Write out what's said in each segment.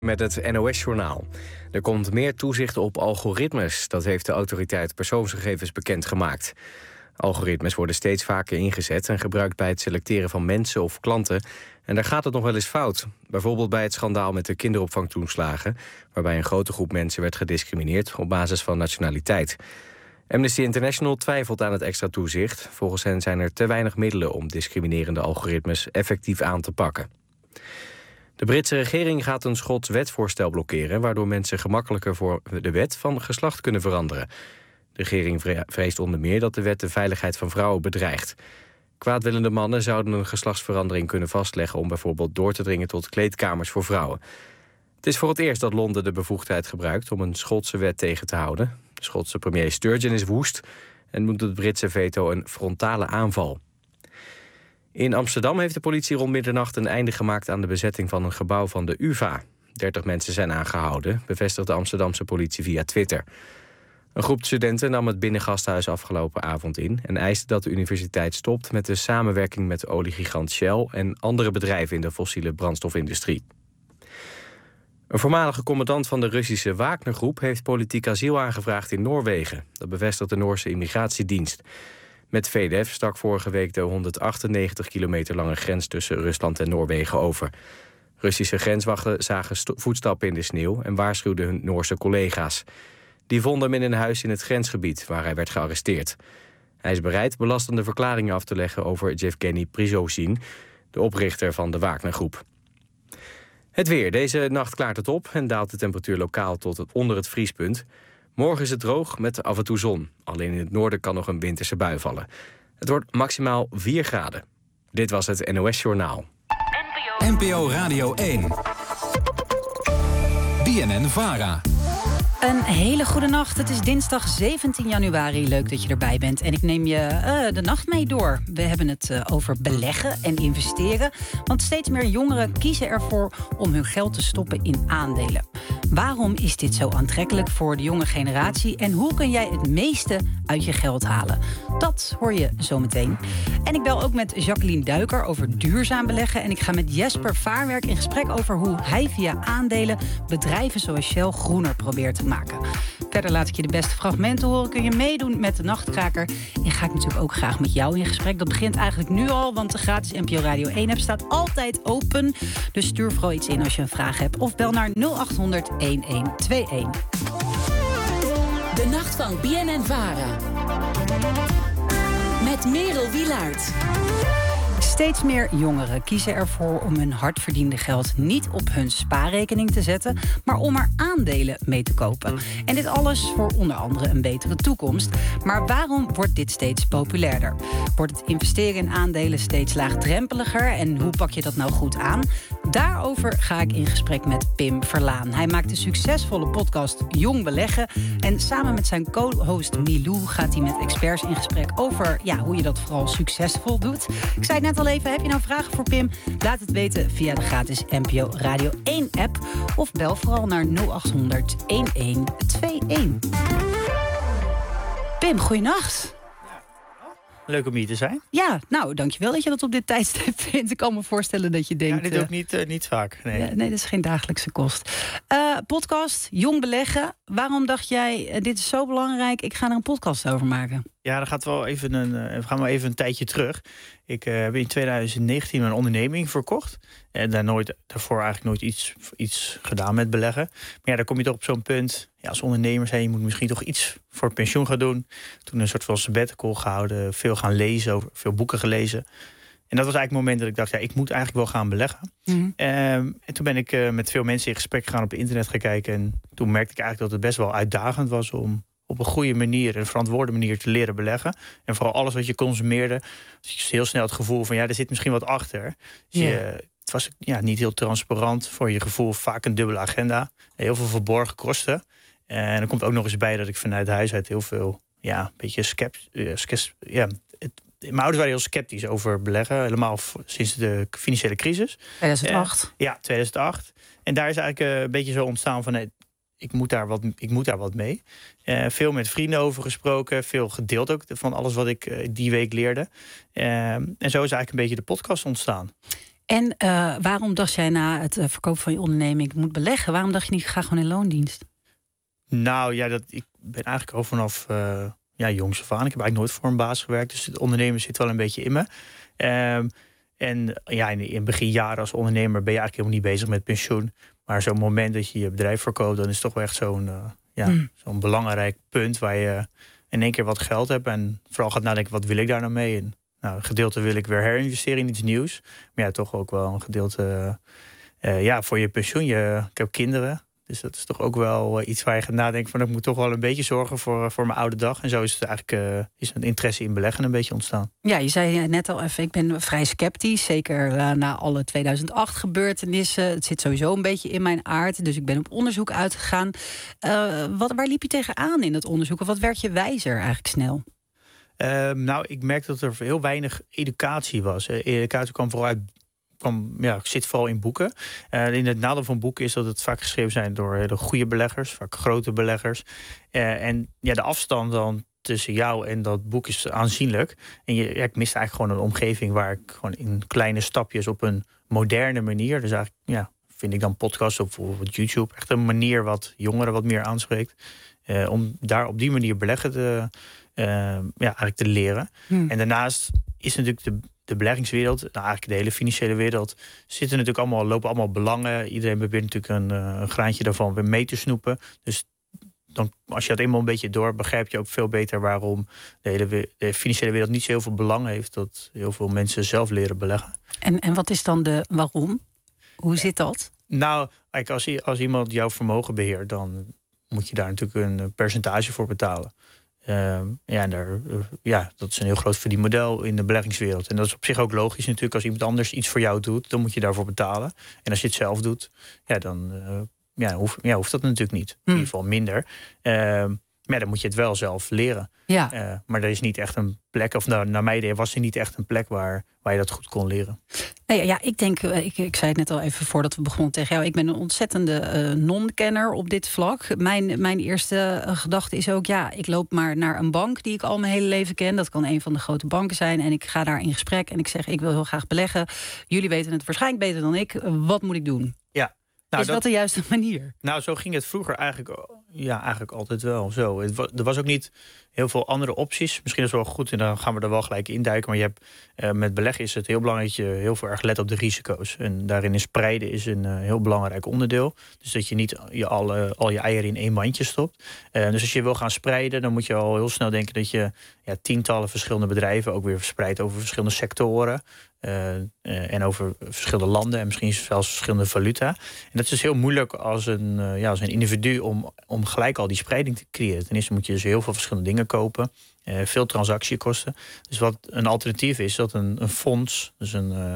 Met het NOS-journaal. Er komt meer toezicht op algoritmes. Dat heeft de autoriteit persoonsgegevens bekendgemaakt. Algoritmes worden steeds vaker ingezet en gebruikt bij het selecteren van mensen of klanten. En daar gaat het nog wel eens fout. Bijvoorbeeld bij het schandaal met de kinderopvangtoeslagen, waarbij een grote groep mensen werd gediscrimineerd op basis van nationaliteit. Amnesty International twijfelt aan het extra toezicht. Volgens hen zijn er te weinig middelen om discriminerende algoritmes effectief aan te pakken. De Britse regering gaat een Schots wetvoorstel blokkeren, waardoor mensen gemakkelijker voor de wet van geslacht kunnen veranderen. De regering vreest onder meer dat de wet de veiligheid van vrouwen bedreigt. Kwaadwillende mannen zouden een geslachtsverandering kunnen vastleggen om bijvoorbeeld door te dringen tot kleedkamers voor vrouwen. Het is voor het eerst dat Londen de bevoegdheid gebruikt om een Schotse wet tegen te houden. De Schotse premier Sturgeon is woest en noemt het Britse veto een frontale aanval. In Amsterdam heeft de politie rond middernacht een einde gemaakt aan de bezetting van een gebouw van de UvA. 30 mensen zijn aangehouden, bevestigt de Amsterdamse politie via Twitter. Een groep studenten nam het binnengasthuis afgelopen avond in en eiste dat de universiteit stopt met de samenwerking met de oliegigant Shell en andere bedrijven in de fossiele brandstofindustrie. Een voormalige commandant van de Russische Wagnergroep heeft politiek asiel aangevraagd in Noorwegen. Dat bevestigt de Noorse immigratiedienst. Met VDF stak vorige week de 198 kilometer lange grens tussen Rusland en Noorwegen over. Russische grenswachten zagen voetstappen in de sneeuw en waarschuwden hun Noorse collega's. Die vonden hem in een huis in het grensgebied waar hij werd gearresteerd. Hij is bereid belastende verklaringen af te leggen over Yevgeny Prigozhin, de oprichter van de Wagnergroep. Het weer. Deze nacht klaart het op en daalt de temperatuur lokaal tot onder het vriespunt. Morgen is het droog met af en toe zon. Alleen in het noorden kan nog een winterse bui vallen. Het wordt maximaal 4 graden. Dit was het NOS Journaal. NPO Radio 1. BNN-VARA. Een hele goede nacht. Het is dinsdag 17 januari. Leuk dat je erbij bent. En ik neem je de nacht mee door. We hebben het over beleggen en investeren. Want steeds meer jongeren kiezen ervoor om hun geld te stoppen in aandelen. Waarom is dit zo aantrekkelijk voor de jonge generatie? En hoe kun jij het meeste uit je geld halen? Dat hoor je zo meteen. En ik bel ook met Jacqueline Duiker over duurzaam beleggen. En ik ga met Jesper Vaarwerk in gesprek over hoe hij via aandelen bedrijven zoals Shell groener probeert te maken. Verder laat ik je de beste fragmenten horen. Kun je meedoen met de Nachtkraker. En ga ik natuurlijk ook graag met jou in gesprek. Dat begint eigenlijk nu al, want de gratis NPO Radio 1-app staat altijd open. Dus stuur vooral iets in als je een vraag hebt. Of bel naar 0800 1121. De nacht van BNN-VARA. Met Merel Wielaert. Steeds meer jongeren kiezen ervoor om hun hardverdiende geld niet op hun spaarrekening te zetten, maar om er aandelen mee te kopen. En dit alles voor onder andere een betere toekomst. Maar waarom wordt dit steeds populairder? Wordt het investeren in aandelen steeds laagdrempeliger? En hoe pak je dat nou goed aan? Daarover ga ik in gesprek met Pim Verlaan. Hij maakt de succesvolle podcast Jong Beleggen. En samen met zijn co-host Milou gaat hij met experts in gesprek over hoe je dat vooral succesvol doet. Ik zei het net al even, heb je nou vragen voor Pim? Laat het weten via de gratis NPO Radio 1-app. Of bel vooral naar 0800 1121. Pim, goeienacht. Leuk om hier te zijn. Ja, nou, dankjewel dat je dat op dit tijdstip vindt. Ik kan me voorstellen dat je denkt... Ja, dit doe ik niet vaak. Nee, dat is geen dagelijkse kost. Podcast, Jong Beleggen. Waarom dacht jij, dit is zo belangrijk, ik ga er een podcast over maken? Ja, dan gaat wel even we gaan wel even een tijdje terug. Ik heb in 2019 een onderneming verkocht. En daarvoor eigenlijk nooit iets gedaan met beleggen. Maar ja, dan kom je toch op zo'n punt. Ja, als ondernemer zijn, je moet misschien toch iets voor pensioen gaan doen. Toen een soort van sabbatical gehouden. Veel gaan lezen, veel boeken gelezen. En dat was eigenlijk het moment dat ik dacht, ik moet eigenlijk wel gaan beleggen. Mm-hmm. En toen ben ik met veel mensen in gesprek gegaan, op internet gaan kijken. En toen merkte ik eigenlijk dat het best wel uitdagend was om op een goede manier, een verantwoorde manier te leren beleggen. En vooral alles wat je consumeerde, had je heel snel het gevoel van, er zit misschien wat achter. Dus het was niet heel transparant, voor je gevoel vaak een dubbele agenda. Heel veel verborgen kosten. En er komt ook nog eens bij dat ik vanuit huis uit heel veel, een beetje mijn ouders waren heel sceptisch over beleggen. Helemaal sinds de financiële crisis. 2008. 2008. En daar is eigenlijk een beetje zo ontstaan van, ik moet daar wat mee. Veel met vrienden over gesproken. Veel gedeeld ook van alles wat ik die week leerde. En zo is eigenlijk een beetje de podcast ontstaan. En waarom dacht jij na het verkopen van je onderneming, ik moet beleggen? Waarom dacht je niet, ik ga gewoon in loondienst? Nou ja, ik ben eigenlijk al vanaf jongs af aan. Ik heb eigenlijk nooit voor een baas gewerkt. Dus het ondernemen zit wel een beetje in me. In het beginjaren als ondernemer ben je eigenlijk helemaal niet bezig met pensioen. Maar zo'n moment dat je je bedrijf verkoopt, dan is het toch wel echt zo'n belangrijk punt waar je in één keer wat geld hebt. En vooral gaat nadenken, wat wil ik daar nou mee? En, een gedeelte wil ik weer herinvesteren in iets nieuws. Maar ja, toch ook wel een gedeelte voor je pensioen. Ik heb kinderen. Dus dat is toch ook wel iets waar je gaat nadenken van, ik moet toch wel een beetje zorgen voor mijn oude dag. En zo is het eigenlijk is een interesse in beleggen een beetje ontstaan. Ja, je zei net al even, ik ben vrij sceptisch. Zeker na alle 2008 gebeurtenissen. Het zit sowieso een beetje in mijn aard. Dus ik ben op onderzoek uitgegaan. Waar liep je tegenaan in het onderzoek? Of wat werd je wijzer eigenlijk snel? Ik merkte dat er heel weinig educatie was. Educatie kwam vooral uit... zit vooral in boeken. In het nadeel van boeken is dat het vaak geschreven zijn door hele goede beleggers, vaak grote beleggers. De afstand dan tussen jou en dat boek is aanzienlijk. En ik miste eigenlijk gewoon een omgeving waar ik gewoon in kleine stapjes op een moderne manier, dus eigenlijk vind ik dan podcasts of bijvoorbeeld YouTube echt een manier wat jongeren wat meer aanspreekt. Om daar op die manier beleggen eigenlijk te leren. En daarnaast is natuurlijk de beleggingswereld, eigenlijk de hele financiële wereld, lopen allemaal belangen. Iedereen probeert natuurlijk een graantje daarvan weer mee te snoepen. Dus dan, als je dat eenmaal een beetje door, begrijp je ook veel beter waarom de financiële wereld niet zo heel veel belang heeft, dat heel veel mensen zelf leren beleggen. En wat is dan de waarom? Hoe zit dat? Nou, als iemand jouw vermogen beheert, dan moet je daar natuurlijk een percentage voor betalen. Dat is een heel groot verdienmodel in de beleggingswereld. En dat is op zich ook logisch natuurlijk. Als iemand anders iets voor jou doet, dan moet je daarvoor betalen. En als je het zelf doet, dan hoeft dat natuurlijk niet. In ieder geval minder. Maar dan moet je het wel zelf leren. Ja. Maar er is niet echt een plek, of naar mijn idee was er niet echt een plek waar je dat goed kon leren. Ik denk, ik zei het net al even voordat we begonnen tegen jou, ik ben een ontzettende non-kenner op dit vlak. Mijn eerste gedachte is ook, ik loop maar naar een bank die ik al mijn hele leven ken. Dat kan een van de grote banken zijn. En ik ga daar in gesprek en ik zeg, ik wil heel graag beleggen. Jullie weten het waarschijnlijk beter dan ik. Wat moet ik doen? Ja. Is dat de juiste manier? Nou, zo ging het vroeger eigenlijk altijd wel. Zo. Er was ook niet heel veel andere opties. Misschien is het wel goed en dan gaan we er wel gelijk induiken. Maar je hebt, met beleggen is het heel belangrijk dat je heel veel erg let op de risico's. En daarin is spreiden is een heel belangrijk onderdeel. Dus dat je niet al je eieren in één mandje stopt. Dus als je wil gaan spreiden, dan moet je al heel snel denken dat je tientallen verschillende bedrijven, ook weer verspreid over verschillende sectoren. En over verschillende landen en misschien zelfs verschillende valuta. En dat is dus heel moeilijk als een individu om gelijk al die spreiding te creëren. Ten eerste moet je dus heel veel verschillende dingen kopen. Veel transactiekosten. Dus wat een alternatief is, dat een fonds, dus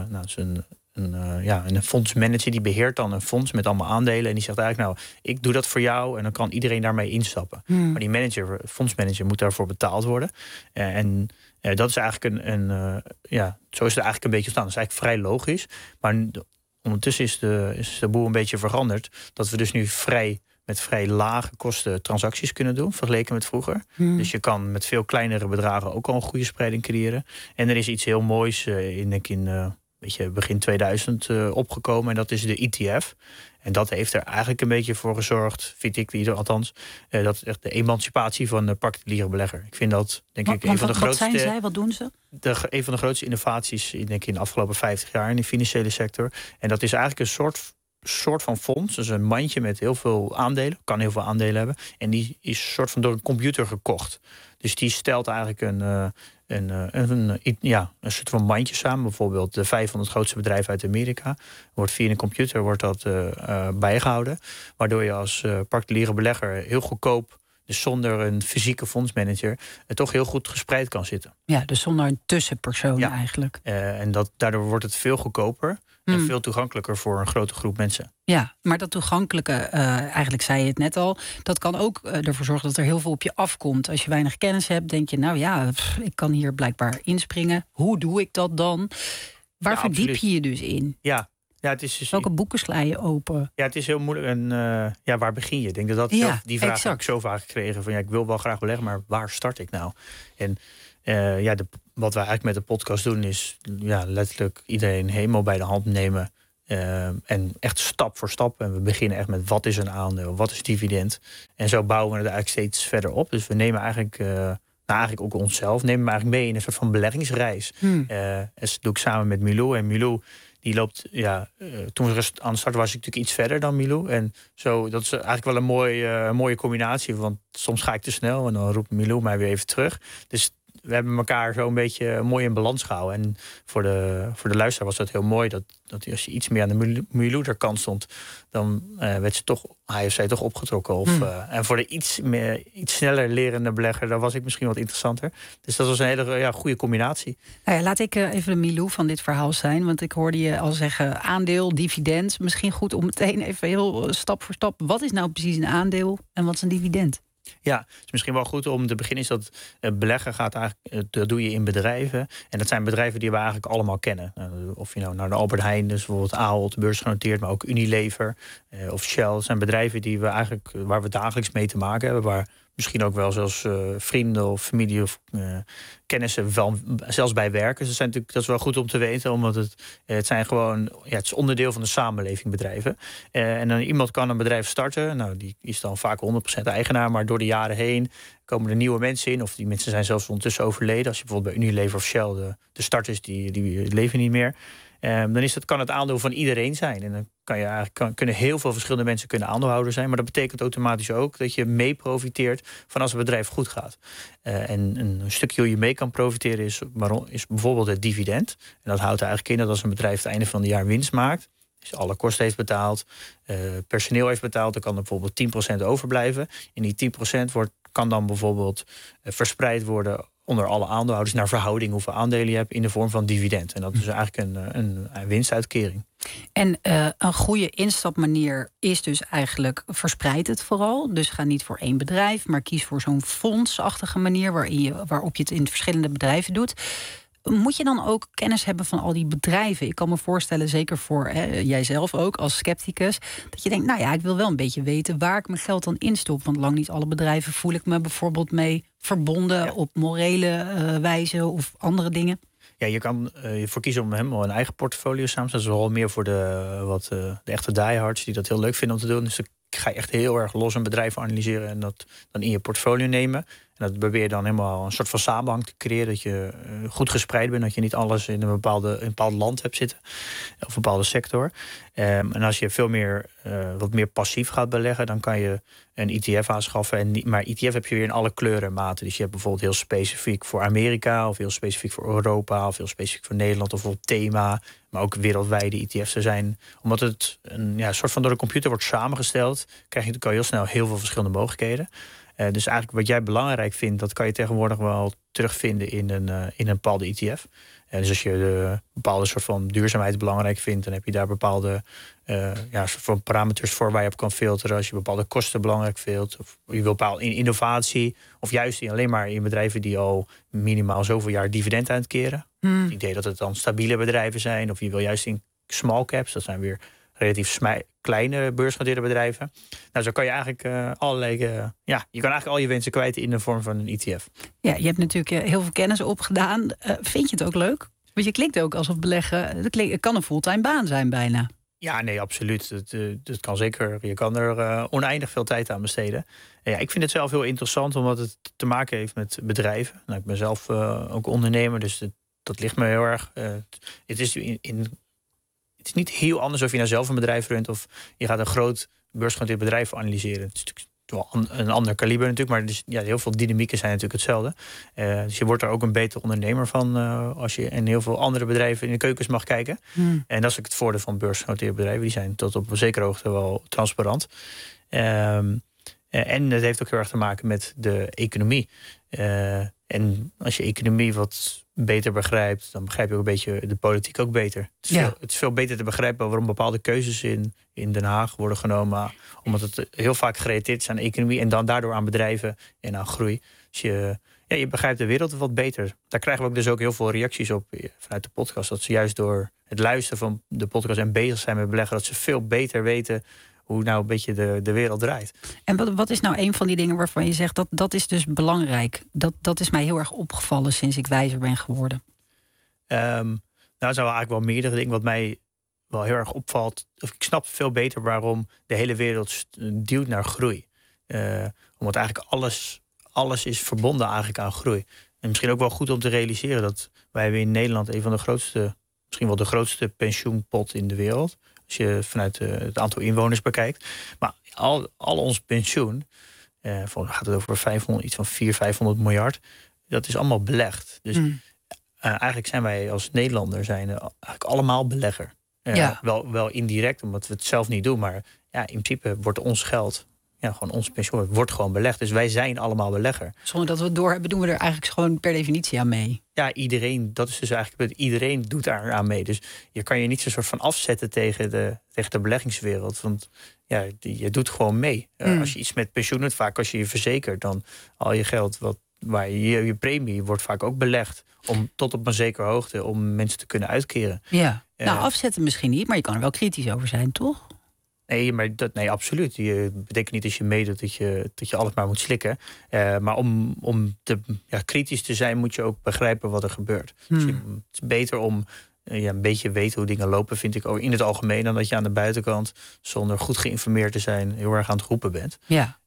een fondsmanager die beheert dan een fonds met allemaal aandelen. En die zegt eigenlijk, ik doe dat voor jou en dan kan iedereen daarmee instappen. Maar die fondsmanager moet daarvoor betaald worden. Dat is eigenlijk zo is het eigenlijk een beetje ontstaan. Dat is eigenlijk vrij logisch. Maar ondertussen is de boel een beetje veranderd. Dat we dus nu met vrij lage kosten transacties kunnen doen, vergeleken met vroeger. Dus je kan met veel kleinere bedragen ook al een goede spreiding creëren. En er is iets heel moois begin 2000 opgekomen. En dat is de ETF. En dat heeft er eigenlijk een beetje voor gezorgd, vind ik althans, dat echt de emancipatie van de particuliere belegger. Ik vind dat, denk ik, een van de grootste. Wat zijn zij? Wat doen ze? Een van de grootste innovaties, denk ik, in de afgelopen 50 jaar in de financiële sector. En dat is eigenlijk een soort van fonds. Dus een mandje met heel veel aandelen. Kan heel veel aandelen hebben. En die is soort van door een computer gekocht. Dus die stelt eigenlijk een soort van mandje samen. Bijvoorbeeld de 500 grootste bedrijven uit Amerika. Wordt via een computer bijgehouden. Waardoor je als particuliere belegger heel goedkoop, dus zonder een fysieke fondsmanager, toch heel goed gespreid kan zitten. Ja, dus zonder een tussenpersoon eigenlijk. En daardoor wordt het veel goedkoper en veel toegankelijker voor een grote groep mensen. Ja, maar dat toegankelijke, eigenlijk zei je het net al, dat kan ook ervoor zorgen dat er heel veel op je afkomt. Als je weinig kennis hebt, denk je, ik kan hier blijkbaar inspringen. Hoe doe ik dat dan? Waar verdiep je je dus in? Ja, het is dus, welke boeken sla je open? Ja, het is heel moeilijk. En waar begin je? Ik denk die vraag heb ik zo vaak gekregen. Van ik wil wel graag beleggen, maar waar start ik nou? En Wat we eigenlijk met de podcast doen is letterlijk iedereen helemaal bij de hand nemen. En echt stap voor stap. En we beginnen echt met wat is een aandeel, wat is dividend. En zo bouwen we het eigenlijk steeds verder op. Dus we nemen eigenlijk ook onszelf, nemen we eigenlijk mee in een soort van beleggingsreis. En dat doe ik samen met Milou. En Milou die loopt, toen we aan de start was ik natuurlijk iets verder dan Milou. En zo, dat is eigenlijk wel een mooie combinatie. Want soms ga ik te snel en dan roept Milou mij weer even terug. Dus we hebben elkaar zo een beetje mooi in balans gehouden. En voor de luisteraar was dat heel mooi. Dat als je iets meer aan de Milou-kant stond, dan werd hij of zij toch opgetrokken. En voor de iets sneller lerende belegger, dan was ik misschien wat interessanter. Dus dat was een hele goede combinatie. Nou ja, laat ik even de Milou van dit verhaal zijn. Want ik hoorde je al zeggen aandeel, dividend. Misschien goed om meteen even heel stap voor stap. Wat is nou precies een aandeel en wat is een dividend? Ja, het is misschien wel goed om te beginnen. Is dat beleggen gaat eigenlijk, dat doe je in bedrijven. En dat zijn bedrijven die we eigenlijk allemaal kennen. Of je nou naar de Albert Heijn, dus bijvoorbeeld Ahold, beursgenoteerd, maar ook Unilever of Shell. Dat zijn bedrijven die we eigenlijk, waar we dagelijks mee te maken hebben. Waar misschien ook wel zelfs vrienden of familie of kennissen wel, zelfs bij werken. Dus dat is wel goed om te weten, omdat het zijn gewoon, het is onderdeel van de samenleving bedrijven. En dan iemand kan een bedrijf starten. Nou, die is dan vaak 100% eigenaar, maar door de jaren heen komen er nieuwe mensen in. Of die mensen zijn zelfs ondertussen overleden. Als je bijvoorbeeld bij Unilever of Shell, de starters die leven niet meer. Dan kan het aandeel van iedereen zijn. En dan kunnen heel veel verschillende mensen aandeelhouder zijn. Maar dat betekent automatisch ook dat je mee profiteert van als het bedrijf goed gaat. En een stukje hoe je mee kan profiteren is bijvoorbeeld het dividend. En dat houdt eigenlijk in dat als een bedrijf het einde van het jaar winst maakt, dus alle kosten heeft betaald, personeel heeft betaald, dan kan er bijvoorbeeld 10% overblijven. En die 10% kan dan bijvoorbeeld verspreid worden onder alle aandeelhouders naar verhouding hoeveel aandelen je hebt in de vorm van dividend. En dat is eigenlijk een winstuitkering. En een goede instapmanier is dus eigenlijk verspreid het vooral. Dus ga niet voor één bedrijf, maar kies voor zo'n fondsachtige manier waarop je het in verschillende bedrijven doet. Moet je dan ook kennis hebben van al die bedrijven? Ik kan me voorstellen, zeker voor jijzelf ook als scepticus, dat je denkt, ik wil wel een beetje weten waar ik mijn geld dan instop. Want lang niet alle bedrijven voel ik me bijvoorbeeld mee verbonden op morele wijze of andere dingen. Ja, je kan ervoor kiezen om helemaal een eigen portfolio samen te stellen. Dat is wel meer voor de echte diehards die dat heel leuk vinden om te doen. Dus dan ga je echt heel erg los een bedrijf analyseren en dat dan in je portfolio nemen. En dat probeer je dan helemaal een soort van samenhang te creëren. Dat je goed gespreid bent. Dat je niet alles in een bepaald land hebt zitten. Of een bepaalde sector. En als je veel meer wat meer passief gaat beleggen, dan kan je een ETF aanschaffen. Maar ETF heb je weer in alle kleuren en maten. Dus je hebt bijvoorbeeld heel specifiek voor Amerika, of heel specifiek voor Europa, of heel specifiek voor Nederland, of bijvoorbeeld thema. Maar ook wereldwijde ETF's er zijn. Omdat het een soort van door de computer wordt samengesteld, kan je heel snel heel veel verschillende mogelijkheden. Dus eigenlijk wat jij belangrijk vindt, dat kan je tegenwoordig wel terugvinden in een bepaalde ETF. Dus als je een bepaalde soort van duurzaamheid belangrijk vindt, dan heb je daar bepaalde soort van parameters voor waar je op kan filteren. Als je bepaalde kosten belangrijk vindt, of je wil bepaalde innovatie, of juist alleen maar in bedrijven die al minimaal zoveel jaar dividend uitkeren. Het idee dat het dan stabiele bedrijven zijn, of je wil juist in small caps, dat zijn weer relatief kleine beursgenoteerde bedrijven. Nou, zo kan je eigenlijk je kan eigenlijk al je wensen kwijt in de vorm van een ETF. Ja, je hebt natuurlijk heel veel kennis opgedaan. Vind je het ook leuk? Want je klinkt ook alsof beleggen, het kan een fulltime baan zijn bijna. Ja, nee, absoluut. Dat kan zeker. Je kan er oneindig veel tijd aan besteden. Ja, ik vind het zelf heel interessant, omdat het te maken heeft met bedrijven. Nou, ik ben zelf ook ondernemer, dus dat ligt me heel erg. Het is niet heel anders of je nou zelf een bedrijf runt of je gaat een groot beursgenoteerd bedrijf analyseren. Het is natuurlijk wel een ander kaliber natuurlijk, maar heel veel dynamieken zijn natuurlijk hetzelfde. Dus je wordt er ook een beter ondernemer van als je in heel veel andere bedrijven in de keukens mag kijken. En dat is ook het voordeel van beursgenoteerde bedrijven. Die zijn tot op een zekere hoogte wel transparant. En het heeft ook heel erg te maken met de economie. En als je economie wat beter begrijpt, dan begrijp je ook een beetje de politiek ook beter. Het is veel beter te begrijpen waarom bepaalde keuzes in Den Haag worden genomen, omdat het heel vaak gerelateerd is aan de economie en dan daardoor aan bedrijven en aan groei. Dus je begrijpt de wereld wat beter. Daar krijgen we ook dus ook heel veel reacties op vanuit de podcast. Dat ze juist door het luisteren van de podcast en bezig zijn met beleggen, dat ze veel beter weten hoe nou een beetje de wereld draait. En wat is nou een van die dingen waarvan je zegt dat is dus belangrijk? Dat is mij heel erg opgevallen sinds ik wijzer ben geworden. Nou, het zijn eigenlijk wel meerdere dingen wat mij wel heel erg opvalt. Of ik snap veel beter waarom de hele wereld duwt naar groei. Omdat eigenlijk alles is verbonden eigenlijk aan groei. En misschien ook wel goed om te realiseren dat wij hebben in Nederland een van de grootste, misschien wel de grootste pensioenpot in de wereld. Als je vanuit het aantal inwoners bekijkt. Maar al ons pensioen, gaat het over iets van 400-500 miljard. Dat is allemaal belegd. Dus eigenlijk zijn wij als Nederlander eigenlijk allemaal belegger. Wel indirect, omdat we het zelf niet doen. Maar ja, in principe wordt ons geld, gewoon ons pensioen, wordt gewoon belegd. Dus wij zijn allemaal belegger. Zonder dat we het doorhebben, doen we er eigenlijk gewoon per definitie aan mee. Ja, iedereen, dat is dus eigenlijk iedereen doet daar aan mee. Dus je kan je niet zo'n soort van afzetten tegen de beleggingswereld. Want ja, je doet gewoon mee. Als je iets met pensioen doet, vaak als je je verzekert, dan al je geld waar je premie wordt vaak ook belegd. Om tot op een zekere hoogte om mensen te kunnen uitkeren. Ja, afzetten misschien niet, maar je kan er wel kritisch over zijn, toch? Nee, absoluut. Je betekent niet als je meedoet dat je alles maar moet slikken. Maar om kritisch te zijn, moet je ook begrijpen wat er gebeurt. Dus het is beter om een beetje weten hoe dingen lopen, vind ik ook in het algemeen, dan dat je aan de buitenkant, zonder goed geïnformeerd te zijn, heel erg aan het roepen bent. Ja.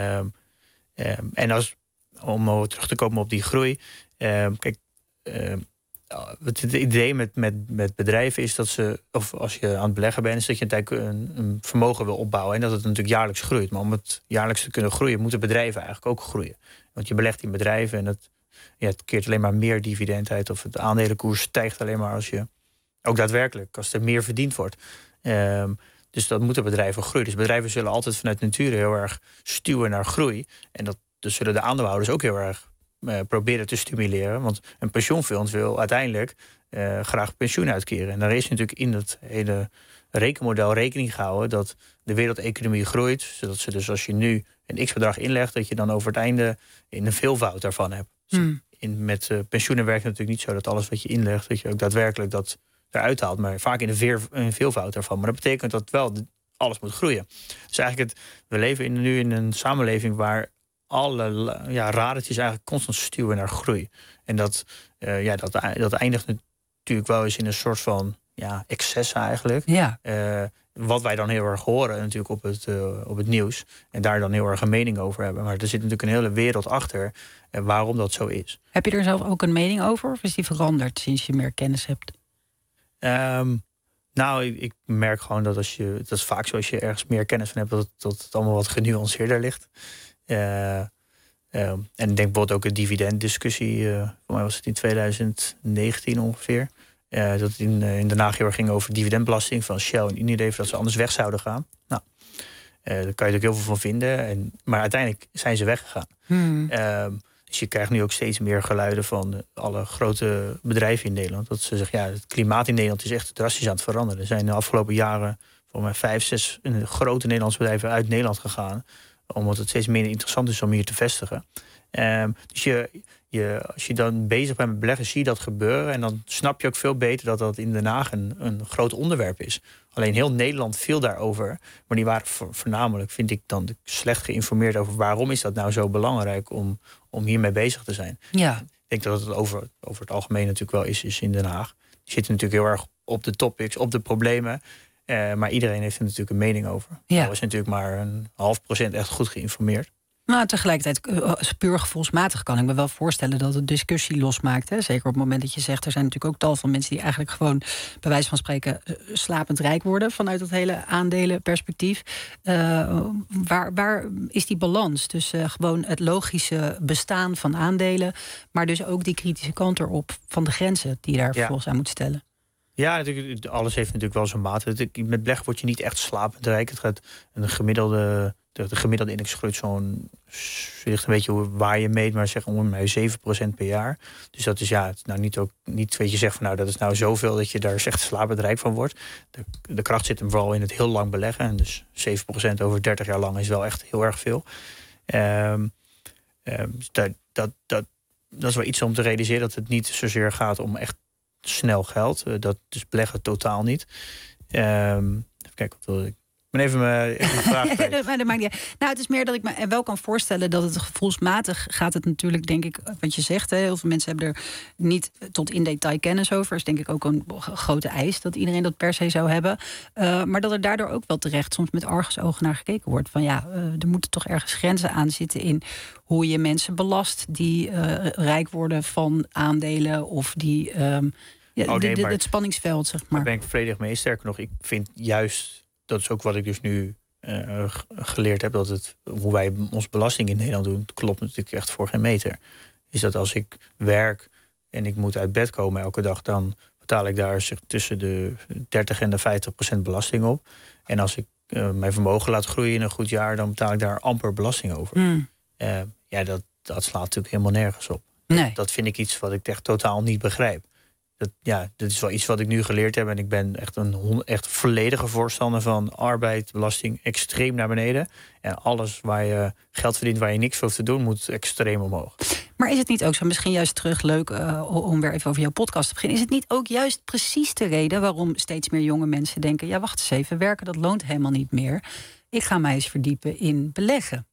En om terug te komen op die groei. Kijk, het idee met bedrijven is dat of als je aan het beleggen bent, is dat je een vermogen wil opbouwen en dat het natuurlijk jaarlijks groeit. Maar om het jaarlijks te kunnen groeien, moeten bedrijven eigenlijk ook groeien. Want je belegt in bedrijven en het keert alleen maar meer dividend uit, of de aandelenkoers stijgt alleen maar als er meer verdiend wordt. Dus dat moeten bedrijven groeien. Dus bedrijven zullen altijd vanuit nature heel erg stuwen naar groei. En dus zullen de aandeelhouders ook heel erg proberen te stimuleren. Want een pensioenfonds wil uiteindelijk graag pensioen uitkeren. En daar is natuurlijk in dat hele rekenmodel rekening gehouden dat de wereldeconomie groeit. Zodat ze dus als je nu een x-bedrag inlegt, dat je dan over het einde een veelvoud daarvan hebt. Dus met pensioenen werkt het natuurlijk niet zo dat alles wat je inlegt, dat je ook daadwerkelijk dat eruit haalt. Maar vaak in een veelvoud daarvan. Maar dat betekent dat wel alles moet groeien. Dus eigenlijk we leven nu in een samenleving waar alle radertjes eigenlijk constant stuwen naar groei. En dat eindigt natuurlijk wel eens in een soort van excess eigenlijk. Ja. Wat wij dan heel erg horen natuurlijk op het nieuws. En daar dan heel erg een mening over hebben. Maar er zit natuurlijk een hele wereld achter waarom dat zo is. Heb je er zelf ook een mening over? Of is die veranderd sinds je meer kennis hebt? Ik merk gewoon dat dat is vaak zo als je ergens meer kennis van hebt, dat het allemaal wat genuanceerder ligt. En ik denk bijvoorbeeld ook een dividenddiscussie. Voor mij was het in 2019 ongeveer. Dat het in Den Haag heel erg ging over dividendbelasting van Shell en Unilever, dat ze anders weg zouden gaan. Nou, daar kan je natuurlijk heel veel van vinden. Maar uiteindelijk zijn ze weggegaan. Dus je krijgt nu ook steeds meer geluiden van alle grote bedrijven in Nederland. Dat ze zeggen, het klimaat in Nederland is echt drastisch aan het veranderen. Er zijn de afgelopen jaren voor mij 5, 6 grote Nederlandse bedrijven uit Nederland gegaan. Omdat het steeds minder interessant is om hier te vestigen. Dus als je dan bezig bent met beleggen, zie je dat gebeuren. En dan snap je ook veel beter dat dat in Den Haag een groot onderwerp is. Alleen heel Nederland viel daarover. Maar die waren voornamelijk, vind ik dan, slecht geïnformeerd over waarom is dat nou zo belangrijk om hiermee bezig te zijn. Ja. Ik denk dat het over het algemeen natuurlijk wel is in Den Haag. Die zitten natuurlijk heel erg op de topics, op de problemen. Maar iedereen heeft er natuurlijk een mening over. Er is natuurlijk maar een 0,5% echt goed geïnformeerd. Maar tegelijkertijd, puur gevoelsmatig kan ik me wel voorstellen dat het discussie losmaakt. Hè? Zeker op het moment dat je zegt, er zijn natuurlijk ook tal van mensen die eigenlijk gewoon, bij wijze van spreken, slapend rijk worden vanuit dat hele aandelenperspectief. Waar is die balans tussen gewoon het logische bestaan van aandelen, maar dus ook die kritische kant erop van de grenzen die je daar vervolgens aan moet stellen? Ja, natuurlijk, alles heeft natuurlijk wel zijn mate. Met beleggen word je niet echt slapend rijk. Het gaat de gemiddelde index groeit ligt een beetje waar je meet, maar zeg ongeveer 7% per jaar. Dus dat is het is nou niet weet je zegt van dat is nou zoveel dat je daar echt slapend rijk van wordt. De kracht zit hem vooral in het heel lang beleggen. En dus 7% over 30 jaar lang is wel echt heel erg veel. Dat is wel iets om te realiseren, dat het niet zozeer gaat om echt snel geld. Dat is beleggen totaal niet. Even kijken, wat wil ik ben even mijn vraag kwijt. Maar dat maakt niet uit. Nou, het is meer dat ik me wel kan voorstellen dat het gevoelsmatig gaat het natuurlijk, denk ik, wat je zegt. Hè, heel veel mensen hebben er niet tot in detail kennis over. Is denk ik ook een grote eis dat iedereen dat per se zou hebben. Maar dat er daardoor ook wel terecht soms met argusogen naar gekeken wordt. Van ja, er moeten toch ergens grenzen aan zitten in hoe je mensen belast die rijk worden van aandelen of die het spanningsveld, zeg maar. Daar ben ik volledig mee. Sterker nog, ik vind juist, dat is ook wat ik dus nu geleerd heb, dat hoe wij onze belasting in Nederland doen, klopt natuurlijk echt voor geen meter. Is dat als ik werk en ik moet uit bed komen elke dag, dan betaal ik daar tussen de 30 en de 50% belasting op. En als ik mijn vermogen laat groeien in een goed jaar, dan betaal ik daar amper belasting over. Dat slaat natuurlijk helemaal nergens op. Nee. Dat vind ik iets wat ik echt totaal niet begrijp. Dat is wel iets wat ik nu geleerd heb. En ik ben echt een volledige voorstander van arbeid, belasting extreem naar beneden. En alles waar je geld verdient, waar je niks voor hoeft te doen, moet extreem omhoog. Maar is het niet ook zo, misschien juist terug leuk om weer even over jouw podcast te beginnen. Is het niet ook juist precies de reden waarom steeds meer jonge mensen denken, ja, wacht eens even, werken dat loont helemaal niet meer. Ik ga mij eens verdiepen in beleggen.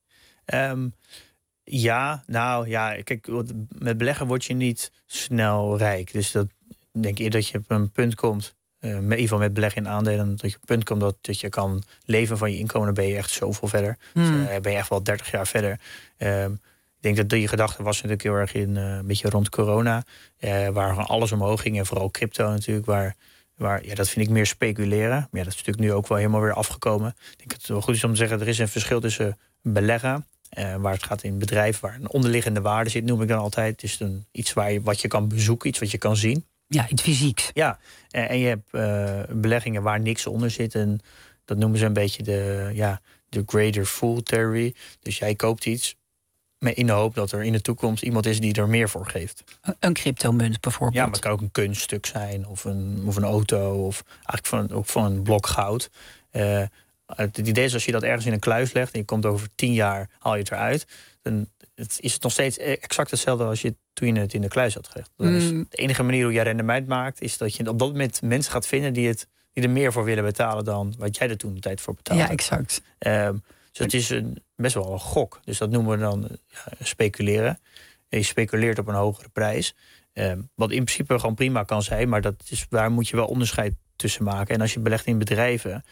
Kijk, met beleggen word je niet snel rijk. Dus dat denk ik dat je op een punt komt, in ieder geval met beleggen in aandelen, dat je op een punt komt dat je kan leven van je inkomen, dan ben je echt zoveel verder. Dus, ben je echt wel 30 jaar verder. Ik denk dat die gedachte was natuurlijk heel erg in een beetje rond corona, waar gewoon alles omhoog ging en vooral crypto natuurlijk, waar dat vind ik meer speculeren. Maar ja, dat is natuurlijk nu ook wel helemaal weer afgekomen. Ik denk dat het wel goed is om te zeggen, er is een verschil tussen beleggen, waar het gaat in bedrijf, waar een onderliggende waarde zit, noem ik dan altijd. Het is iets wat je kan bezoeken, iets wat je kan zien. Ja, iets fysieks. Ja, en je hebt beleggingen waar niks onder zit. En dat noemen ze een beetje de greater fool theory. Dus jij koopt iets in de hoop dat er in de toekomst iemand is die er meer voor geeft. Een cryptomunt bijvoorbeeld. Ja, maar het kan ook een kunststuk zijn, of een auto, of eigenlijk ook van een blok goud. Het idee is, als je dat ergens in een kluis legt en je komt over 10 jaar, haal je het eruit, dan is het nog steeds exact hetzelfde als toen je het in de kluis had gelegd. De enige manier hoe jij rendement maakt, is dat je op dat moment mensen gaat vinden die er meer voor willen betalen dan wat jij er toen de tijd voor betaalde. Ja, exact. Dus het is best wel een gok. Dus dat noemen we dan speculeren. Je speculeert op een hogere prijs. Wat in principe gewoon prima kan zijn, maar daar moet je wel onderscheid tussen maken. En als je belegt in bedrijven,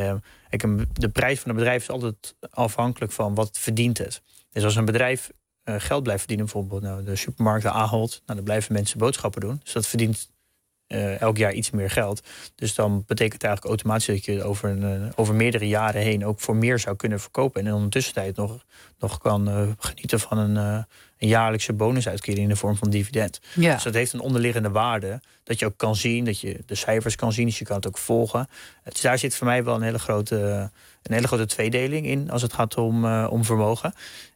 de prijs van een bedrijf is altijd afhankelijk van wat verdient het. Dus als een bedrijf geld blijft verdienen, bijvoorbeeld de supermarkt, de Ahold, dan blijven mensen boodschappen doen. Dus dat verdient elk jaar iets meer geld. Dus dan betekent het eigenlijk automatisch dat je over meerdere jaren heen ook voor meer zou kunnen verkopen. En in de tussentijd nog kan genieten van een jaarlijkse bonusuitkering in de vorm van dividend. Ja. Dus dat heeft een onderliggende waarde dat je ook kan zien, dat je de cijfers kan zien, dus je kan het ook volgen. Dus daar zit voor mij wel een hele grote tweedeling in als het gaat om vermogen.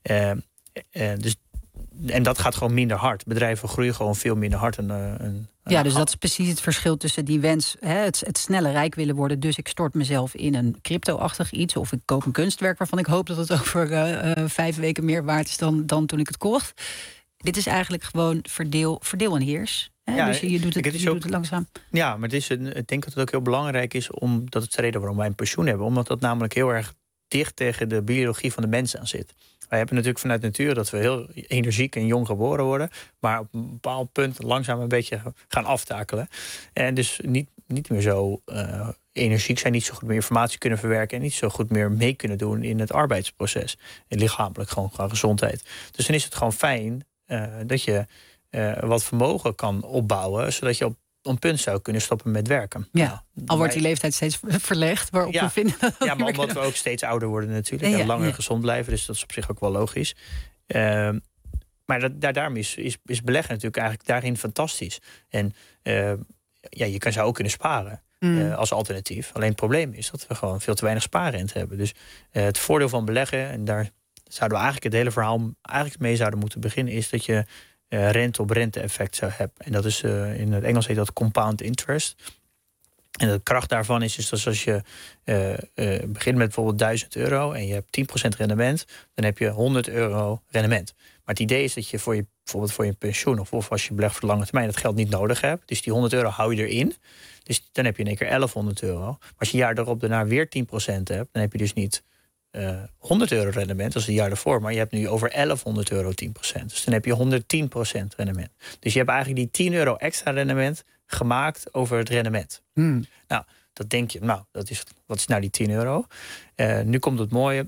En dat gaat gewoon minder hard. Bedrijven groeien gewoon veel minder hard. Dus dat is precies het verschil tussen die wens, het snelle rijk willen worden. Dus ik stort mezelf in een crypto-achtig iets. Of ik koop een kunstwerk waarvan ik hoop dat het over 5 weken meer waard is dan toen ik het kocht. Dit is eigenlijk gewoon verdeel en heers. Ja, dus je doet het langzaam. Ja, maar ik denk dat het ook heel belangrijk is, dat is de reden waarom wij een pensioen hebben. Omdat dat namelijk heel erg dicht tegen de biologie van de mens aan zit. Wij hebben natuurlijk vanuit natuur dat we heel energiek en jong geboren worden, maar op een bepaald punt langzaam een beetje gaan aftakelen. En dus niet meer zo energiek zijn, niet zo goed meer informatie kunnen verwerken en niet zo goed meer mee kunnen doen in het arbeidsproces. En lichamelijk gewoon gezondheid. Dus dan is het gewoon fijn dat je wat vermogen kan opbouwen, zodat je op een punt zou kunnen stoppen met werken. Ja, al wordt die leeftijd steeds verlegd, waarop we vinden dat maar omdat we ook steeds ouder worden natuurlijk en langer gezond blijven, dus dat is op zich ook wel logisch. Maar daarom is beleggen natuurlijk eigenlijk daarin fantastisch. En je zou ook kunnen sparen als alternatief. Alleen het probleem is dat we gewoon veel te weinig spaarrente hebben. Dus het voordeel van beleggen, en daar zouden we eigenlijk het hele verhaal mee zouden moeten beginnen, is dat je rente op rente effect zou hebben. En dat is in het Engels heet dat compound interest. En de kracht daarvan is dus dat als je begint met bijvoorbeeld €1000 en je hebt 10% rendement, dan heb je €100 rendement. Maar het idee is dat je bijvoorbeeld voor je pensioen of als je belegt voor de lange termijn dat geld niet nodig hebt. Dus die €100 hou je erin. Dus dan heb je in één keer €1100. Maar als je jaar erop daarna weer 10% hebt, dan heb je dus niet €100 rendement, dat is het jaar ervoor. Maar je hebt nu over €1100 10%. Dus dan heb je 110% rendement. Dus je hebt eigenlijk die €10 extra rendement gemaakt over het rendement. Nou, dat denk je, wat is nou die €10? Nu komt het mooie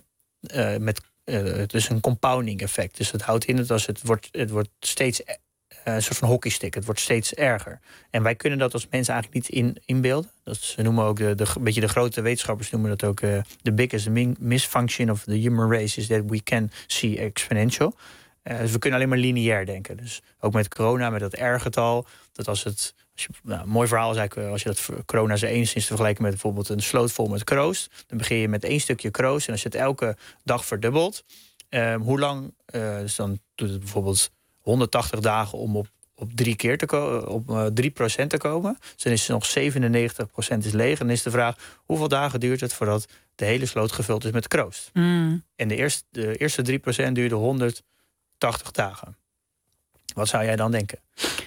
het is een compounding effect. Dus het houdt in dat het wordt steeds een soort van hockeystick. Het wordt steeds erger. En wij kunnen dat als mensen eigenlijk niet inbeelden. Ze noemen ook een beetje de grote wetenschappers noemen dat ook the biggest misfunction of the human race is that we can see exponential. Dus we kunnen alleen maar lineair denken. Dus ook met corona, met dat R-getal. Dat een mooi verhaal is eigenlijk als je dat corona zou enigszins te vergelijken met bijvoorbeeld een sloot vol met kroost. Dan begin je met 1 stukje kroost. En als je het elke dag verdubbelt, hoe lang? Dus dan doet het bijvoorbeeld 180 dagen om op 3 keer op 3% te komen. Dus dan is er nog 97% is leeg. En dan is de vraag, hoeveel dagen duurt het voordat de hele sloot gevuld is met kroost? En de eerste 3% duurde 180 dagen. Wat zou jij dan denken?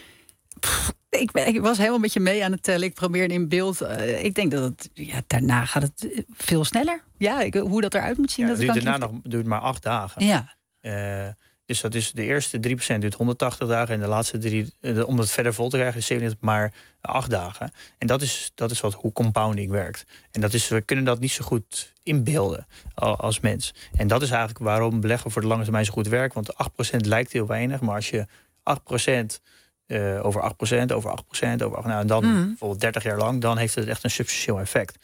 Ik was helemaal met je mee aan het tellen. Ik probeerde in beeld. Ik denk dat daarna gaat het veel sneller. Ja, hoe dat eruit moet zien. Ja, daarna duurt maar 8 dagen. Ja. Dus dat is de eerste 3% duurt 180 dagen. En de laatste 3, om het verder vol te krijgen, is 97 maar 8 dagen. En dat is hoe compounding werkt. En we kunnen dat niet zo goed inbeelden als mens. En dat is eigenlijk waarom beleggen voor de lange termijn zo goed werkt. Want 8% lijkt heel weinig. Maar als je 8% over 8%, over 8%, over 8%. Nou, en dan bijvoorbeeld 30 jaar lang, dan heeft het echt een substantieel effect.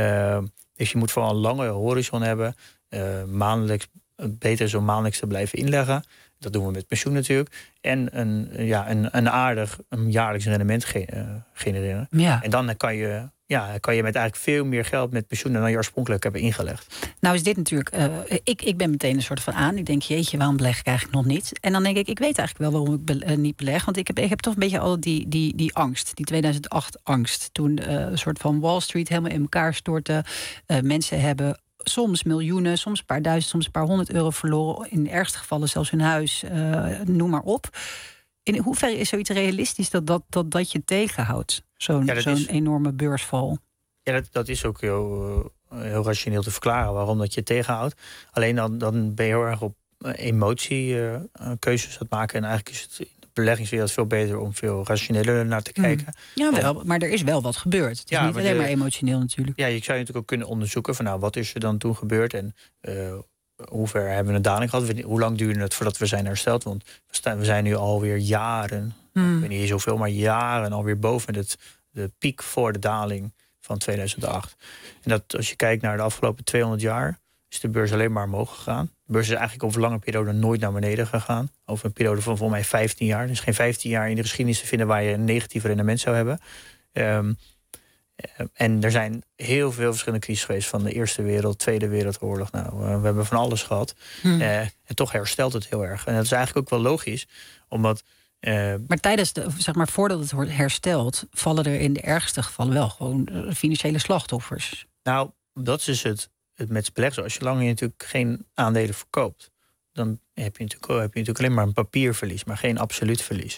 Dus je moet vooral een lange horizon hebben. Maandelijks, beter zo maandelijks te blijven inleggen. Dat doen we met pensioen natuurlijk. En een aardig jaarlijks rendement genereren. Ja. En dan kan je met eigenlijk veel meer geld met pensioen dan je oorspronkelijk hebben ingelegd. Nou is dit natuurlijk, ik ben meteen een soort van aan. Ik denk, jeetje, waarom beleg ik eigenlijk nog niet? En dan denk ik weet eigenlijk wel waarom ik niet beleg. Want ik heb toch een beetje al die angst, die 2008 angst. Toen een soort van Wall Street helemaal in elkaar stortte. Mensen hebben soms miljoenen, soms een paar duizend, soms een paar €100 verloren. In de ergste gevallen zelfs hun huis, noem maar op. In hoeverre is zoiets realistisch dat je tegenhoudt? Zo'n enorme beursval. Ja, dat is ook heel rationeel te verklaren waarom dat je tegenhoudt. Alleen dan ben je heel erg op emotiekeuzes aan het maken. En eigenlijk is het in de beleggingswereld veel beter om veel rationeler naar te kijken. Ja, maar er is wel wat gebeurd. Het is niet alleen maar emotioneel natuurlijk. Ja, je zou natuurlijk ook kunnen onderzoeken van wat is er dan toen gebeurd en hoe ver hebben we een daling gehad? Hoe lang duurde het voordat we zijn hersteld? Want we zijn nu alweer jaren, ik weet niet zoveel, maar jaren alweer boven de piek voor de daling van 2008. En dat als je kijkt naar de afgelopen 200 jaar, is de beurs alleen maar omhoog gegaan. De beurs is eigenlijk over een lange periode nooit naar beneden gegaan. Over een periode van volgens mij 15 jaar. Er is geen 15 jaar in de geschiedenis te vinden waar je een negatief rendement zou hebben. En er zijn heel veel verschillende crises geweest. Van de Eerste Wereld, Tweede Wereldoorlog. Nou, we hebben van alles gehad. En toch herstelt het heel erg. En dat is eigenlijk ook wel logisch. Omdat maar tijdens voordat het wordt hersteld, vallen er in de ergste gevallen wel gewoon financiële slachtoffers. Nou, dat is het met beleggen. Als je lang natuurlijk geen aandelen verkoopt, dan heb je natuurlijk alleen maar een papierverlies, maar geen absoluut verlies.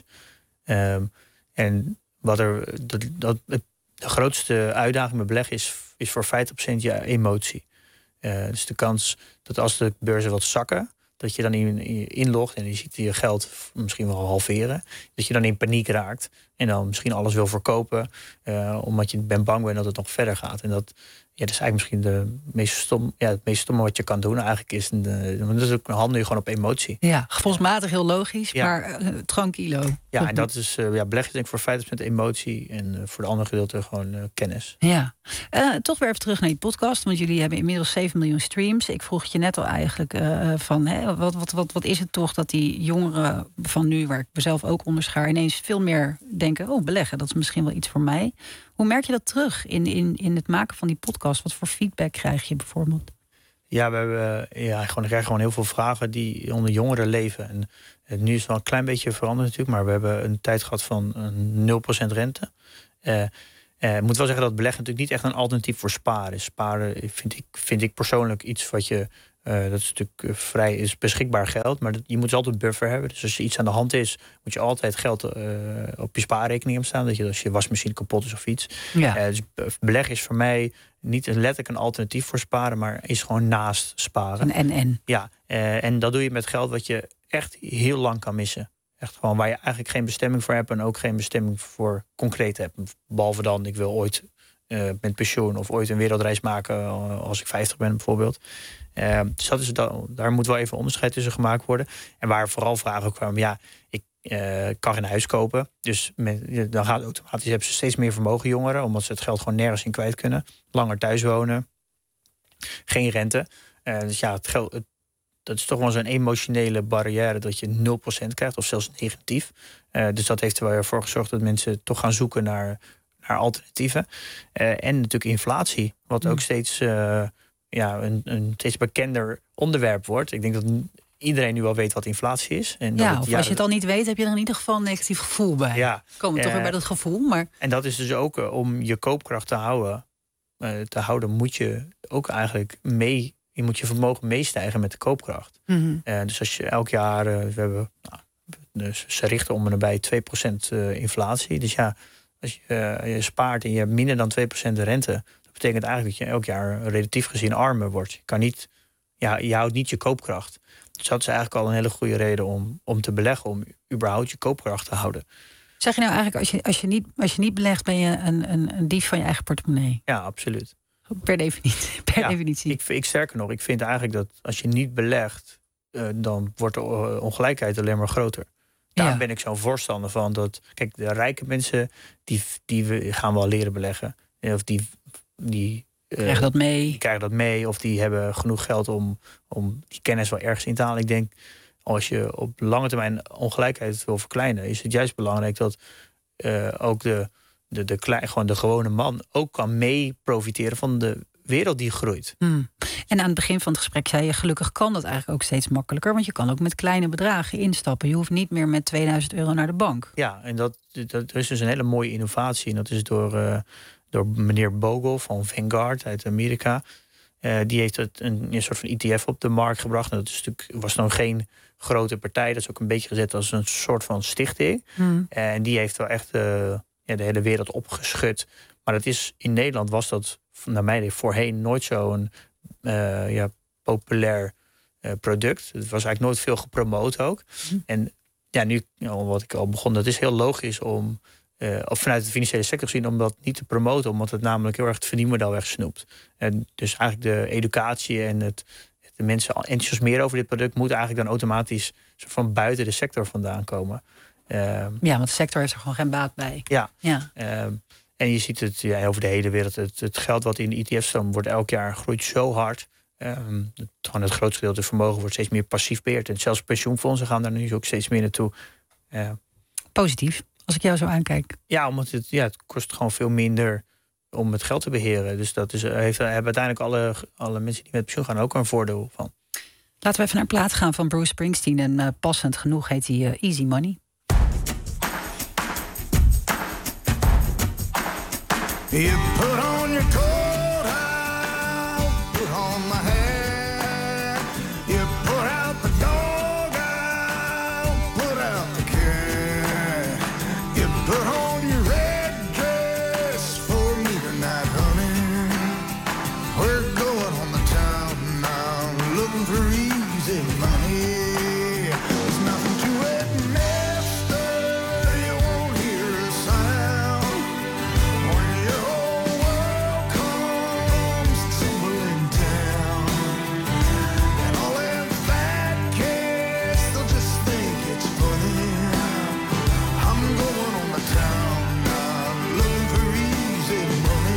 En de grootste uitdaging met beleggen is voor 50% je emotie. Dus de kans dat als de beurzen wat zakken, dat je dan inlogt en je ziet je geld misschien wel halveren. Dat je dan in paniek raakt en dan misschien alles wil verkopen, omdat je bang bent dat het nog verder gaat. En dat is eigenlijk misschien het meest stomme wat je kan doen. Eigenlijk is dat is ook handel je gewoon op emotie. Ja, gevoelsmatig heel logisch, maar tranquilo. Ja, en dat is beleggen denk ik voor 50% emotie en voor de andere gedeelte gewoon kennis. Ja, toch weer even terug naar die podcast, want jullie hebben inmiddels 7 miljoen streams. Ik vroeg het je net al eigenlijk wat is het toch dat die jongeren van nu, waar ik mezelf ook onder schaar, ineens veel meer denken, beleggen, dat is misschien wel iets voor mij. Hoe merk je dat terug in het maken van die podcast? Wat voor feedback krijg je bijvoorbeeld? Ja, ik krijg gewoon heel veel vragen die onder jongeren leven. En nu is het wel een klein beetje veranderd natuurlijk, maar we hebben een tijd gehad van 0% rente. Ik moet wel zeggen dat beleggen natuurlijk niet echt een alternatief voor sparen is. Sparen vind ik persoonlijk iets wat je... dat is natuurlijk is beschikbaar geld, maar je moet dus altijd buffer hebben. Dus als er iets aan de hand is, moet je altijd geld op je spaarrekening hebben staan. Dat je als je wasmachine kapot is of iets. Ja. Dus beleggen is voor mij niet letterlijk een alternatief voor sparen, maar is gewoon naast sparen. En. Ja, en dat doe je met geld wat je echt heel lang kan missen. Echt gewoon waar je eigenlijk geen bestemming voor hebt en ook geen bestemming voor concreet hebt. Behalve dan, ik wil ooit met pensioen of ooit een wereldreis maken als ik 50 ben bijvoorbeeld. Dus daar moet wel even onderscheid tussen gemaakt worden. En waar vooral vragen ook kwamen, ik kan geen huis kopen. Dus dan gaat automatisch, hebben ze steeds meer vermogen jongeren, omdat ze het geld gewoon nergens in kwijt kunnen. Langer thuis wonen. Geen rente. Dus het geld, dat is toch wel zo'n emotionele barrière dat je 0% krijgt of zelfs negatief. Dus dat heeft er wel voor gezorgd dat mensen toch gaan zoeken naar alternatieven. En natuurlijk inflatie, wat ook steeds een steeds bekender onderwerp wordt. Ik denk dat iedereen nu wel weet wat inflatie is. En als je het al niet weet, heb je er in ieder geval een negatief gevoel bij. Ja, komen we toch weer bij dat gevoel. Maar... En dat is dus ook om je koopkracht te houden, moet je ook eigenlijk je moet je vermogen meestijgen met de koopkracht. Mm-hmm. Dus als je elk jaar, dus ze richten om en nabij 2% inflatie. Dus als je spaart en je hebt minder dan 2% rente, dat betekent eigenlijk dat je elk jaar relatief gezien armer wordt. Je kan niet, je houdt niet je koopkracht. Dus dat is eigenlijk al een hele goede reden om te beleggen, om überhaupt je koopkracht te houden. Zeg je nou eigenlijk, als je niet belegt, ben je een dief van je eigen portemonnee? Ja, absoluut. Per definitie. Ik sterker nog, ik vind eigenlijk dat als je niet belegt, dan wordt de ongelijkheid alleen maar groter. Daar ben ik zo'n voorstander van. Kijk, de rijke mensen die gaan wel leren beleggen. Of die krijgen dat mee. Die krijgen dat mee. Of die hebben genoeg geld om die kennis wel ergens in te halen. Ik denk, als je op lange termijn ongelijkheid wil verkleinen, is het juist belangrijk dat ook de gewone man ook kan mee profiteren van de wereld die groeit. En aan het begin van het gesprek zei je, gelukkig kan dat eigenlijk ook steeds makkelijker. Want je kan ook met kleine bedragen instappen. Je hoeft niet meer met €2000 naar de bank. Ja, en dat is dus een hele mooie innovatie. En dat is door meneer Bogle van Vanguard uit Amerika. Die heeft een soort van ETF op de markt gebracht. En was nog geen grote partij. Dat is ook een beetje gezet als een soort van stichting. En die heeft wel echt de hele wereld opgeschud. Maar in Nederland was dat naar mij voorheen nooit zo'n populair product. Het was eigenlijk nooit veel gepromoot ook. En nu, wat ik al begon, dat is heel logisch om, of vanuit de financiële sector gezien, om dat niet te promoten, omdat het namelijk heel erg het verdienmodel wegsnoept. En dus eigenlijk de educatie en de mensen enthousiasmeren over dit product moet eigenlijk dan automatisch soort van buiten de sector vandaan komen. Want de sector heeft er gewoon geen baat bij. En je ziet het over de hele wereld. Het geld wat in de ETF stroomt wordt elk jaar groeit zo hard. Gewoon het grootste gedeelte vermogen wordt steeds meer passief beheerd. En zelfs pensioenfondsen gaan daar nu ook steeds meer naartoe. Positief, als ik jou zo aankijk. Ja, omdat het kost gewoon veel minder om het geld te beheren. Dus dat hebben uiteindelijk alle mensen die met pensioen gaan ook een voordeel van. Laten we even naar een plaat gaan van Bruce Springsteen. En passend genoeg heet hij Easy Money. You put on your coat, I'll put on my hat. You put out the dog, I'll put out the cat. You put on your red dress for me tonight, honey. We're going on the town now, looking for easy money. There's nothing to it, mister, you won't hear a sound. When your whole world comes tumbling down, and all them fat kids, they'll just think it's funny. I'm going on the town now, looking for easy money.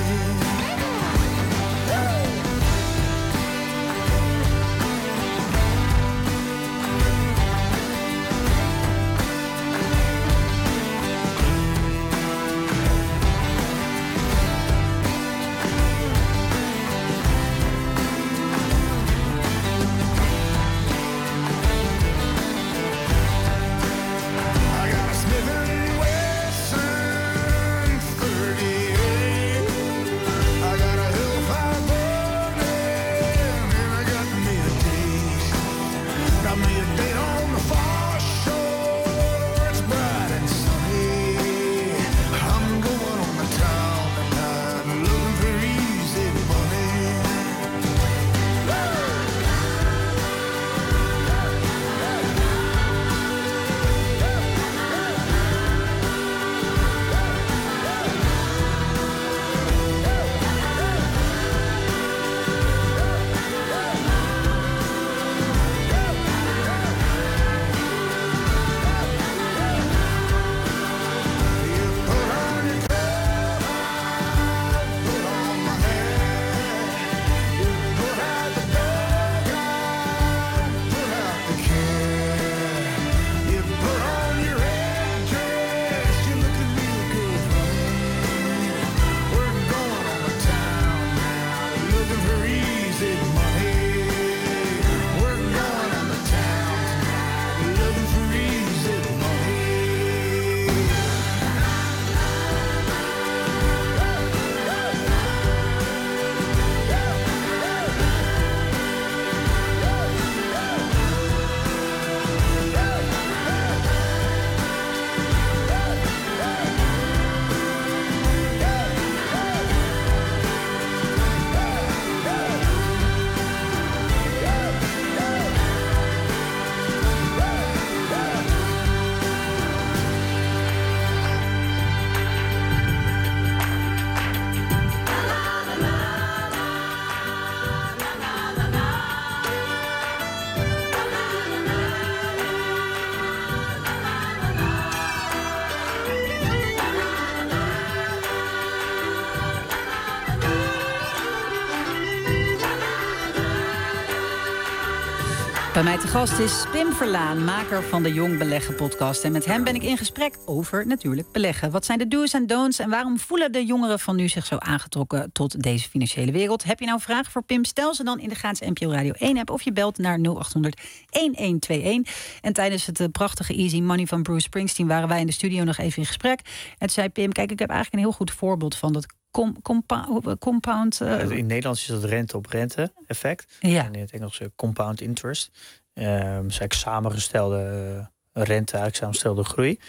Bij mij te gast is Pim Verlaan, maker van de Jong Beleggen podcast. En met hem ben ik in gesprek over natuurlijk beleggen. Wat zijn de do's en don'ts en waarom voelen de jongeren van nu zich zo aangetrokken tot deze financiële wereld? Heb je nou vragen voor Pim? Stel ze dan in de gratis NPO Radio 1 app of je belt naar 0800 1121. En tijdens het prachtige Easy Money van Bruce Springsteen waren wij in de studio nog even in gesprek. En toen zei Pim, kijk, ik heb eigenlijk een heel goed voorbeeld van dat compound... In het Nederlands is dat rente op rente effect. Ja. En in het Engels compound interest. Dus eigenlijk samengestelde rente, eigenlijk samengestelde groei.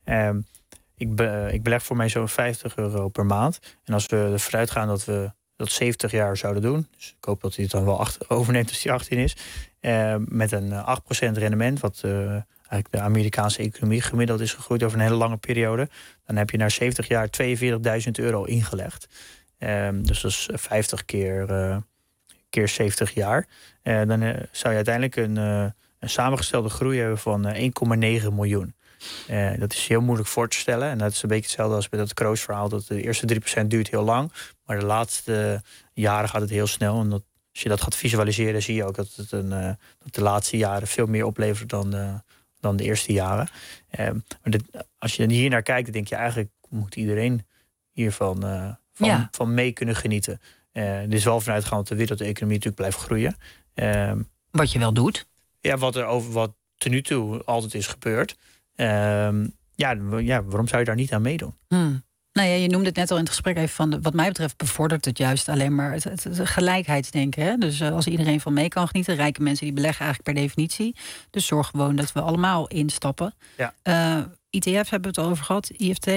Ik beleg voor mij zo'n €50 per maand. En als we ervan uitgaan dat we dat 70 jaar zouden doen, dus ik hoop dat hij het dan wel overneemt als hij 18 is, met een 8% rendement, wat eigenlijk de Amerikaanse economie gemiddeld is gegroeid over een hele lange periode, dan heb je na 70 jaar €42.000 ingelegd. Dus dat is 50 keer 70 jaar. Dan zou je uiteindelijk een samengestelde groei hebben van 1,9 miljoen. Dat is heel moeilijk voor te stellen. En dat is een beetje hetzelfde als bij dat Kroos-verhaal. Dat de eerste 3% duurt heel lang. Maar de laatste jaren gaat het heel snel. En als je dat gaat visualiseren, zie je ook dat dat de laatste jaren veel meer oplevert dan de eerste jaren. Maar als je hier naar kijkt, dan denk je eigenlijk moet iedereen hiervan van mee kunnen genieten. Er is wel vanuit gaan dat de wereldeconomie natuurlijk blijft groeien. Wat je wel doet. Ja, wat ten nu toe altijd is gebeurd. Waarom zou je daar niet aan meedoen? Nou ja, je noemde het net al in het gesprek even van, wat mij betreft bevordert het juist alleen maar het gelijkheidsdenken. Hè? Dus als iedereen van mee kan genieten, rijke mensen die beleggen eigenlijk per definitie. Dus zorg gewoon dat we allemaal instappen. Ja. ETF hebben we het al over gehad. IFT?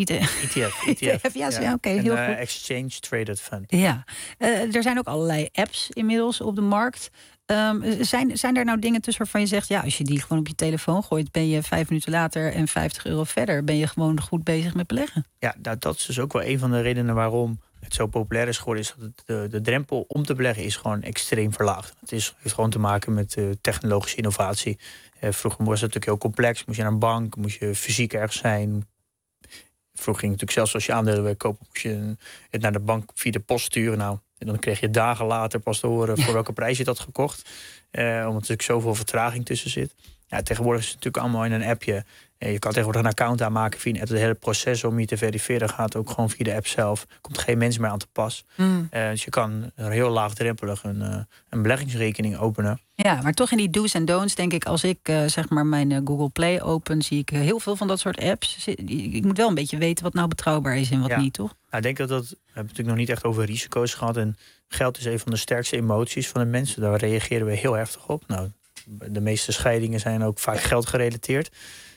ETF. Ja, oké, heel goed. Exchange Traded Fund. Ja, er zijn ook allerlei apps inmiddels op de markt. Zijn er nou dingen tussen waarvan je zegt, ja, als je die gewoon op je telefoon gooit, ben je 5 minuten later en €50 verder, ben je gewoon goed bezig met beleggen? Ja, dat is dus ook wel een van de redenen waarom het zo populair is geworden, is dat de drempel om te beleggen is gewoon extreem verlaagd. Het heeft gewoon te maken met technologische innovatie. Vroeger was het natuurlijk heel complex. Moest je naar een bank, moest je fysiek ergens zijn. Vroeger ging het natuurlijk zelfs als je aandelen wil kopen, moest je het naar de bank via de post sturen. Nou, en dan kreeg je dagen later pas te horen voor welke prijs je dat gekocht. Omdat er natuurlijk zoveel vertraging tussen zit. Ja, tegenwoordig is het natuurlijk allemaal in een appje. Je kan tegenwoordig een account aanmaken via een app. Het hele proces om je te verifiëren gaat ook gewoon via de app zelf. Er komt geen mens meer aan te pas. Dus je kan heel laagdrempelig een beleggingsrekening openen. Ja, maar toch in die do's en don'ts denk ik, als ik zeg maar mijn Google Play open, zie ik heel veel van dat soort apps. Ik moet wel een beetje weten wat nou betrouwbaar is en wat niet, toch? Nou, ik denk dat we hebben natuurlijk nog niet echt over risico's gehad. En geld is een van de sterkste emoties van de mensen. Daar reageren we heel heftig op. Nou, de meeste scheidingen zijn ook vaak geldgerelateerd.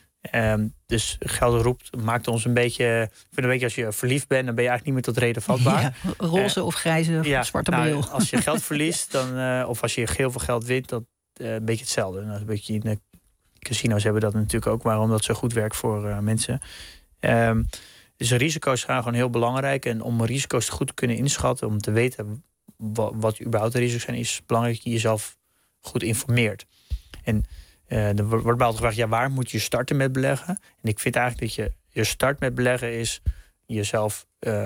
Dus geld maakt ons een beetje, als je verliefd bent, dan ben je eigenlijk niet meer tot reden vatbaar. Ja, roze of grijze of zwarte bril. Als je geld verliest, of als je heel veel geld wint, dat een beetje hetzelfde. Nou, een beetje in de casino's hebben dat natuurlijk ook, waarom dat zo goed werkt voor mensen. Dus risico's zijn gewoon heel belangrijk. En om risico's goed te kunnen inschatten, om te weten wat überhaupt de risico's zijn, is het belangrijk dat je jezelf goed informeert. En er wordt bij altijd gevraagd, waar moet je starten met beleggen? En ik vind eigenlijk dat je start met beleggen is jezelf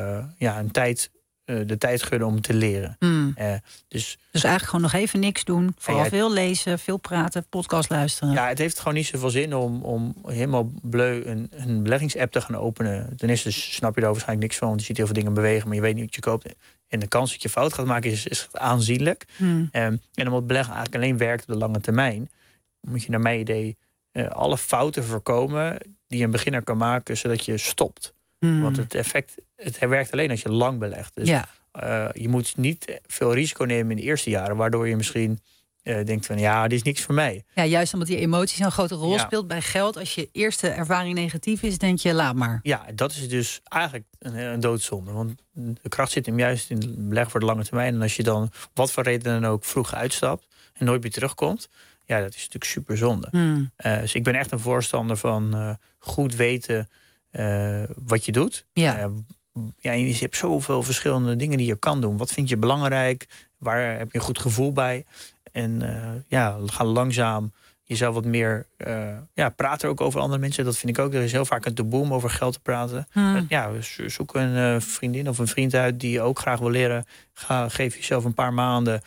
de tijd gunnen om te leren. Dus eigenlijk gewoon nog even niks doen. Vooral veel lezen, veel praten, podcast luisteren. Ja, het heeft gewoon niet zoveel zin om helemaal bleu een beleggingsapp te gaan openen. Ten eerste snap je daar waarschijnlijk niks van, want je ziet heel veel dingen bewegen, maar je weet niet wat je koopt. En de kans dat je fout gaat maken is aanzienlijk. En omdat beleggen eigenlijk alleen werkt op de lange termijn, moet je naar mijn idee alle fouten voorkomen die een beginner kan maken, zodat je stopt. Want het werkt alleen als je lang belegt. Dus je moet niet veel risico nemen in de eerste jaren, waardoor je misschien denkt van, dit is niks voor mij. Ja, juist omdat die emotie zo'n grote rol speelt bij geld. Als je eerste ervaring negatief is, denk je, laat maar. Ja, dat is dus eigenlijk een doodzonde. Want de kracht zit hem juist in het beleggen voor de lange termijn. En als je dan, wat voor reden dan ook, vroeg uitstapt en nooit meer terugkomt, dat is natuurlijk super zonde. Dus ik ben echt een voorstander van goed weten wat je doet. Je hebt zoveel verschillende dingen die je kan doen. Wat vind je belangrijk? Waar heb je een goed gevoel bij? En ga langzaam jezelf wat meer praten ook over andere mensen. Dat vind ik ook. Er is heel vaak een taboe om over geld te praten. Zoek een vriendin of een vriend uit die je ook graag wil leren. Geef jezelf een paar maanden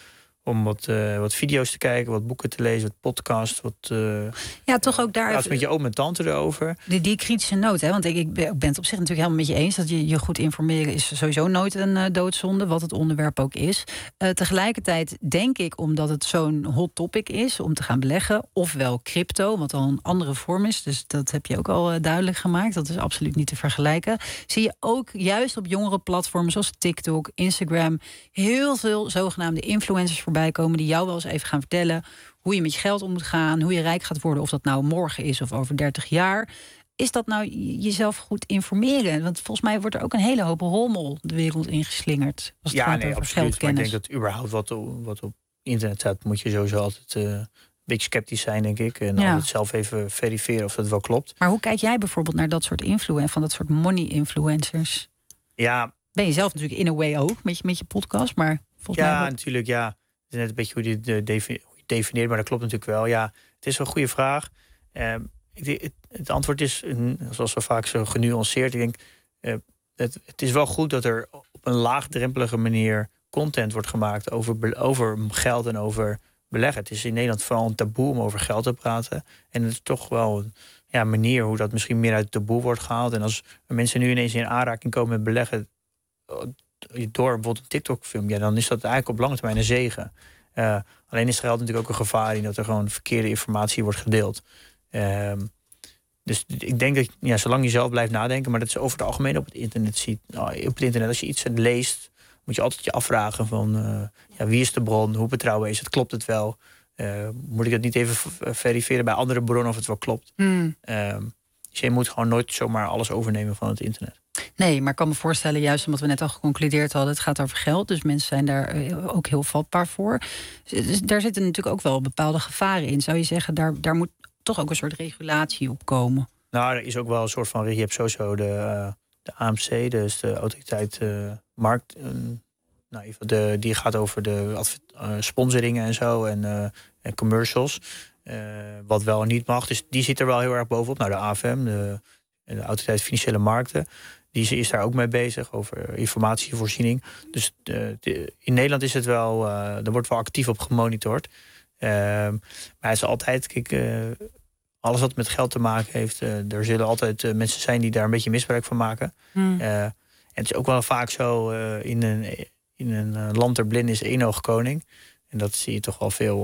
om wat video's te kijken, wat boeken te lezen, wat podcasts, toch ook daar praat met je oom en tante erover. Die kritische noot, hè? Want ik ben het op zich natuurlijk helemaal met je eens dat je goed informeren is sowieso nooit een doodzonde, wat het onderwerp ook is. Tegelijkertijd denk ik, omdat het zo'n hot topic is om te gaan beleggen, ofwel crypto, wat al een andere vorm is, dus dat heb je ook al duidelijk gemaakt. Dat is absoluut niet te vergelijken. Zie je ook juist op jongere platformen zoals TikTok, Instagram, heel veel zogenaamde influencers voorbij komen die jou wel eens even gaan vertellen hoe je met je geld om moet gaan, hoe je rijk gaat worden, of dat nou morgen is of over 30 jaar. Is dat nou jezelf goed informeren? Want volgens mij wordt er ook een hele hoop rommel de wereld ingeslingerd. Als het gaat over absoluut. geldkennis. Maar ik denk dat überhaupt wat op internet staat, moet je sowieso altijd een beetje sceptisch zijn, denk ik. En altijd zelf even verifiëren of dat wel klopt. Maar hoe kijk jij bijvoorbeeld naar dat soort van dat soort money-influencers? Ja. Ben je zelf natuurlijk in a way ook met je podcast, maar volgens mij... Natuurlijk, ja. Het is net een beetje hoe je het definieert, maar dat klopt natuurlijk wel. Ja, het is wel een goede vraag. Het antwoord is, zoals we vaak zo genuanceerd, ik denk, het is wel goed dat er op een laagdrempelige manier content wordt gemaakt over geld en over beleggen. Het is in Nederland vooral een taboe om over geld te praten. En het is toch wel een manier hoe dat misschien meer uit het taboe wordt gehaald. En als mensen nu ineens in aanraking komen met beleggen door bijvoorbeeld een TikTok-film, dan is dat eigenlijk op lange termijn een zegen. Alleen is er natuurlijk ook een gevaar in dat er gewoon verkeerde informatie wordt gedeeld. Dus ik denk dat zolang je zelf blijft nadenken, maar dat is over het algemeen op het internet ziet. Op het internet, als je iets leest, moet je altijd je afvragen van wie is de bron, hoe betrouwbaar is het, klopt het wel? Moet ik het niet even verifiëren bij andere bronnen of het wel klopt? Dus je moet gewoon nooit zomaar alles overnemen van het internet. Nee, maar ik kan me voorstellen, juist omdat we net al geconcludeerd hadden, het gaat over geld, dus mensen zijn daar ook heel vatbaar voor. Dus daar zitten natuurlijk ook wel bepaalde gevaren in. Zou je zeggen, daar moet toch ook een soort regulatie op komen? Nou, er is ook wel een soort van, je hebt sowieso de AMC, dus de autoriteit markt. Die gaat over de sponsoringen en zo en commercials. Wat wel en niet mag. Dus die zit er wel heel erg bovenop. Nou, de AFM, de autoriteit financiële markten, die is daar ook mee bezig over informatievoorziening. Dus in Nederland is het wel, er wordt wel actief op gemonitord. Maar het is altijd, alles wat met geld te maken heeft, er zullen altijd mensen zijn die daar een beetje misbruik van maken. En het is ook wel vaak zo, in een land der blinden is één oog koning. En dat zie je toch wel veel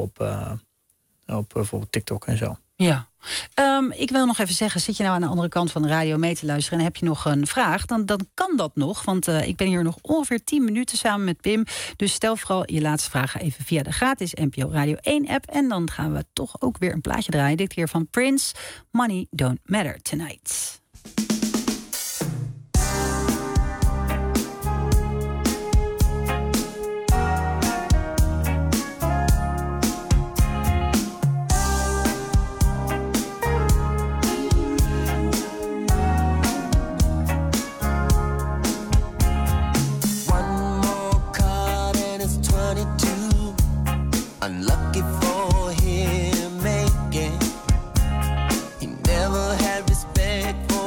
op bijvoorbeeld TikTok en zo. Ja. Ik wil nog even zeggen, zit je nou aan de andere kant van de radio mee te luisteren en heb je nog een vraag, dan kan dat nog. Want ik ben hier nog ongeveer 10 minuten samen met Pim. Dus stel vooral je laatste vragen even via de gratis NPO Radio 1 app. En dan gaan we toch ook weer een plaatje draaien. Dit keer van Prince, Money Don't Matter Tonight. Unlucky for him, making. He never had respect for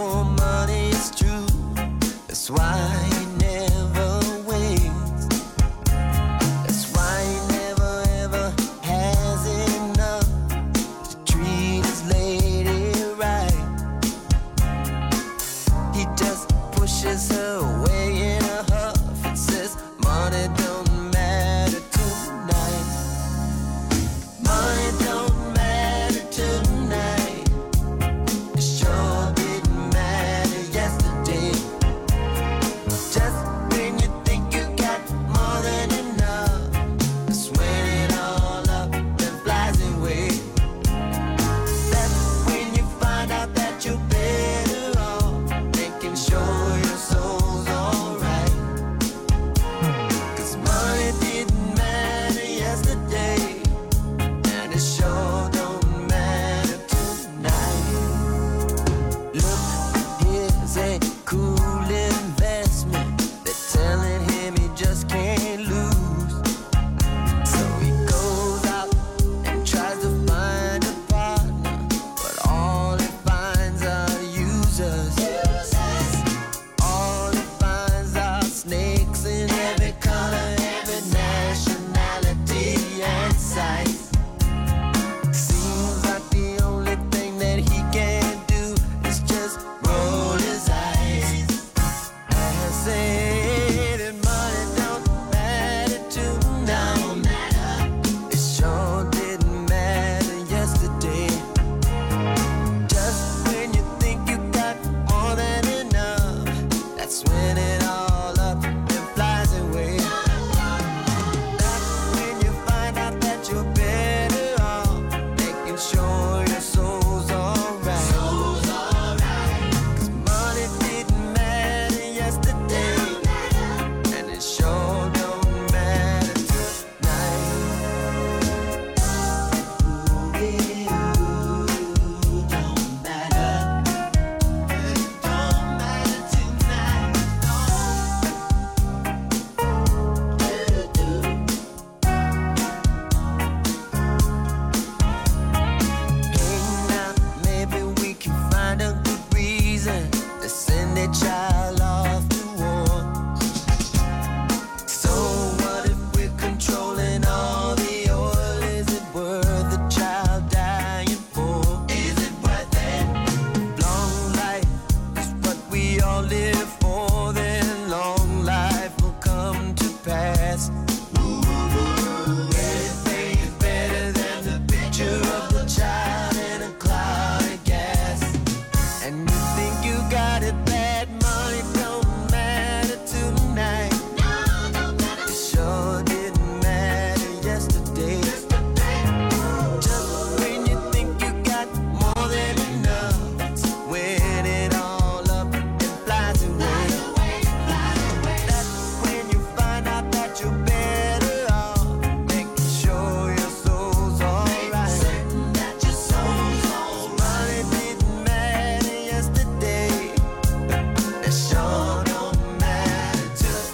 sure your soul's alright. 'Cause money didn't matter yesterday, and it sure don't matter tonight. It don't matter. It don't matter tonight. Hey, now maybe we can find a good reason to send a child off to war. So what if we're controlling all the oil? Is it worth the child dying for? Is it worth it? Long life is what we all live for. Then long life will come to pass. Anything is better than the picture of the child in a cloud of gas. And you think you got it bad, money don't matter tonight. It sure didn't matter yesterday. Just when you think you got more than enough, it's when it all up and flies away. That's when you find out that you're better off making sure your soul's alright. Certain that your soul's alright. Money didn't matter yesterday, it sure don't matter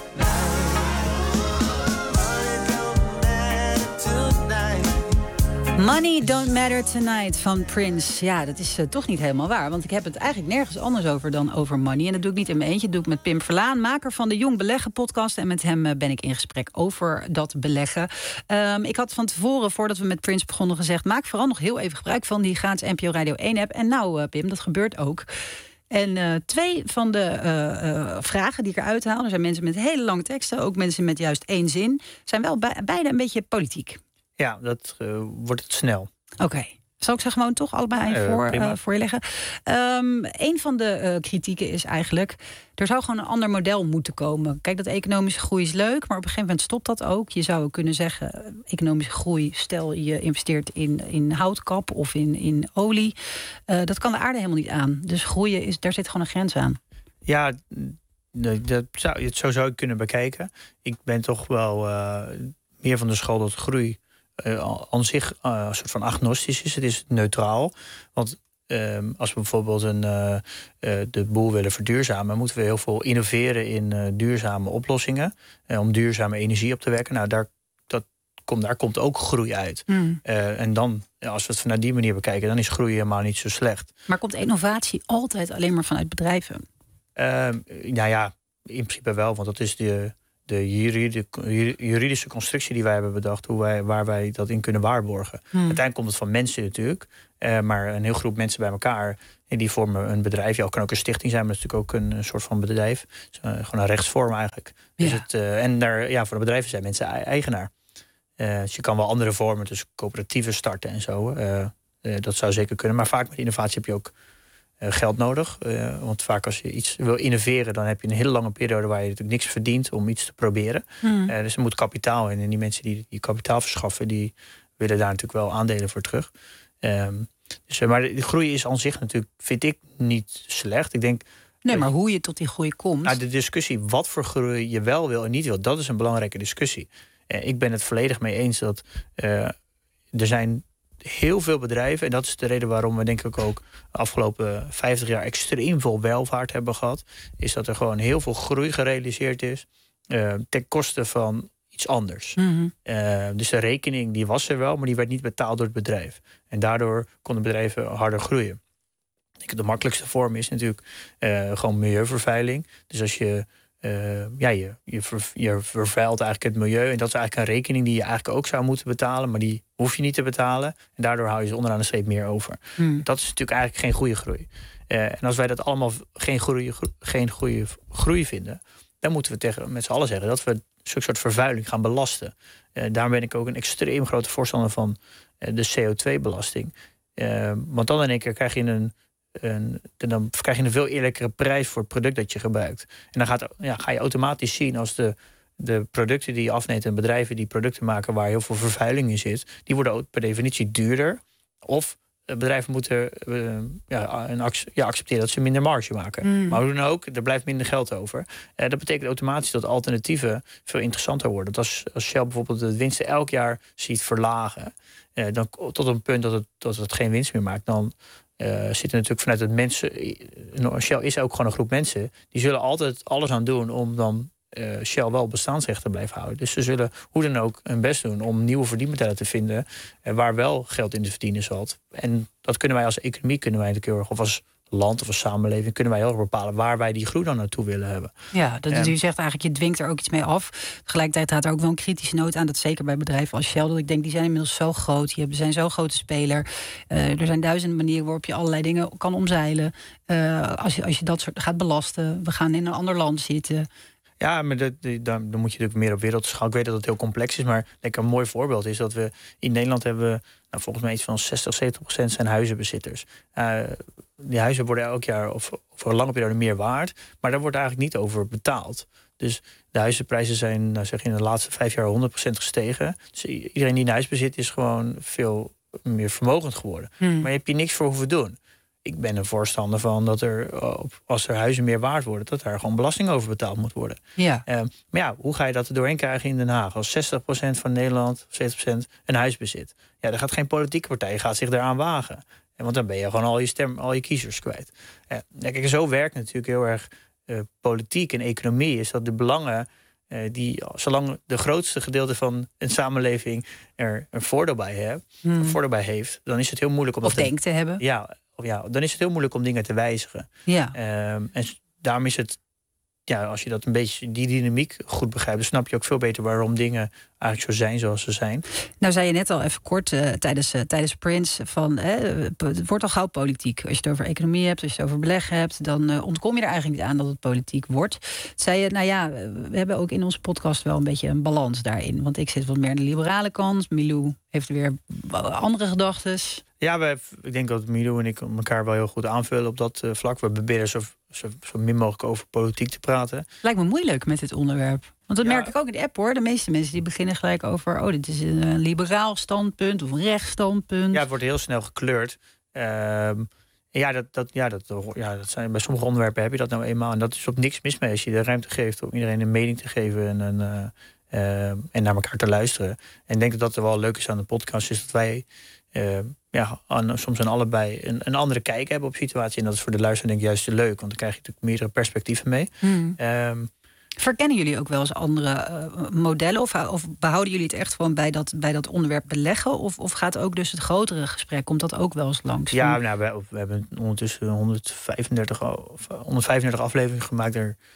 tonight. Money don't matter tonight. Money Don't Matter Tonight van Prince. Ja, dat is toch niet helemaal waar. Want ik heb het eigenlijk nergens anders over dan over money. En dat doe ik niet in mijn eentje. Dat doe ik met Pim Verlaan, maker van de Jong Beleggen podcast. En met hem ben ik in gesprek over dat beleggen. Ik had van tevoren, voordat we met Prince begonnen, gezegd: maak vooral nog heel even gebruik van die gratis NPO Radio 1 app. En nou, Pim, dat gebeurt ook. En 2 van de vragen die ik eruit haal, er zijn mensen met hele lange teksten, ook mensen met juist 1 zin, zijn wel beide een beetje politiek. Ja, dat wordt het snel. Oké. Zal ik ze gewoon toch allebei voor je leggen? Een van de kritieken is eigenlijk, er zou gewoon een ander model moeten komen. Kijk, dat economische groei is leuk, maar op een gegeven moment stopt dat ook. Je zou kunnen zeggen, economische groei, stel je investeert in houtkap of in olie. Dat kan de aarde helemaal niet aan. Dus groeien, daar zit gewoon een grens aan. Ja, zo zou ik kunnen bekijken. Ik ben toch wel meer van de school dat groei aan zich een soort van agnostisch is. Het is neutraal. Want als we bijvoorbeeld de boel willen verduurzamen, moeten we heel veel innoveren in duurzame oplossingen. Om duurzame energie op te wekken. Nou, daar komt ook groei uit. En dan, als we het vanuit die manier bekijken, dan is groei helemaal niet zo slecht. Maar komt innovatie altijd alleen maar vanuit bedrijven? Nou ja, in principe wel. Want dat is de juridische constructie die wij hebben bedacht, waar wij dat in kunnen waarborgen. Uiteindelijk komt het van mensen natuurlijk, maar een heel groep mensen bij elkaar, en die vormen een bedrijf. Ja, het kan ook een stichting zijn, maar het is natuurlijk ook een soort van bedrijf. Dus, gewoon een rechtsvorm eigenlijk. Ja. Dus voor de bedrijven zijn mensen eigenaar. Dus je kan wel andere vormen, dus coöperatieven starten en zo. Dat zou zeker kunnen. Maar vaak met innovatie heb je ook geld nodig. Want vaak als je iets wil innoveren, dan heb je een hele lange periode waar je natuurlijk niks verdient om iets te proberen. Dus er moet kapitaal in. En die mensen die kapitaal verschaffen, die willen daar natuurlijk wel aandelen voor terug. Maar de groei is aan zich natuurlijk, vind ik, niet slecht. Ik denk, nee, maar hoe je tot die groei komt. De discussie wat voor groei je wel wil en niet wil, dat is een belangrijke discussie. Ik ben het volledig mee eens dat er zijn heel veel bedrijven, en dat is de reden waarom we denk ik ook de afgelopen 50 jaar extreem veel welvaart hebben gehad, is dat er gewoon heel veel groei gerealiseerd is ten koste van iets anders. Dus de rekening die was er wel, maar die werd niet betaald door het bedrijf. En daardoor konden bedrijven harder groeien. De makkelijkste vorm is natuurlijk gewoon milieuvervuiling. Dus als je je vervuilt eigenlijk het milieu. En dat is eigenlijk een rekening die je eigenlijk ook zou moeten betalen. Maar die hoef je niet te betalen. En daardoor hou je ze onderaan de streep meer over. Dat is natuurlijk eigenlijk geen goede groei. En als wij dat allemaal geen goede groei vinden, dan moeten we met z'n allen zeggen dat we zo'n soort vervuiling gaan belasten. Daarom ben ik ook een extreem grote voorstander van de CO2-belasting. Want dan in één keer krijg je dan krijg je een veel eerlijkere prijs voor het product dat je gebruikt. En dan ga je automatisch zien als de producten die je afneemt en bedrijven die producten maken waar heel veel vervuiling in zit, die worden ook per definitie duurder. Of bedrijven moeten accepteren dat ze minder marge maken. Maar hoe dan ook, er blijft minder geld over. Dat betekent automatisch dat alternatieven veel interessanter worden. Dat als Shell bijvoorbeeld de winsten elk jaar ziet verlagen, dan tot een punt dat het geen winst meer maakt, dan zitten natuurlijk vanuit het mensen. Shell is ook gewoon een groep mensen. Die zullen altijd alles aan doen om dan Shell wel bestaansrecht te blijven houden. Dus ze zullen hoe dan ook hun best doen om nieuwe verdienmodellen te vinden waar wel geld in te verdienen valt. En dat kunnen wij als economie, of als land of als samenleving, kunnen wij heel erg bepalen waar wij die groei dan naartoe willen hebben. Ja, u zegt eigenlijk, je dwingt er ook iets mee af. Tegelijkertijd gaat er ook wel een kritische noot aan, dat zeker bij bedrijven als Shell, dat ik denk, die zijn inmiddels zo groot, die zijn zo'n grote speler. Er zijn duizenden manieren waarop je allerlei dingen kan omzeilen. Als je dat soort gaat belasten, we gaan in een ander land zitten. Ja, maar dan moet je natuurlijk meer op wereldschaal. Ik weet dat het heel complex is, maar denk een mooi voorbeeld is dat we in Nederland hebben, volgens mij iets van 60-70% zijn huizenbezitters. Die huizen worden elk jaar of voor een lange periode meer waard, maar daar wordt eigenlijk niet over betaald. Dus de huizenprijzen zijn in de laatste 5 jaar 100% gestegen. Dus iedereen die een huis bezit is gewoon veel meer vermogend geworden. Maar je hebt hier niks voor hoeven doen. Ik ben een voorstander van dat als er huizen meer waard worden, dat daar gewoon belasting over betaald moet worden. Ja. Maar ja, hoe ga je dat er doorheen krijgen in Den Haag? Als 60% van Nederland, 70% een huis bezit. Ja, dan gaat geen politieke partij gaat zich daaraan wagen. Want dan ben je gewoon al je kiezers kwijt. Kijk, zo werkt natuurlijk heel erg politiek en economie. Is dat de belangen zolang de grootste gedeelte van een samenleving er een voordeel bij heeft, dan is het heel moeilijk om denkt te hebben. Ja, dan is het heel moeilijk om dingen te wijzigen. Ja. En daarom is het, als je dat een beetje, die dynamiek goed begrijpt, dan snap je ook veel beter waarom dingen eigenlijk zo zijn zoals ze zijn. Nou zei je net al even kort tijdens Prince van het wordt al gauw politiek. Als je het over economie hebt, als je het over beleggen hebt, dan ontkom je er eigenlijk niet aan dat het politiek wordt. Zei je, we hebben ook in onze podcast wel een beetje een balans daarin. Want ik zit wat meer aan de liberale kant. Milou heeft weer andere gedachtes. Ja, ik denk dat Milou en ik elkaar wel heel goed aanvullen op dat vlak. We proberen zo min mogelijk over politiek te praten. Lijkt me moeilijk met dit onderwerp. Want dat merk ik ook in de app, hoor. De meeste mensen die beginnen gelijk over, dit is een liberaal standpunt of een rechtsstandpunt. Ja, het wordt heel snel gekleurd. Dat zijn, bij sommige onderwerpen heb je dat nou eenmaal. En dat is op niks mis mee als je de ruimte geeft om iedereen een mening te geven en naar elkaar te luisteren. En ik denk dat er wel leuk is aan de podcast, is dat wij soms aan allebei een andere kijk hebben op situatie. En dat is voor de luisteraar denk ik juist leuk, want dan krijg je natuurlijk meerdere perspectieven mee. Verkennen jullie ook wel eens andere modellen? Of behouden jullie het echt gewoon bij dat onderwerp beleggen? Of gaat ook dus het grotere gesprek, komt dat ook wel eens langs? Ja, we hebben ondertussen 135 afleveringen gemaakt.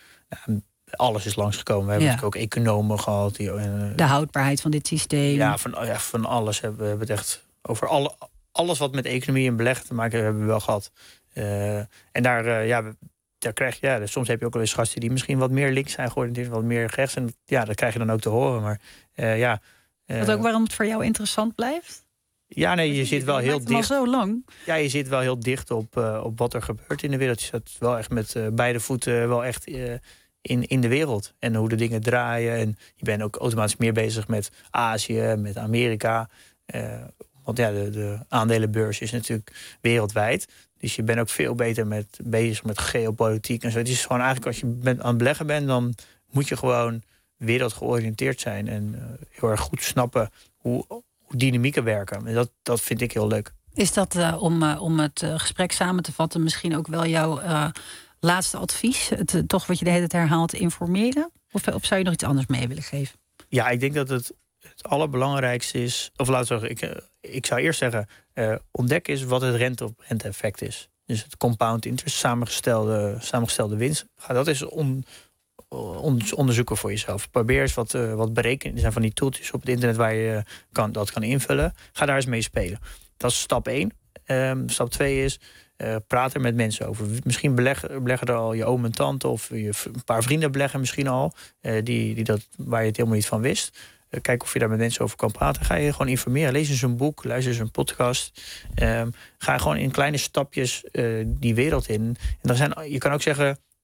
Alles is langsgekomen. We hebben natuurlijk ook economen gehad. De houdbaarheid van dit systeem. Ja, van alles hebben we het echt over alles wat met economie en beleggen te maken hebben we wel gehad. En daar krijg je, soms heb je ook wel eens gasten die misschien wat meer links zijn geworden, wat meer rechts. En dat krijg je dan ook te horen. Maar Wat ook waarom het voor jou interessant blijft? Ja, nee, je zit wel heel dicht. Al zo lang. Ja, je zit wel heel dicht op wat er gebeurt in de wereld. Je zit wel echt met beide voeten wel echt in de wereld. En hoe de dingen draaien. En je bent ook automatisch meer bezig met Azië, met Amerika. Want de aandelenbeurs is natuurlijk wereldwijd. Dus je bent ook veel beter bezig met geopolitiek en zo. Het is gewoon eigenlijk, als je aan het beleggen bent, dan moet je gewoon wereldgeoriënteerd zijn. En heel erg goed snappen hoe dynamieken werken. En dat vind ik heel leuk. Is dat, om het gesprek samen te vatten, misschien ook wel jouw laatste advies? Toch wat je de hele tijd herhaalt, informeren? Of zou je nog iets anders mee willen geven? Ja, ik denk dat het allerbelangrijkste is, of laten we zeggen, ik zou eerst zeggen, ontdek eens wat het rente-op-rente-effect is. Dus het compound interest, samengestelde winst. Ga dat eens onderzoeken voor jezelf. Probeer eens wat berekenen. Er zijn van die tooltjes op het internet waar je dat kan invullen. Ga daar eens mee spelen. Dat is stap 1. Stap 2 is, praat er met mensen over. Misschien beleggen er al je oom en tante of een paar vrienden beleggen misschien al. Waar je het helemaal niet van wist. Kijk of je daar met mensen over kan praten. Ga je gewoon informeren. Lees eens een boek, luister eens een podcast. Ga gewoon in kleine stapjes die wereld in. En je kan ook zeggen,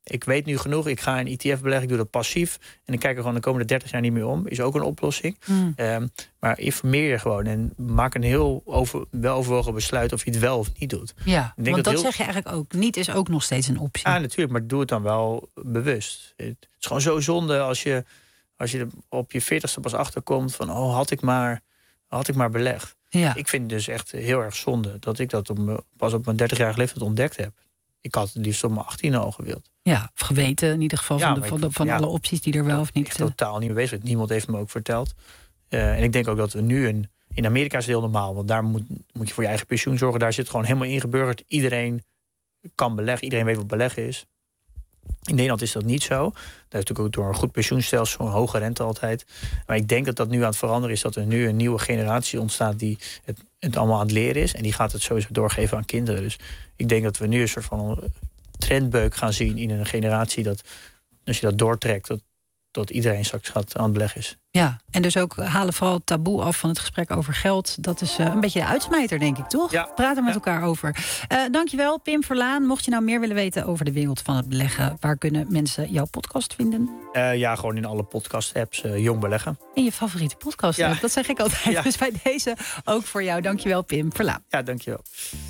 ik weet nu genoeg, ik ga in ETF beleggen, ik doe dat passief. En ik kijk er gewoon de komende 30 jaar niet meer om. Is ook een oplossing. Maar informeer je gewoon en maak een heel wel overwogen besluit of je het wel of niet doet. Ja, Ik denk want dat heel- zeg je eigenlijk ook. Niet is ook nog steeds een optie. Ja, natuurlijk, maar doe het dan wel bewust. Het is gewoon zo zonde als je er op je 40ste pas achterkomt van... had ik maar belegd. Ja. Ik vind het dus echt heel erg zonde dat ik dat pas op mijn 30-jarige leeftijd ontdekt heb. Ik had het liefst op mijn 18e al gewild. Ja, of geweten in ieder geval Ja, van maar alle opties die er wel of Echt niet... totaal niet mee bezig. Niemand heeft me ook verteld. En ik denk ook dat we nu in Amerika is het heel normaal. Want daar moet je voor je eigen pensioen zorgen. Daar zit gewoon helemaal ingeburgerd. Iedereen kan beleggen. Iedereen weet wat beleggen is. In Nederland is dat niet zo. Dat is natuurlijk ook door een goed pensioenstelsel, een hoge rente altijd. Maar ik denk dat dat nu aan het veranderen is. Dat er nu een nieuwe generatie ontstaat die het allemaal aan het leren is. En die gaat het sowieso doorgeven aan kinderen. Dus ik denk dat we nu een soort van trendbeuk gaan zien in een generatie. Dat als je dat doortrekt, dat iedereen straks gaat aan het beleggen is. Ja, en dus ook halen vooral het taboe af van het gesprek over geld. Dat is een beetje de uitsmijter, denk ik, toch? Ja. Praten met elkaar over. Dankjewel, Pim Verlaan. Mocht je nou meer willen weten over de wereld van het beleggen... waar kunnen mensen jouw podcast vinden? Gewoon in alle podcast-apps Jong Beleggen. In je favoriete podcast. Ja. Dat zeg ik altijd. Ja. Dus bij deze ook voor jou. Dankjewel, Pim Verlaan. Ja, dankjewel.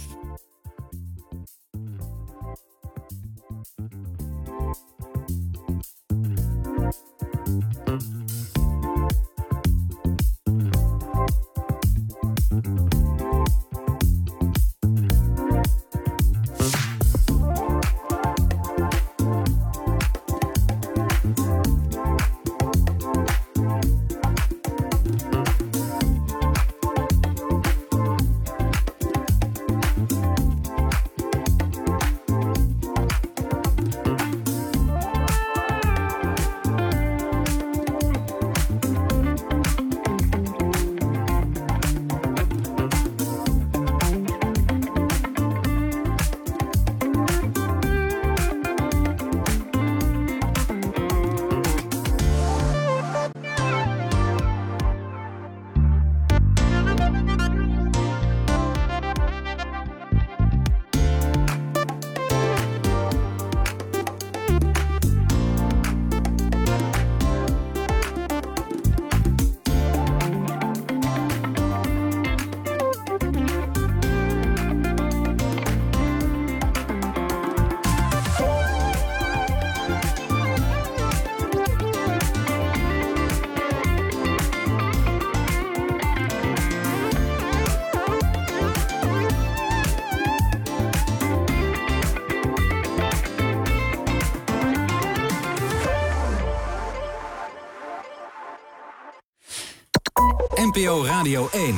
NPO Radio 1.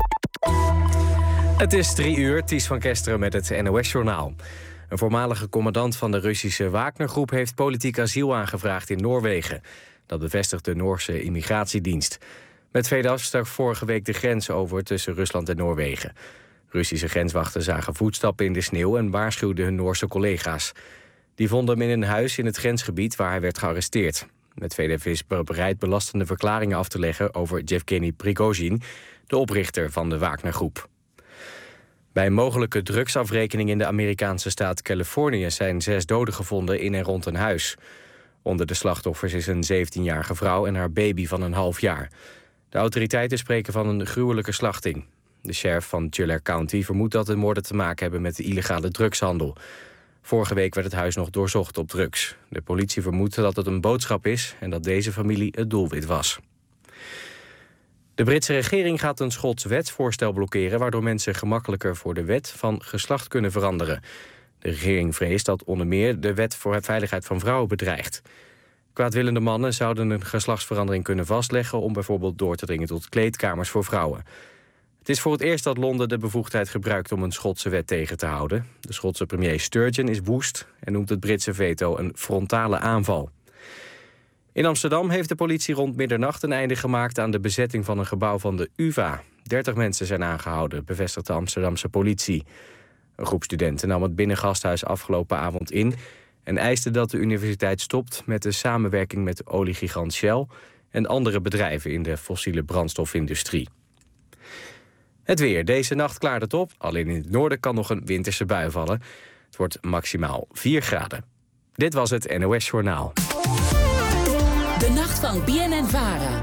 Het is 3 uur, Ties van Kesteren met het NOS-journaal. Een voormalige commandant van de Russische Wagner-groep... heeft politiek asiel aangevraagd in Noorwegen. Dat bevestigt de Noorse immigratiedienst. Met Vedas stak vorige week de grens over tussen Rusland en Noorwegen. Russische grenswachten zagen voetstappen in de sneeuw... en waarschuwden hun Noorse collega's. Die vonden hem in een huis in het grensgebied waar hij werd gearresteerd. Medvedev is bereid belastende verklaringen af te leggen... over Yevgeny Prigozhin, de oprichter van de Wagner-groep. Bij een mogelijke drugsafrekening in de Amerikaanse staat Californië... zijn 6 doden gevonden in en rond een huis. Onder de slachtoffers is een 17-jarige vrouw en haar baby van een half jaar. De autoriteiten spreken van een gruwelijke slachting. De sheriff van Tulare County vermoedt dat de moorden te maken hebben... met de illegale drugshandel. Vorige week werd het huis nog doorzocht op drugs. De politie vermoedt dat het een boodschap is... en dat deze familie het doelwit was. De Britse regering gaat een Schots wetsvoorstel blokkeren... waardoor mensen gemakkelijker voor de wet van geslacht kunnen veranderen. De regering vreest dat onder meer de wet voor veiligheid van vrouwen bedreigt. Kwaadwillende mannen zouden een geslachtsverandering kunnen vastleggen... om bijvoorbeeld door te dringen tot kleedkamers voor vrouwen. Het is voor het eerst dat Londen de bevoegdheid gebruikt om een Schotse wet tegen te houden. De Schotse premier Sturgeon is woest en noemt het Britse veto een frontale aanval. In Amsterdam heeft de politie rond middernacht een einde gemaakt aan de bezetting van een gebouw van de UvA. 30 mensen zijn aangehouden, bevestigt de Amsterdamse politie. Een groep studenten nam het binnengasthuis afgelopen avond in en eiste dat de universiteit stopt met de samenwerking met oliegigant Shell en andere bedrijven in de fossiele brandstofindustrie. Het weer. Deze nacht klaart het op. Alleen in het noorden kan nog een winterse bui vallen. Het wordt maximaal 4 graden. Dit was het NOS Journaal. De nacht van BNN-Vara.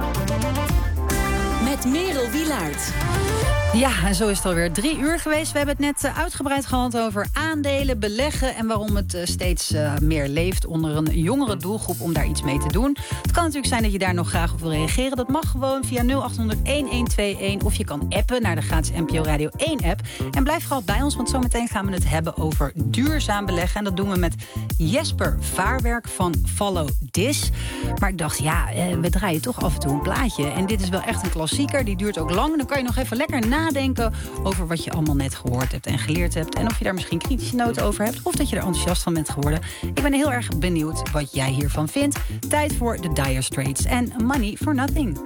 Met Merel Wielaert. Ja, en zo is het alweer 3 uur geweest. We hebben het net uitgebreid gehad over aandelen, beleggen en waarom het steeds meer leeft onder een jongere doelgroep om daar iets mee te doen. Het kan natuurlijk zijn dat je daar nog graag op wil reageren. Dat mag gewoon via 0800-1121 of je kan appen naar de gratis NPO Radio 1 app. En blijf vooral bij ons, want zometeen gaan we het hebben over duurzaam beleggen. En dat doen we met Jesper Vaarwerk van Follow This. Maar ik dacht, we draaien toch af en toe een plaatje. En dit is wel echt een klassieker, die duurt ook lang. Dan kan je nog even lekker nadenken over wat je allemaal net gehoord hebt en geleerd hebt. En of je daar misschien kritische noten over hebt of dat je er enthousiast van bent geworden. Ik ben heel erg benieuwd wat jij hiervan vindt. Tijd voor de Dire Straits en Money for Nothing.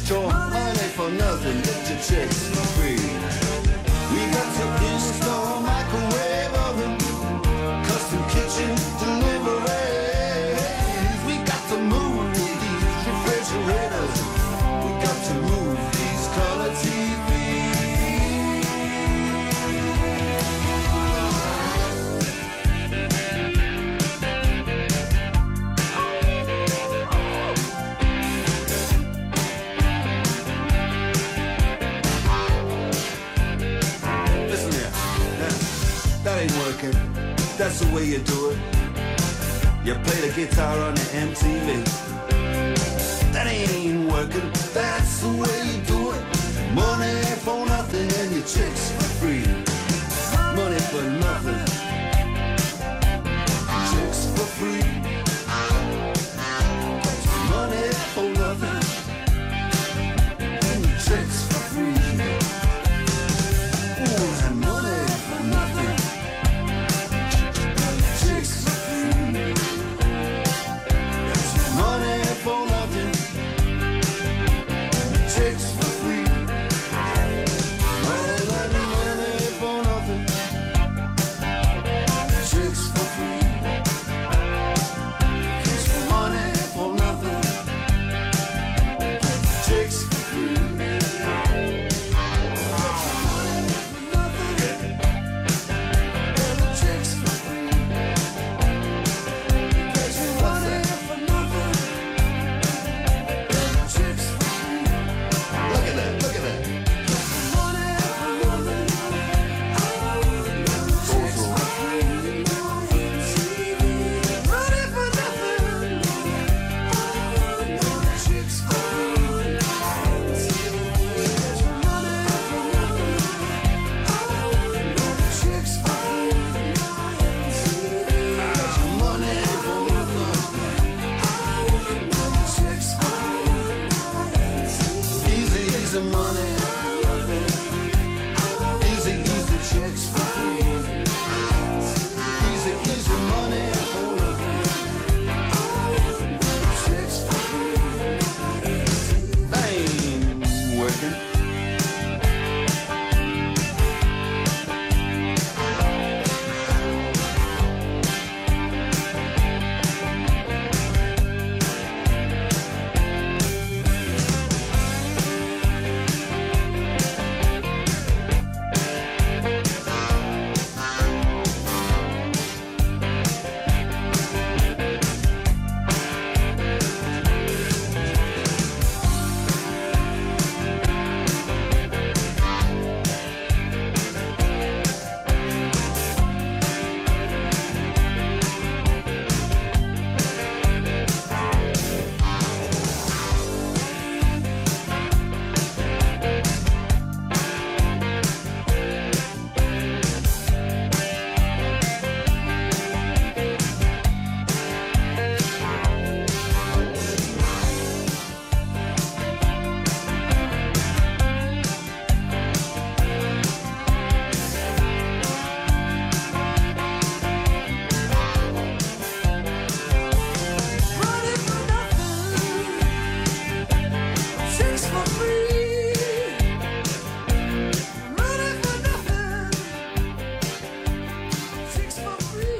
your money for nothing, get your chicks for free. We got to install a microwave oven, custom kitchen deliveries. We got to move these refrigerators. We got to move these color TVs. Listen here, that ain't working. That's the way you do it. You play the guitar on the MTV. That ain't working. That's the way you do it. Money for nothing and your chicks for free. Money for nothing. Chicks for free. Money for nothing. And your chicks for free. Ooh, and money for nothing. Chicks for free. Money for nothing. Chicks for free. Money for nothing. Chicks for free. Money for nothing. Chicks for free. Chicks for free. Money for nothing. Chicks for free. Look at that, look at that. Money for nothing. Chicks for free. Money for nothing. Chicks for free. Money for nothing. Chicks for free. Money for nothing. Chicks for free. Easy, easy money. Easy, easy chicks for free. Easy, easy money for nothing. Chicks for free. That ain't working. Money for nothing. Chicks for free. Money for nothing. Chicks for free.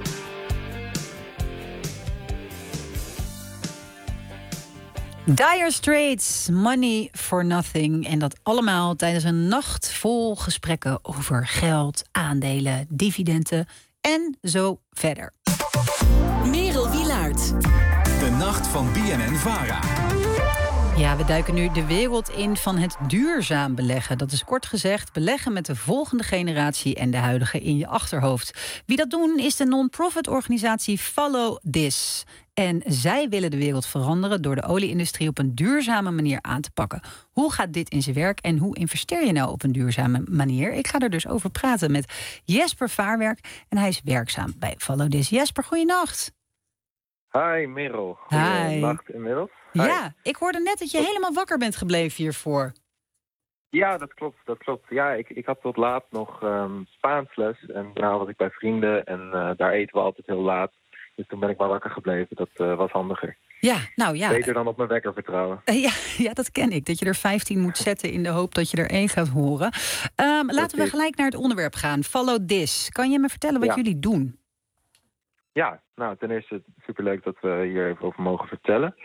Dire Straits, Money for Nothing. En dat allemaal tijdens een nacht vol gesprekken over geld, aandelen, dividenden en zo verder. Merel Wielaert. De nacht van BNN-Vara. Ja, we duiken nu de wereld in van het duurzaam beleggen. Dat is kort gezegd beleggen met de volgende generatie en de huidige in je achterhoofd. Wie dat doen is de non-profit organisatie Follow This. En zij willen de wereld veranderen door de olieindustrie op een duurzame manier aan te pakken. Hoe gaat dit in zijn werk en hoe investeer je nou op een duurzame manier? Ik ga er dus over praten met Jesper Vaarwerk en hij is werkzaam bij Follow This. Jesper, goeienacht. Hi Merel, Hi. goeienacht inmiddels. Hi. Ja, ik hoorde net dat je helemaal wakker bent gebleven hiervoor. Ja, dat klopt. Ja, ik had tot laat nog Spaansles en daarna was ik bij vrienden en daar eten we altijd heel laat. Dus toen ben ik maar wakker gebleven, dat was handiger. Ja, nou ja. Beter dan op mijn wekker vertrouwen. Ja, dat ken ik. Dat je er 15 moet zetten in de hoop dat je er 1 gaat horen. Laten we gelijk naar het onderwerp gaan. Follow This. Kan je me vertellen wat jullie doen? Ja, nou, ten eerste superleuk dat we hier even over mogen vertellen.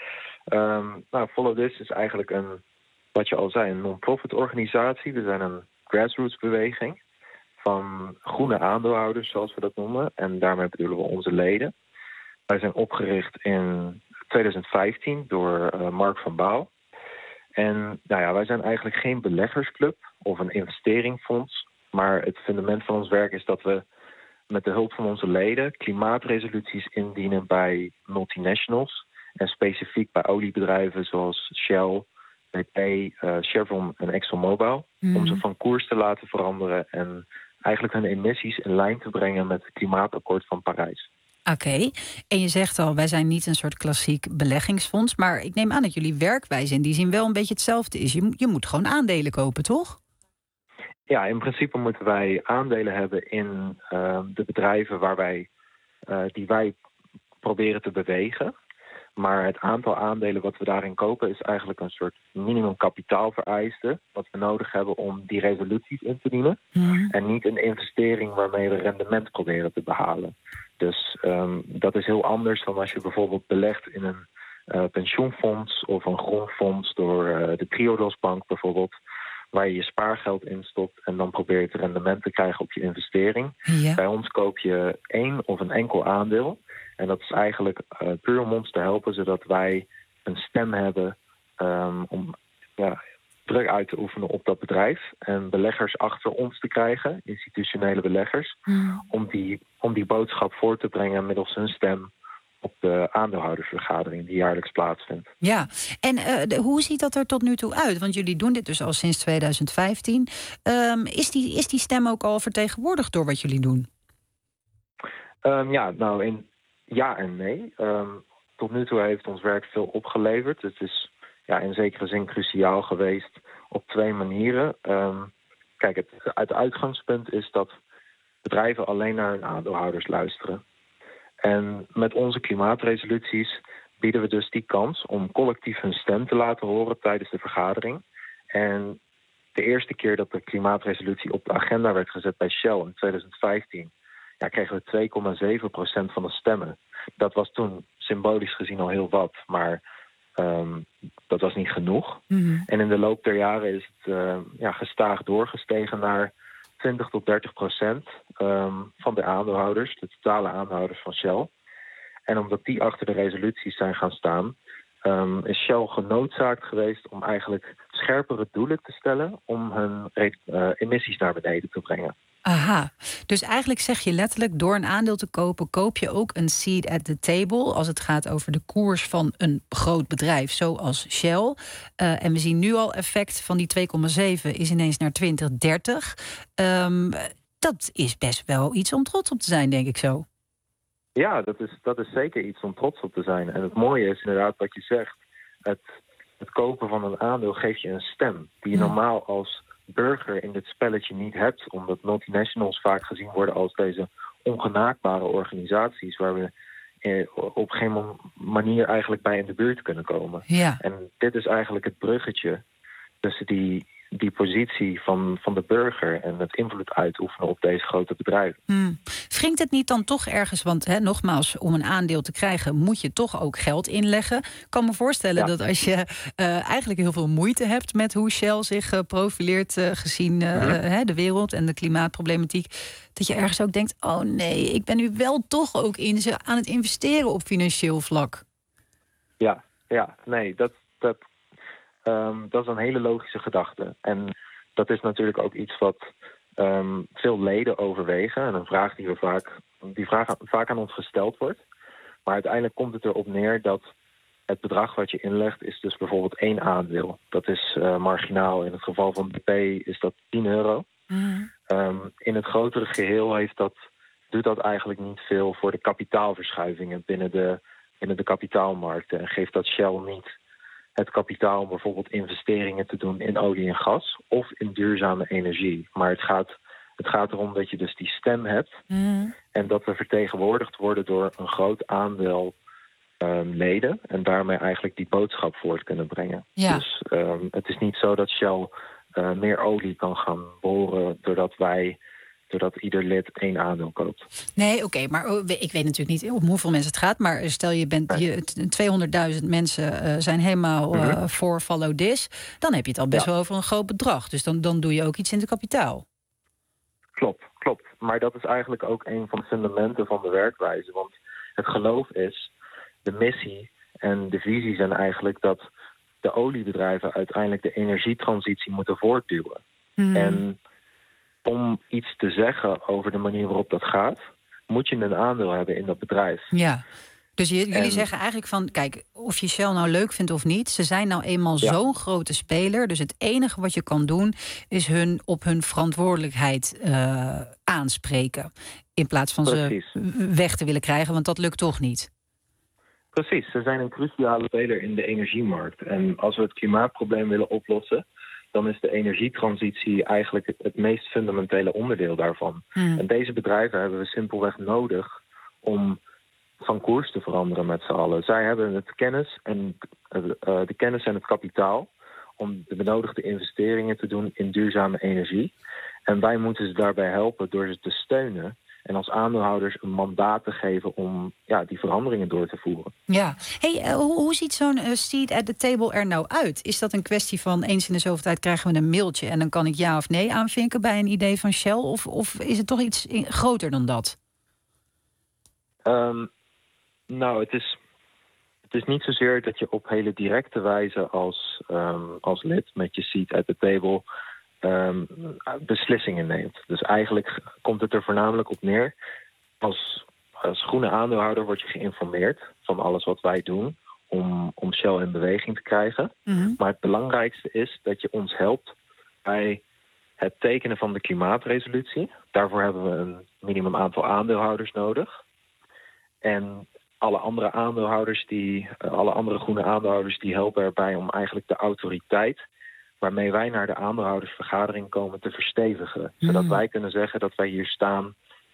Follow This is eigenlijk wat je al zei, een non-profit organisatie. We zijn een grassroots beweging van groene aandeelhouders, zoals we dat noemen. En daarmee bedoelen we onze leden. Wij zijn opgericht in 2015 door Mark van Baal. En wij zijn eigenlijk geen beleggersclub of een investeringsfonds. Maar het fundament van ons werk is dat we met de hulp van onze leden klimaatresoluties indienen bij multinationals. En specifiek bij oliebedrijven zoals Shell, BP, Chevron en ExxonMobil. Om ze van koers te laten veranderen en eigenlijk hun emissies in lijn te brengen met het klimaatakkoord van Parijs. Oké, en je zegt al, wij zijn niet een soort klassiek beleggingsfonds. Maar ik neem aan dat jullie werkwijze in die zin wel een beetje hetzelfde is. Je moet gewoon aandelen kopen, toch? Ja, in principe moeten wij aandelen hebben in de bedrijven die wij proberen te bewegen. Maar het aantal aandelen wat we daarin kopen is eigenlijk een soort minimum kapitaalvereiste wat we nodig hebben om die resoluties in te dienen. En niet een investering waarmee we rendement proberen te behalen. Dus dat is heel anders dan als je bijvoorbeeld belegt in een pensioenfonds of een groen fonds door de Triodosbank bijvoorbeeld, waar je je spaargeld in stopt en dan probeer je het rendement te krijgen op je investering. Ja. Bij ons koop je 1 of een enkel aandeel. En dat is eigenlijk puur om ons te helpen, zodat wij een stem hebben om druk uit te oefenen op dat bedrijf. En beleggers achter ons te krijgen, institutionele beleggers, om die boodschap voor te brengen middels hun stem op de aandeelhoudersvergadering die jaarlijks plaatsvindt. Ja, en hoe ziet dat er tot nu toe uit? Want jullie doen dit dus al sinds 2015. Is die stem ook al vertegenwoordigd door wat jullie doen? Ja en nee. Tot nu toe heeft ons werk veel opgeleverd. Het is in zekere zin cruciaal geweest op 2 manieren. Het uitgangspunt is dat bedrijven alleen naar hun aandeelhouders luisteren. En met onze klimaatresoluties bieden we dus die kans om collectief hun stem te laten horen tijdens de vergadering. En de eerste keer dat de klimaatresolutie op de agenda werd gezet bij Shell in 2015... kregen we 2,7% van de stemmen. Dat was toen symbolisch gezien al heel wat, maar dat was niet genoeg. En in de loop der jaren is het gestaag doorgestegen naar 20 tot 30% van de aandeelhouders, de totale aandeelhouders van Shell. En omdat die achter de resoluties zijn gaan staan, is Shell genoodzaakt geweest om eigenlijk scherpere doelen te stellen om hun emissies naar beneden te brengen. Aha, dus eigenlijk zeg je letterlijk, door een aandeel te kopen, koop je ook een seat at the table als het gaat over de koers van een groot bedrijf zoals Shell. En we zien nu al effect van die 2,7 is ineens naar 2030. Dat is best wel iets om trots op te zijn, denk ik zo. Ja, dat is zeker iets om trots op te zijn. En het mooie is inderdaad wat je zegt. Het kopen van een aandeel geeft je een stem die je normaal als burger in dit spelletje niet hebt, omdat multinationals vaak gezien worden als deze ongenaakbare organisaties waar we op geen manier eigenlijk bij in de buurt kunnen komen. Ja. En dit is eigenlijk het bruggetje tussen die positie van de burger en het invloed uitoefenen op deze grote bedrijven. Wringt het niet dan toch ergens, want nogmaals, om een aandeel te krijgen moet je toch ook geld inleggen. Ik kan me voorstellen dat als je eigenlijk heel veel moeite hebt met hoe Shell zich profileert gezien de wereld en de klimaatproblematiek, dat je ergens ook denkt, oh nee, ik ben nu wel toch ook aan het investeren op financieel vlak. Dat is een hele logische gedachte. En dat is natuurlijk ook iets wat veel leden overwegen. En een vraag die vaak aan ons gesteld wordt. Maar uiteindelijk komt het erop neer dat het bedrag wat je inlegt is dus bijvoorbeeld 1 aandeel. Dat is marginaal. In het geval van BP is dat €10. In het grotere geheel doet dat eigenlijk niet veel voor de kapitaalverschuivingen binnen de kapitaalmarkten. En geeft dat Shell niet het kapitaal om bijvoorbeeld investeringen te doen in olie en gas of in duurzame energie. Maar het gaat erom dat je dus die stem hebt en dat we vertegenwoordigd worden door een groot aandeel leden en daarmee eigenlijk die boodschap voort kunnen brengen. Ja. Dus het is niet zo dat Shell meer olie kan gaan boren doordat ieder lid 1 aandeel koopt. Nee, oké, maar ik weet natuurlijk niet om hoeveel mensen het gaat. Maar stel je bent 200.000 mensen zijn helemaal voor Follow This. Dan heb je het al best wel over een groot bedrag. Dus dan doe je ook iets in het kapitaal. Klopt. Maar dat is eigenlijk ook een van de fundamenten van de werkwijze. Want het geloof is, de missie en de visie zijn eigenlijk dat de oliebedrijven uiteindelijk de energietransitie moeten voortduwen. En om iets te zeggen over de manier waarop dat gaat, moet je een aandeel hebben in dat bedrijf. Ja, dus jullie zeggen eigenlijk van, kijk, of je Shell nou leuk vindt of niet, ze zijn nou eenmaal zo'n grote speler. Dus het enige wat je kan doen is hun op hun verantwoordelijkheid aanspreken. In plaats van ze weg te willen krijgen, want dat lukt toch niet. Precies, ze zijn een cruciale speler in de energiemarkt. En als we het klimaatprobleem willen oplossen, dan is de energietransitie eigenlijk het meest fundamentele onderdeel daarvan. En deze bedrijven hebben we simpelweg nodig om van koers te veranderen met z'n allen. Zij hebben de kennis en het kapitaal om de benodigde investeringen te doen in duurzame energie. En wij moeten ze daarbij helpen door ze te steunen en als aandeelhouders een mandaat te geven om die veranderingen door te voeren. Ja. Hey, hoe ziet zo'n seat at the table er nou uit? Is dat een kwestie van eens in de zoveel tijd krijgen we een mailtje en dan kan ik ja of nee aanvinken bij een idee van Shell? Of is het toch iets groter dan dat? Nou, het is niet zozeer dat je op hele directe wijze als lid met je seat at the table beslissingen neemt. Dus eigenlijk komt het er voornamelijk op neer. Als groene aandeelhouder word je geïnformeerd van alles wat wij doen om Shell in beweging te krijgen. Maar het belangrijkste is dat je ons helpt bij het tekenen van de klimaatresolutie. Daarvoor hebben we een minimum aantal aandeelhouders nodig. En alle andere groene aandeelhouders die helpen erbij om eigenlijk de autoriteit waarmee wij naar de aandeelhoudersvergadering komen te verstevigen. Zodat wij kunnen zeggen dat wij hier staan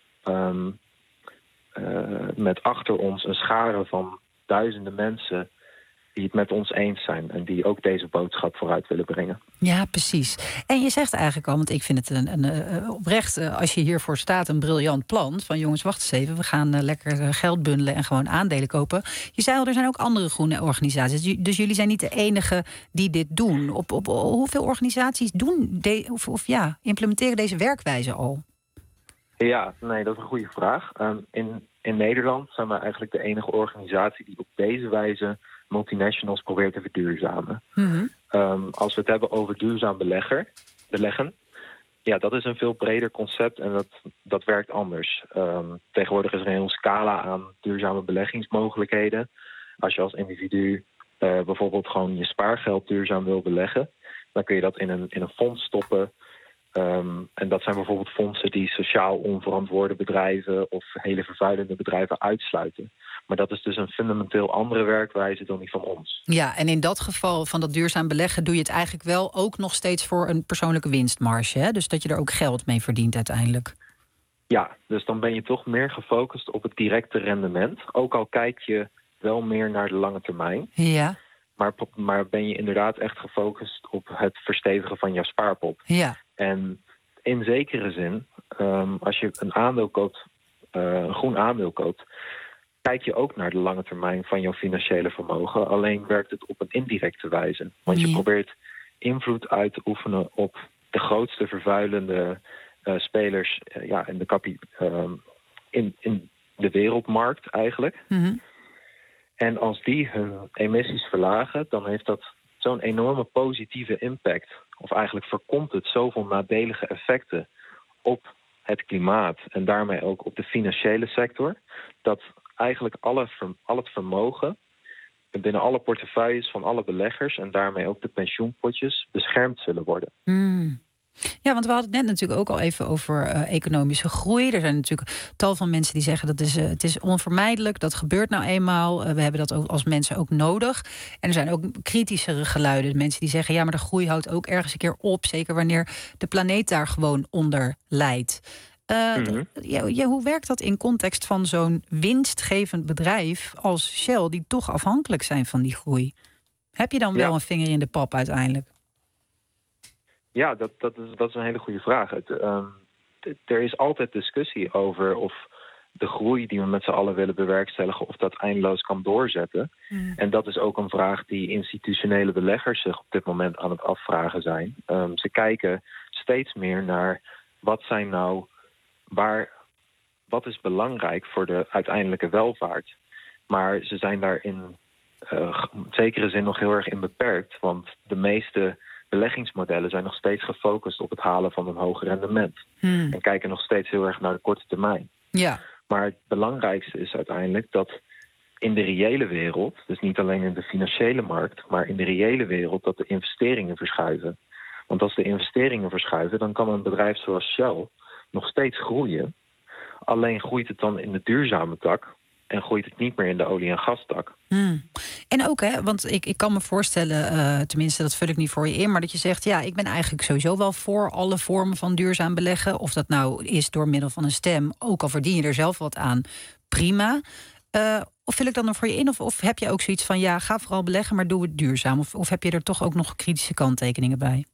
met achter ons een schare van duizenden mensen die het met ons eens zijn en die ook deze boodschap vooruit willen brengen. Ja, precies. En je zegt eigenlijk al, want ik vind het een oprecht, als je hiervoor staat, een briljant plan. Van jongens, wacht eens even, we gaan lekker geld bundelen en gewoon aandelen kopen. Je zei al, er zijn ook andere groene organisaties. Dus jullie zijn niet de enige die dit doen. Op hoeveel organisaties implementeren deze werkwijze al? Ja, nee, dat is een goede vraag. In Nederland zijn we eigenlijk de enige organisatie die op deze wijze multinationals probeert te verduurzamen. Als we het hebben over duurzaam beleggen, dat is een veel breder concept en dat werkt anders. Tegenwoordig is er een hele scala aan duurzame beleggingsmogelijkheden. Als je als individu bijvoorbeeld gewoon je spaargeld duurzaam wil beleggen, dan kun je dat in een fonds stoppen. En dat zijn bijvoorbeeld fondsen die sociaal onverantwoorde bedrijven of hele vervuilende bedrijven uitsluiten. Maar dat is dus een fundamenteel andere werkwijze dan die van ons. Ja, en in dat geval van dat duurzaam beleggen doe je het eigenlijk wel ook nog steeds voor een persoonlijke winstmarge, hè? Dus dat je er ook geld mee verdient uiteindelijk. Ja, dus dan ben je toch meer gefocust op het directe rendement. Ook al kijk je wel meer naar de lange termijn. Ja. Maar ben je inderdaad echt gefocust op het verstevigen van jouw spaarpot. Ja. En in zekere zin, als je een aandeel koopt, een groen aandeel koopt, kijk je ook naar de lange termijn van jouw financiële vermogen. Alleen werkt het op een indirecte wijze. Want je probeert invloed uit te oefenen op de grootste vervuilende spelers in de wereldmarkt eigenlijk. En als die hun emissies verlagen, dan heeft dat zo'n enorme positieve impact. Of eigenlijk voorkomt het zoveel nadelige effecten op het klimaat en daarmee ook op de financiële sector, dat eigenlijk al het vermogen binnen alle portefeuilles van alle beleggers en daarmee ook de pensioenpotjes beschermd zullen worden. Ja, want we hadden het net natuurlijk ook al even over economische groei. Er zijn natuurlijk tal van mensen die zeggen dat het is onvermijdelijk. Dat gebeurt nou eenmaal. We hebben dat ook als mensen ook nodig. En er zijn ook kritischere geluiden. Mensen die zeggen, ja, maar de groei houdt ook ergens een keer op. Zeker wanneer de planeet daar gewoon onder lijdt. Hoe werkt dat in context van zo'n winstgevend bedrijf als Shell, die toch afhankelijk zijn van die groei? Heb je dan wel een vinger in de pap uiteindelijk? Ja, dat is een hele goede vraag. Er is altijd discussie over of de groei die we met z'n allen willen bewerkstelligen, of dat eindeloos kan doorzetten. En dat is ook een vraag die institutionele beleggers zich op dit moment aan het afvragen zijn. Ze kijken steeds meer naar wat is belangrijk voor de uiteindelijke welvaart. Maar ze zijn daar in zekere zin nog heel erg in beperkt, want de meeste beleggingsmodellen zijn nog steeds gefocust op het halen van een hoger rendement. En kijken nog steeds heel erg naar de korte termijn. Ja. Maar het belangrijkste is uiteindelijk dat in de reële wereld, dus niet alleen in de financiële markt, maar in de reële wereld, dat de investeringen verschuiven. Want als de investeringen verschuiven, dan kan een bedrijf zoals Shell nog steeds groeien. Alleen groeit het dan in de duurzame tak en groeit het niet meer in de olie- en gastak. En ook, want ik kan me voorstellen, tenminste dat vul ik niet voor je in, maar dat je zegt, ja, ik ben eigenlijk sowieso wel voor alle vormen van duurzaam beleggen. Of dat nou is door middel van een stem, ook al verdien je er zelf wat aan, prima. Of vul ik dan nog voor je in? Of heb je ook zoiets van, ja, ga vooral beleggen, maar doe het duurzaam? Of heb je er toch ook nog kritische kanttekeningen bij?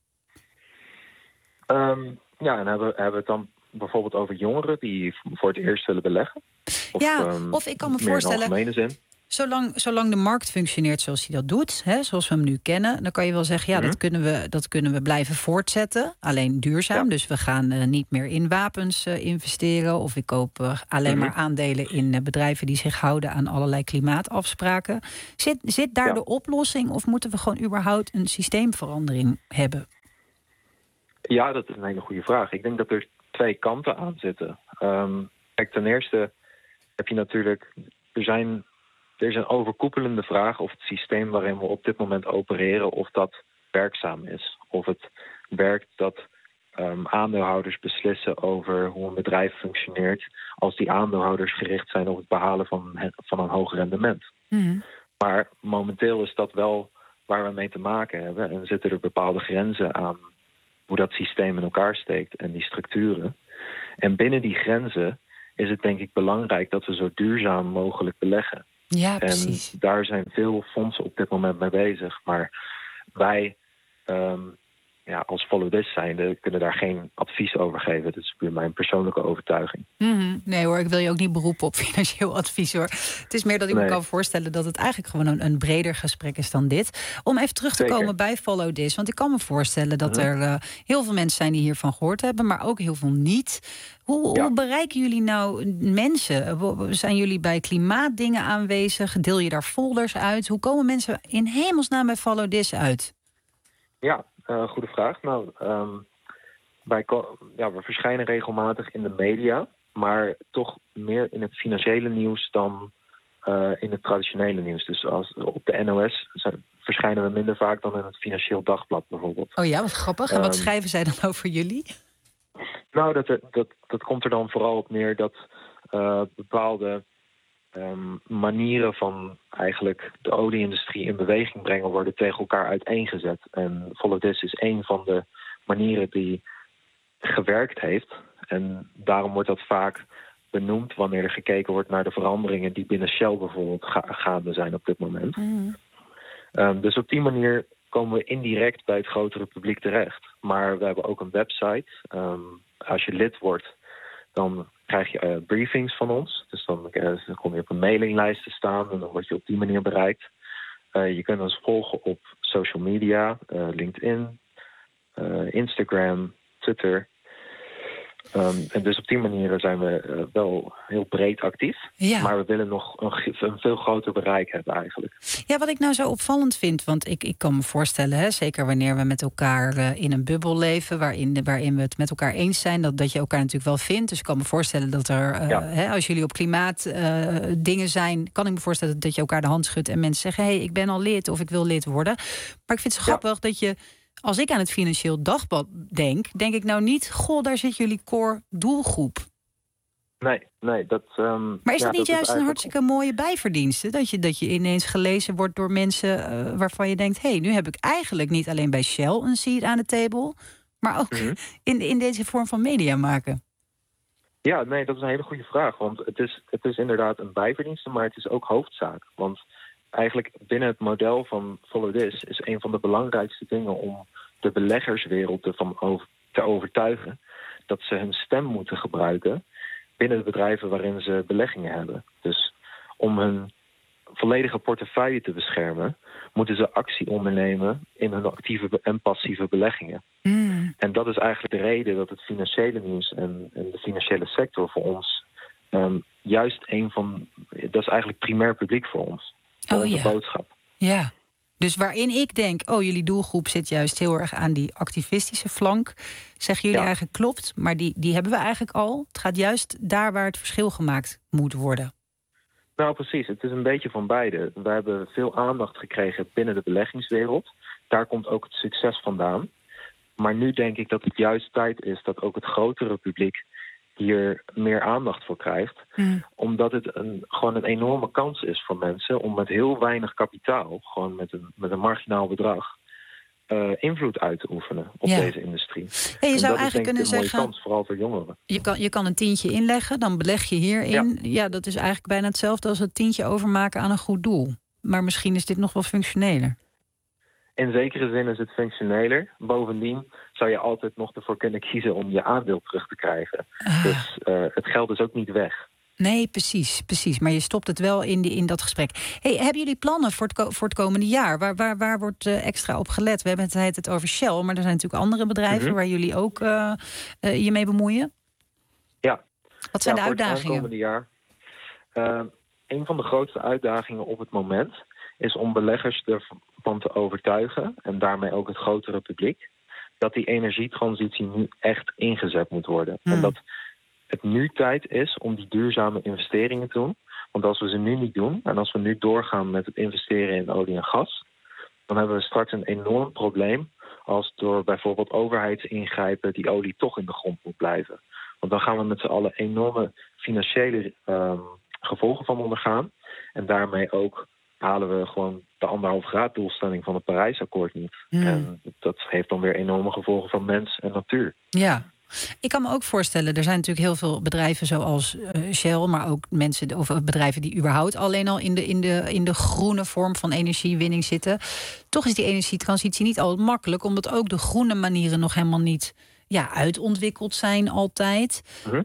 En hebben we het dan bijvoorbeeld over jongeren die voor het eerst willen beleggen? Of ik kan me meer voorstellen, in algemene zin. Zolang de markt functioneert zoals hij dat doet, zoals we hem nu kennen, dan kan je wel zeggen, ja, dat kunnen we blijven voortzetten. Alleen duurzaam. Dus we gaan niet meer in wapens investeren. Of ik koop alleen maar aandelen in bedrijven die zich houden aan allerlei klimaatafspraken. Zit daar de oplossing, of moeten we gewoon überhaupt een systeemverandering hebben? Ja, dat is een hele goede vraag. Ik denk dat er twee kanten aan zitten. Kijk, ten eerste heb je natuurlijk, er is een overkoepelende vraag of het systeem waarin we op dit moment opereren, of dat werkzaam is. Of het werkt dat aandeelhouders beslissen over hoe een bedrijf functioneert als die aandeelhouders gericht zijn op het behalen van een hoger rendement. Maar momenteel is dat wel waar we mee te maken hebben en zitten er bepaalde grenzen aan hoe dat systeem in elkaar steekt en die structuren. En binnen die grenzen is het denk ik belangrijk dat we zo duurzaam mogelijk beleggen. Ja, precies. En daar zijn veel fondsen op dit moment mee bezig. Maar wij als Follow This zijnde kunnen daar geen advies over geven. Dat is puur mijn persoonlijke overtuiging. Nee hoor, ik wil je ook niet beroepen op financieel advies hoor. Het is meer dat ik me kan voorstellen dat het eigenlijk gewoon een breder gesprek is dan dit. Om even terug te komen bij Follow This. Want ik kan me voorstellen dat er heel veel mensen zijn die hiervan gehoord hebben, maar ook heel veel niet. Hoe bereiken jullie nou mensen? Zijn jullie bij klimaatdingen aanwezig? Deel je daar folders uit? Hoe komen mensen in hemelsnaam bij Follow This uit? Ja, goede vraag. Nou, we verschijnen regelmatig in de media, maar toch meer in het financiële nieuws dan in het traditionele nieuws. Dus op de NOS verschijnen we minder vaak dan in het Financieel Dagblad bijvoorbeeld. Oh ja, wat grappig. En wat schrijven zij dan over jullie? Nou, dat komt er dan vooral op neer dat bepaalde manieren van eigenlijk de olie-industrie in beweging brengen worden tegen elkaar uiteengezet. En Follow This is een van de manieren die gewerkt heeft. En daarom wordt dat vaak benoemd wanneer er gekeken wordt naar de veranderingen die binnen Shell bijvoorbeeld gaande zijn op dit moment. Dus op die manier komen we indirect bij het grotere publiek terecht. Maar we hebben ook een website. Als je lid wordt, dan krijg je briefings van ons. Dus dan kom je op een mailinglijst te staan en dan word je op die manier bereikt. Je kunt ons volgen op social media, LinkedIn, Instagram, Twitter. En dus op die manier zijn we wel heel breed actief. Ja. Maar we willen nog een veel groter bereik hebben eigenlijk. Ja, wat ik nou zo opvallend vind, want ik kan me voorstellen, zeker wanneer we met elkaar in een bubbel leven, waarin we het met elkaar eens zijn, dat je elkaar natuurlijk wel vindt. Dus ik kan me voorstellen dat er, als jullie op klimaat dingen zijn, kan ik me voorstellen dat je elkaar de hand schudt en mensen zeggen, hey, ik ben al lid of ik wil lid worden. Maar ik vind het zo grappig dat je, als ik aan het Financieel Dagblad denk ik nou niet, goh, daar zit jullie core doelgroep. Nee, dat. Maar is dat niet juist een hartstikke mooie bijverdienste? Dat je ineens gelezen wordt door mensen waarvan je denkt, hey, nu heb ik eigenlijk niet alleen bij Shell een seat aan de table, maar ook in deze vorm van media maken. Ja, nee, dat is een hele goede vraag. Want het is inderdaad een bijverdienste, maar het is ook hoofdzaak. Want eigenlijk binnen het model van Follow This is een van de belangrijkste dingen om de beleggerswereld ervan te overtuigen dat ze hun stem moeten gebruiken binnen de bedrijven waarin ze beleggingen hebben. Dus om hun volledige portefeuille te beschermen, moeten ze actie ondernemen in hun actieve en passieve beleggingen. En dat is eigenlijk de reden dat het financiële nieuws en de financiële sector voor ons juist dat is eigenlijk primair publiek voor ons. Onze boodschap. Ja, dus waarin ik denk, jullie doelgroep zit juist heel erg aan die activistische flank. Zeggen jullie eigenlijk klopt, maar die hebben we eigenlijk al. Het gaat juist daar waar het verschil gemaakt moet worden. Nou, precies. Het is een beetje van beide. We hebben veel aandacht gekregen binnen de beleggingswereld. Daar komt ook het succes vandaan. Maar nu denk ik dat het juist tijd is dat ook het grotere publiek hier meer aandacht voor krijgt. Omdat het gewoon een enorme kans is voor mensen om met heel weinig kapitaal, gewoon met een marginaal bedrag, invloed uit te oefenen op deze industrie. Hey, je zou dat eigenlijk is denk ik kunnen een mooie zeggen, kans, vooral voor jongeren. Je kan een tientje inleggen, dan beleg je hierin. Ja, dat is eigenlijk bijna hetzelfde als het tientje overmaken aan een goed doel. Maar misschien is dit nog wel functioneler. In zekere zin is het functioneler. Bovendien zou je altijd nog ervoor kunnen kiezen om je aandeel terug te krijgen. Dus het geld is ook niet weg. Nee, precies. Maar je stopt het wel in dat gesprek. Hey, hebben jullie plannen voor het komende jaar? Waar wordt extra op gelet? We hebben het over Shell, maar er zijn natuurlijk andere bedrijven waar jullie ook je mee bemoeien. Ja. Wat zijn de uitdagingen? Voor het komende jaar. Een van de grootste uitdagingen op het moment is om beleggers ervan te overtuigen, en daarmee ook het grotere publiek, dat die energietransitie nu echt ingezet moet worden. En dat het nu tijd is om die duurzame investeringen te doen. Want als we ze nu niet doen, en als we nu doorgaan met het investeren in olie en gas, dan hebben we straks een enorm probleem als door bijvoorbeeld overheidsingrijpen die olie toch in de grond moet blijven. Want dan gaan we met z'n allen enorme financiële gevolgen van ondergaan. En daarmee ook halen we gewoon de 1,5 graad doelstelling van het Parijsakkoord niet. En dat heeft dan weer enorme gevolgen voor mens en natuur. Ja. Ik kan me ook voorstellen, er zijn natuurlijk heel veel bedrijven zoals Shell, maar ook mensen of bedrijven die überhaupt alleen al in de groene vorm van energiewinning zitten. Toch is die energietransitie niet altijd makkelijk, omdat ook de groene manieren nog helemaal niet uitontwikkeld zijn altijd.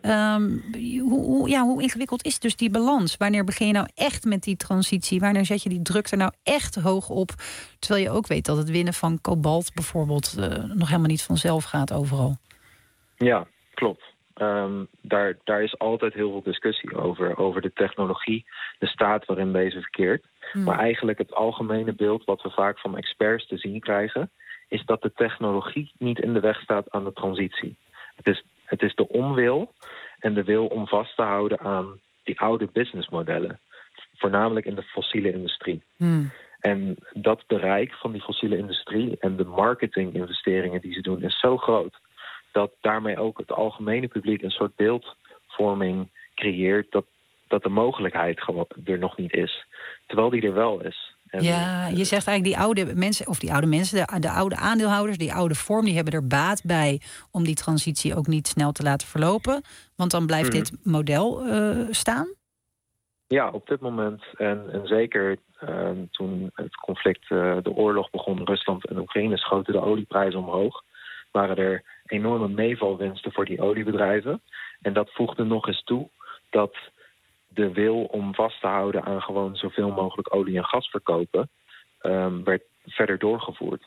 Hoe ingewikkeld is dus die balans? Wanneer begin je nou echt met die transitie? Wanneer zet je die druk er nou echt hoog op? Terwijl je ook weet dat het winnen van kobalt bijvoorbeeld nog helemaal niet vanzelf gaat overal. Ja, klopt. Daar is altijd heel veel discussie over de technologie, de staat waarin deze verkeert. Maar eigenlijk het algemene beeld wat we vaak van experts te zien krijgen, is dat de technologie niet in de weg staat aan de transitie. Het is de onwil en de wil om vast te houden aan die oude businessmodellen, voornamelijk in de fossiele industrie. En dat bereik van die fossiele industrie en de marketinginvesteringen die ze doen is zo groot, dat daarmee ook het algemene publiek een soort beeldvorming creëert dat de mogelijkheid gewoon er nog niet is. Terwijl die er wel is. En je zegt eigenlijk die oude mensen, de oude aandeelhouders, die oude vorm, die hebben er baat bij om die transitie ook niet snel te laten verlopen. Want dan blijft dit model staan? Ja, op dit moment. En zeker toen het conflict, de oorlog begon, Rusland en Oekraïne, schoten de olieprijzen omhoog. Waren er enorme meevalwinsten voor die oliebedrijven. En dat voegde nog eens toe dat de wil om vast te houden aan gewoon zoveel mogelijk olie en gas verkopen werd verder doorgevoerd.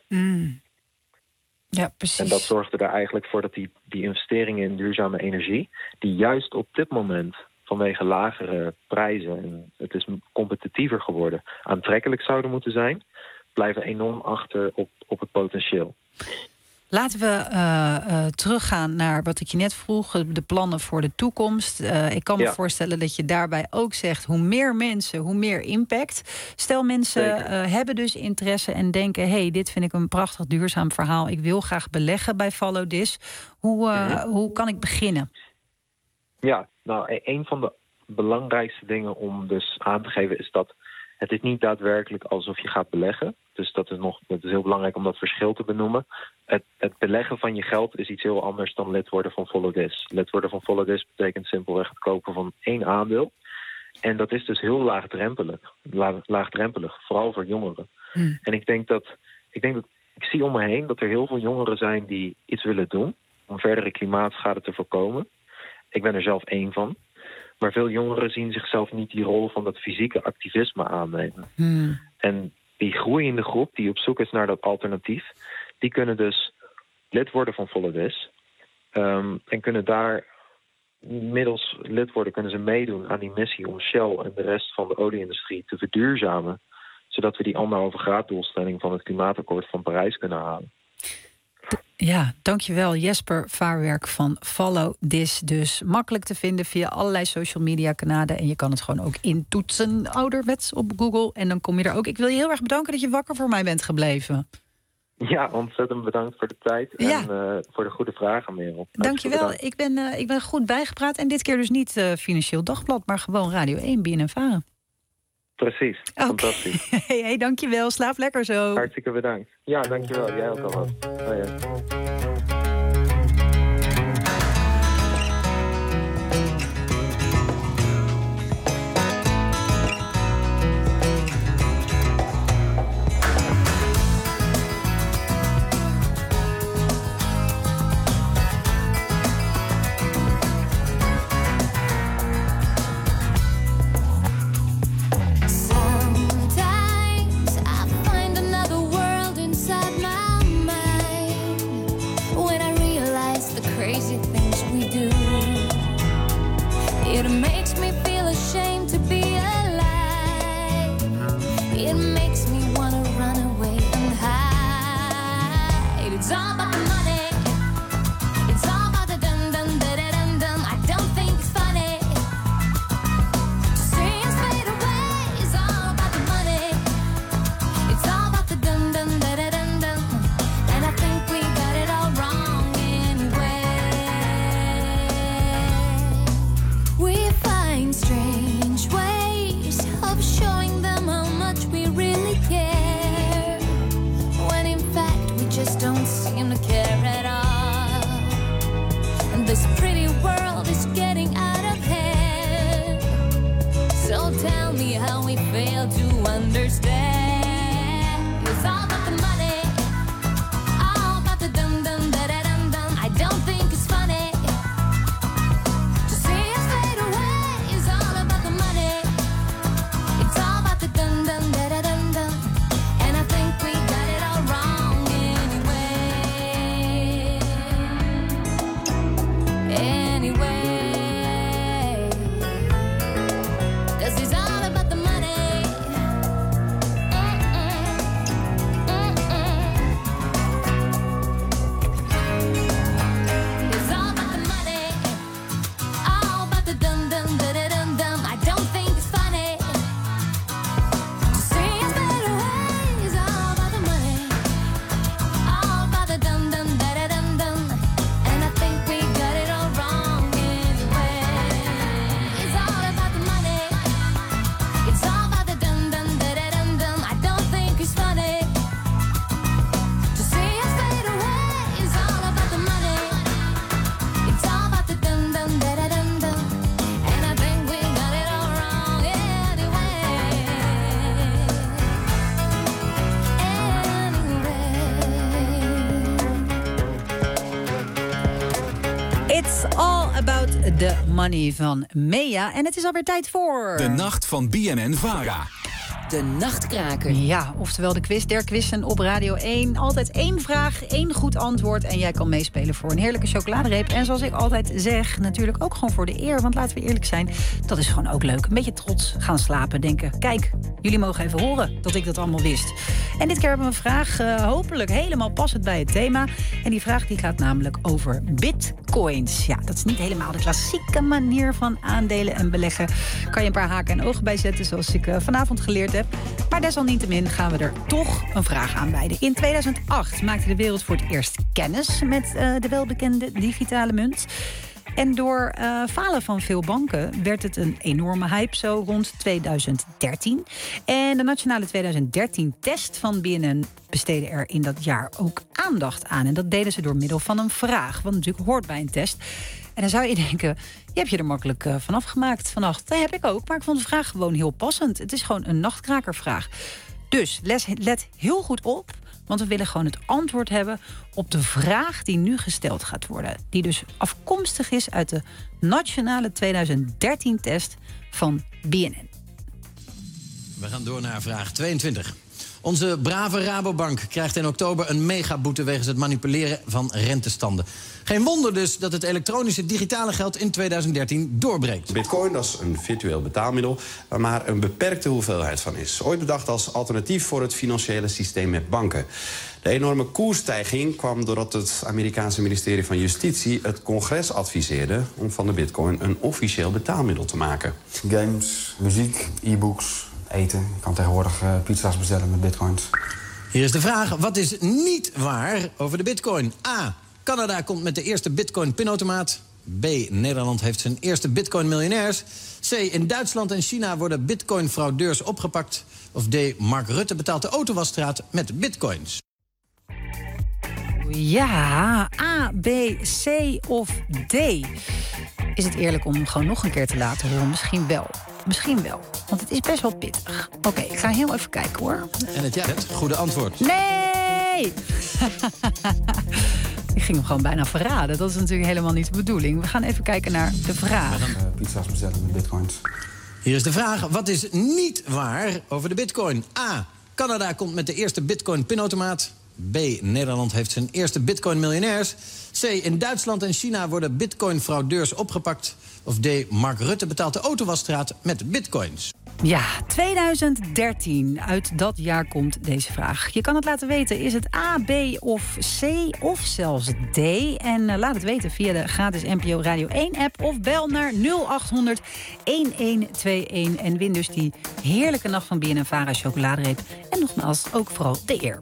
Ja, precies. En dat zorgde er eigenlijk voor dat die investeringen in duurzame energie, die juist op dit moment vanwege lagere prijzen, en het is competitiever geworden, aantrekkelijk zouden moeten zijn, blijven enorm achter op het potentieel. Laten we teruggaan naar wat ik je net vroeg, de plannen voor de toekomst. Ik kan me voorstellen dat je daarbij ook zegt, hoe meer mensen, hoe meer impact. Stel mensen hebben dus interesse en denken, hey, dit vind ik een prachtig duurzaam verhaal. Ik wil graag beleggen bij Follow This. Hoe kan ik beginnen? Ja, nou, een van de belangrijkste dingen om dus aan te geven is dat het is niet daadwerkelijk alsof je gaat beleggen. Dus dat is heel belangrijk om dat verschil te benoemen. Het beleggen van je geld is iets heel anders dan lid worden van Follow This. Lid worden van Follow This betekent simpelweg het kopen van 1 aandeel. En dat is dus heel laagdrempelig, vooral voor jongeren. En ik zie om me heen dat er heel veel jongeren zijn die iets willen doen om verdere klimaatschade te voorkomen. Ik ben er zelf één van. Maar veel jongeren zien zichzelf niet die rol van dat fysieke activisme aannemen. En die groeiende groep die op zoek is naar dat alternatief, die kunnen dus lid worden van Follow This. En kunnen daar middels lid worden, kunnen ze meedoen aan die missie om Shell en de rest van de olieindustrie te verduurzamen, zodat we die 1,5 graad doelstelling van het klimaatakkoord van Parijs kunnen halen. Ja, dankjewel Jesper Vaarwerk van Follow This. Dus makkelijk te vinden via allerlei social media kanalen. En je kan het gewoon ook intoetsen, ouderwets op Google. En dan kom je er ook. Ik wil je heel erg bedanken dat je wakker voor mij bent gebleven. Ja, ontzettend bedankt voor de tijd en voor de goede vragen, Merel. Dankjewel. Ik ben goed bijgepraat. En dit keer dus niet Financieel Dagblad, maar gewoon Radio 1, BNN-Vara. Precies, fantastisch. Hey, dankjewel. Slaap lekker zo. Hartstikke bedankt. Ja, dankjewel. Jij ook alvast. Hoi. The Money van Mea. En het is alweer tijd voor... De Nacht van BNN-Vara. De Nachtkraker. Ja, oftewel de quiz der quizzen op Radio 1. Altijd 1 vraag, 1 goed antwoord. En jij kan meespelen voor een heerlijke chocoladereep. En zoals ik altijd zeg, natuurlijk ook gewoon voor de eer. Want laten we eerlijk zijn, dat is gewoon ook leuk. Een beetje trots gaan slapen, denken. Kijk, jullie mogen even horen dat ik dat allemaal wist. En dit keer hebben we een vraag, hopelijk helemaal passend bij het thema. En die vraag die gaat namelijk over bitcoins. Ja, dat is niet helemaal de klassieke manier van aandelen en beleggen. Kan je een paar haken en ogen bij zetten, zoals ik vanavond geleerd heb. Maar desalniettemin gaan we er toch een vraag aan wijden. In 2008 maakte de wereld voor het eerst kennis met de welbekende digitale munt. En door falen van veel banken werd het een enorme hype zo rond 2013. En de nationale 2013-test van BNN besteedde er in dat jaar ook aandacht aan. En dat deden ze door middel van een vraag, wat natuurlijk hoort bij een test. En dan zou je denken, je hebt je er makkelijk vanaf gemaakt vannacht. Dat heb ik ook, maar ik vond de vraag gewoon heel passend. Het is gewoon een nachtkrakervraag. Dus let heel goed op, want we willen gewoon het antwoord hebben op de vraag die nu gesteld gaat worden. Die dus afkomstig is uit de nationale 2013-test van BNN. We gaan door naar vraag 22. Onze brave Rabobank krijgt in oktober een megaboete wegens het manipuleren van rentestanden. Geen wonder dus dat het elektronische digitale geld in 2013 doorbreekt. Bitcoin, dat is een virtueel betaalmiddel waar maar een beperkte hoeveelheid van is. Ooit bedacht als alternatief voor het financiële systeem met banken. De enorme koersstijging kwam doordat het Amerikaanse ministerie van Justitie het congres adviseerde om van de bitcoin een officieel betaalmiddel te maken. Games, muziek, e-books, eten. Je kan tegenwoordig pizza's bestellen met bitcoins. Hier is de vraag, wat is niet waar over de bitcoin? A. Canada komt met de eerste bitcoin-pinautomaat. B. Nederland heeft zijn eerste bitcoin-miljonairs. C. In Duitsland en China worden bitcoin-fraudeurs opgepakt. Of D. Mark Rutte betaalt de autowasstraat met bitcoins. Ja, A, B, C of D. Is het eerlijk om hem gewoon nog een keer te laten horen? Misschien wel. Misschien wel. Want het is best wel pittig. Oké, ik ga heel even kijken hoor. En het goede antwoord. Nee! Ik ging hem gewoon bijna verraden. Dat is natuurlijk helemaal niet de bedoeling. We gaan even kijken naar de vraag. Pizza's bestellen met bitcoins. Hier is de vraag, wat is niet waar over de bitcoin? A. Canada komt met de eerste bitcoin-pinautomaat. B. Nederland heeft zijn eerste bitcoin-miljonairs. C. In Duitsland en China worden bitcoin-fraudeurs opgepakt. Of D. Mark Rutte betaalt de autowasstraat met bitcoins. Ja, 2013. Uit dat jaar komt deze vraag. Je kan het laten weten. Is het A, B of C of zelfs D? En laat het weten via de gratis NPO Radio 1-app... of bel naar 0800 1121 en win dus die heerlijke nacht van BNN-Vara chocoladereep. En nogmaals, ook vooral de eer.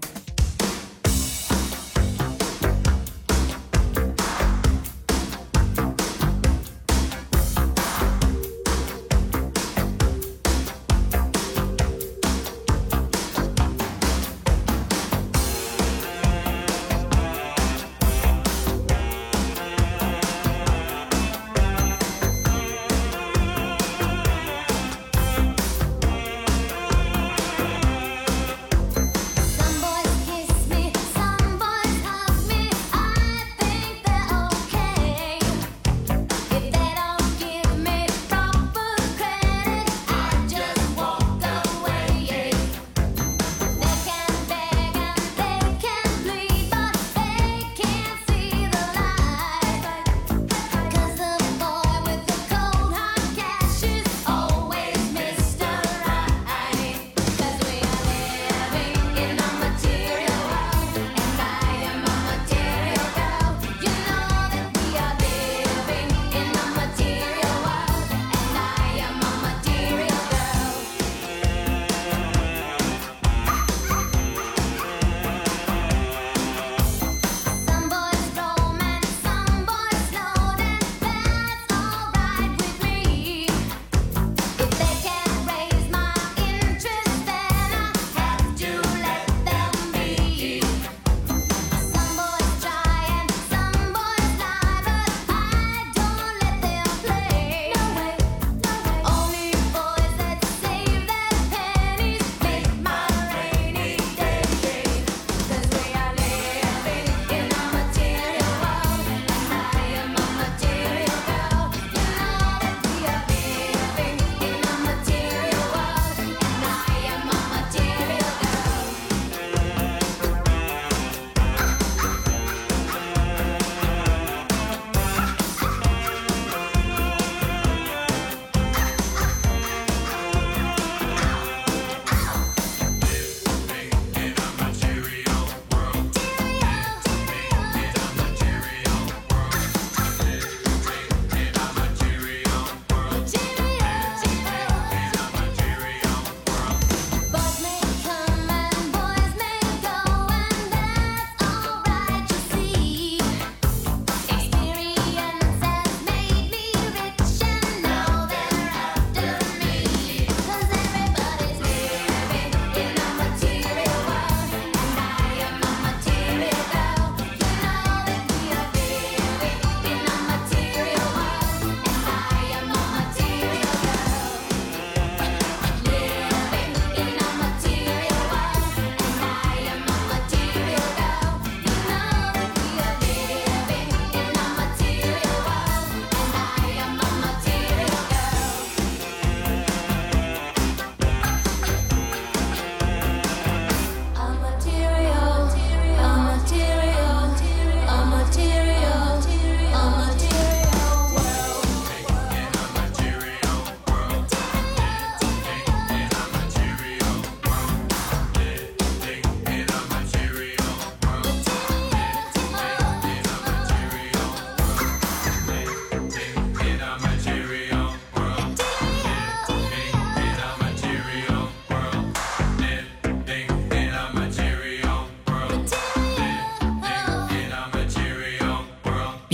Some boys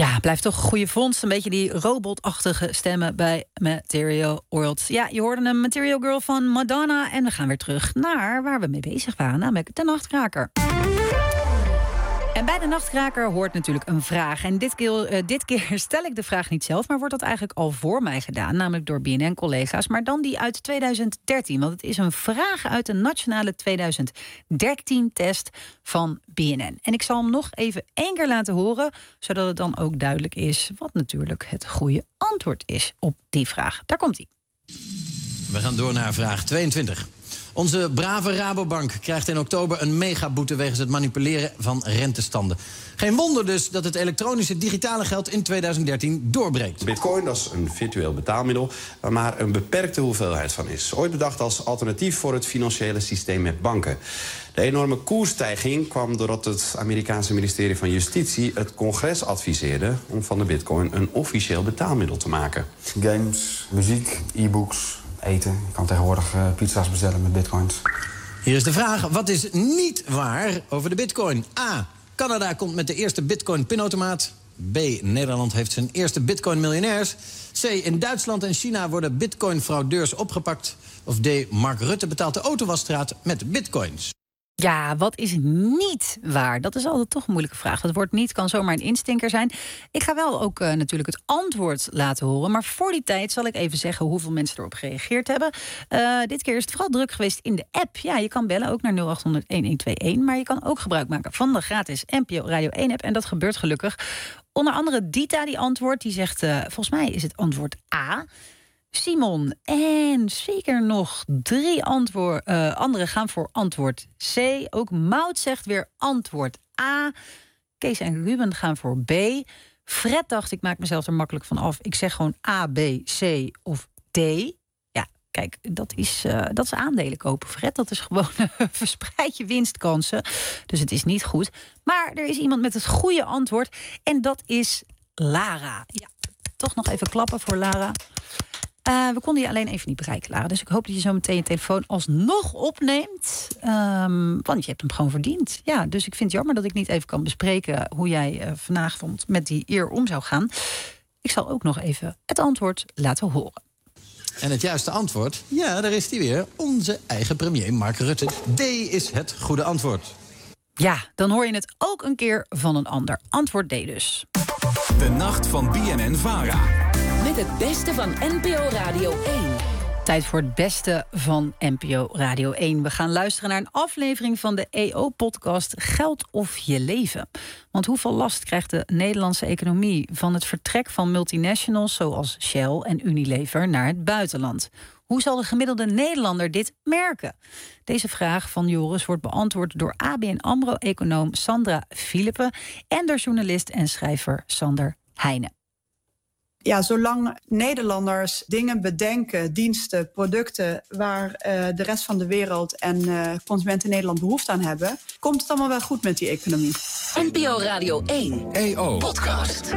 Ja, blijft toch een goede vondst. Een beetje die robotachtige stemmen bij Material World. Ja, je hoorde een Material Girl van Madonna. En we gaan weer terug naar waar we mee bezig waren, namelijk de Nachtkraker. En bij de Nachtkraker hoort natuurlijk een vraag. En dit keer stel ik de vraag niet zelf, maar wordt dat eigenlijk al voor mij gedaan. Namelijk door BNN-collega's, maar dan die uit 2013. Want het is een vraag uit de nationale 2013-test van BNN. En ik zal hem nog even 1 keer laten horen, zodat het dan ook duidelijk is wat natuurlijk het goede antwoord is op die vraag. Daar komt-ie. We gaan door naar vraag 22. Onze brave Rabobank krijgt in oktober een megaboete wegens het manipuleren van rentestanden. Geen wonder dus dat het elektronische digitale geld in 2013 doorbreekt. Bitcoin, dat is een virtueel betaalmiddel waar maar een beperkte hoeveelheid van is. Ooit bedacht als alternatief voor het financiële systeem met banken. De enorme koersstijging kwam doordat het Amerikaanse ministerie van Justitie het congres adviseerde om van de bitcoin een officieel betaalmiddel te maken. Games, muziek, e-books, eten. Je kan tegenwoordig pizza's bestellen met bitcoins. Hier is de vraag, wat is niet waar over de bitcoin? A. Canada komt met de eerste bitcoin-pinautomaat. B. Nederland heeft zijn eerste bitcoin-miljonairs. C. In Duitsland en China worden bitcoin-fraudeurs opgepakt. Of D. Mark Rutte betaalt de autowasstraat met bitcoins. Ja, wat is niet waar? Dat is altijd toch een moeilijke vraag. Het woord niet kan zomaar een instinker zijn. Ik ga wel ook natuurlijk het antwoord laten horen. Maar voor die tijd zal ik even zeggen hoeveel mensen erop gereageerd hebben. Dit keer is het vooral druk geweest in de app. Ja, je kan bellen ook naar 0800-1121. Maar je kan ook gebruik maken van de gratis NPO Radio 1-app. En dat gebeurt gelukkig. Onder andere Dita die antwoordt. Die zegt, volgens mij is het antwoord A. Simon en zeker nog 3 anderen gaan voor antwoord C. Ook Mout zegt weer antwoord A. Kees en Ruben gaan voor B. Fred dacht, ik maak mezelf er makkelijk van af. Ik zeg gewoon A, B, C of D. Ja, kijk, dat is aandelen kopen, Fred. Dat is gewoon verspreid je winstkansen. Dus het is niet goed. Maar er is iemand met het goede antwoord. En dat is Lara. Ja, toch nog even klappen voor Lara. We konden je alleen even niet bereiken, Lara. Dus ik hoop dat je zo meteen je telefoon alsnog opneemt. Want je hebt hem gewoon verdiend. Ja, dus ik vind het jammer dat ik niet even kan bespreken hoe jij vanavond met die eer om zou gaan. Ik zal ook nog even het antwoord laten horen. En het juiste antwoord? Ja, daar is hij weer. Onze eigen premier Mark Rutte. D is het goede antwoord. Ja, dan hoor je het ook een keer van een ander. Antwoord D dus. De nacht van BNN-VARA. Met het beste van NPO Radio 1. Tijd voor het beste van NPO Radio 1. We gaan luisteren naar een aflevering van de EO-podcast Geld of je leven. Want hoeveel last krijgt de Nederlandse economie van het vertrek van multinationals zoals Shell en Unilever naar het buitenland? Hoe zal de gemiddelde Nederlander dit merken? Deze vraag van Joris wordt beantwoord door ABN AMRO-econoom Sandra Philippe en door journalist en schrijver Sander Heijnen. Ja, zolang Nederlanders dingen bedenken, diensten, producten waar de rest van de wereld en consumenten in Nederland behoefte aan hebben, komt het allemaal wel goed met die economie. NPO Radio 1. EO. Podcast.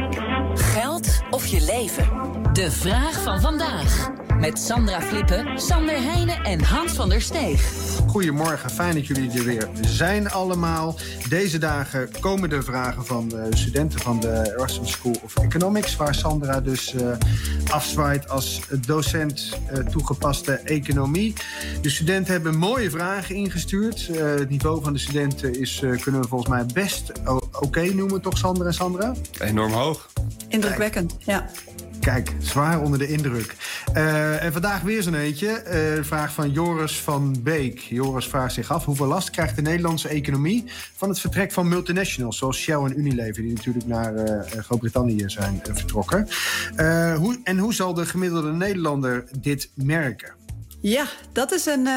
Geld of je leven? De vraag van vandaag. Met Sandra Philippe, Sander Heijnen en Hans van der Steeg. Goedemorgen, fijn dat jullie er weer zijn allemaal. Deze dagen komen de vragen van de studenten van de Erasmus School of Economics, waar Sandra dus afzwaait als docent toegepaste economie. De studenten hebben mooie vragen ingestuurd. Het niveau van de studenten is, kunnen we volgens mij best oké noemen, toch Sander en Sandra? Enorm hoog. Indrukwekkend, ja. Kijk, zwaar onder de indruk. En vandaag weer zo'n eentje. De vraag van Joris van Beek. Joris vraagt zich af hoeveel last krijgt de Nederlandse economie van het vertrek van multinationals zoals Shell en Unilever, die natuurlijk naar Groot-Brittannië zijn vertrokken. Hoe zal de gemiddelde Nederlander dit merken? Ja, dat is een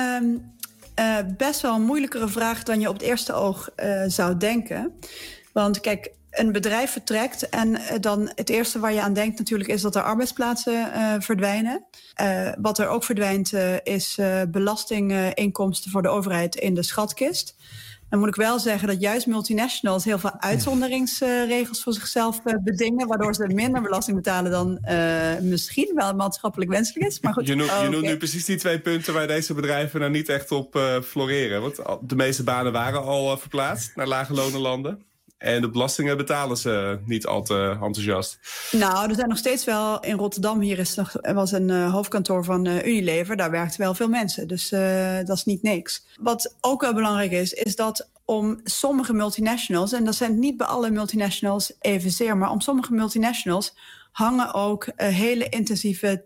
best wel een moeilijkere vraag dan je op het eerste oog zou denken. Want kijk, een bedrijf vertrekt en dan het eerste waar je aan denkt natuurlijk is dat er arbeidsplaatsen verdwijnen. Wat er ook verdwijnt is belastinginkomsten voor de overheid in de schatkist. Dan moet ik wel zeggen dat juist multinationals heel veel uitzonderingsregels voor zichzelf bedingen, waardoor ze minder belasting betalen dan misschien wel maatschappelijk wenselijk is. Maar goed, je noemt nu precies die 2 punten waar deze bedrijven nou niet echt op floreren. Want de meeste banen waren al verplaatst naar lage lonenlanden. En de belastingen betalen ze niet al te enthousiast. Nou, er zijn nog steeds wel... In Rotterdam hier was een hoofdkantoor van Unilever. Daar werkten wel veel mensen. Dus dat is niet niks. Wat ook wel belangrijk is dat om sommige multinationals... en dat zijn niet bij alle multinationals evenzeer... maar om sommige multinationals hangen ook hele intensieve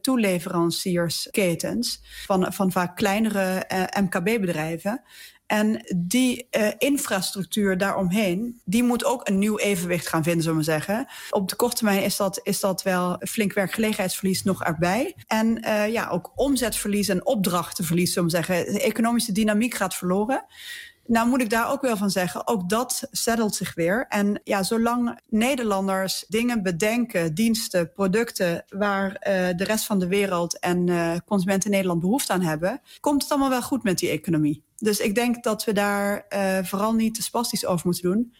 toeleveranciersketens... van vaak kleinere MKB-bedrijven... En die infrastructuur daaromheen, die moet ook een nieuw evenwicht gaan vinden, zullen we zeggen. Op de korte termijn is dat wel flink werkgelegenheidsverlies nog erbij. En ook omzetverlies en opdrachtenverlies, zullen we zeggen. De economische dynamiek gaat verloren. Nou moet ik daar ook wel van zeggen, ook dat settelt zich weer. En ja, zolang Nederlanders dingen bedenken, diensten, producten... waar de rest van de wereld en consumenten in Nederland behoefte aan hebben... komt het allemaal wel goed met die economie. Dus ik denk dat we daar vooral niet te spastisch over moeten doen.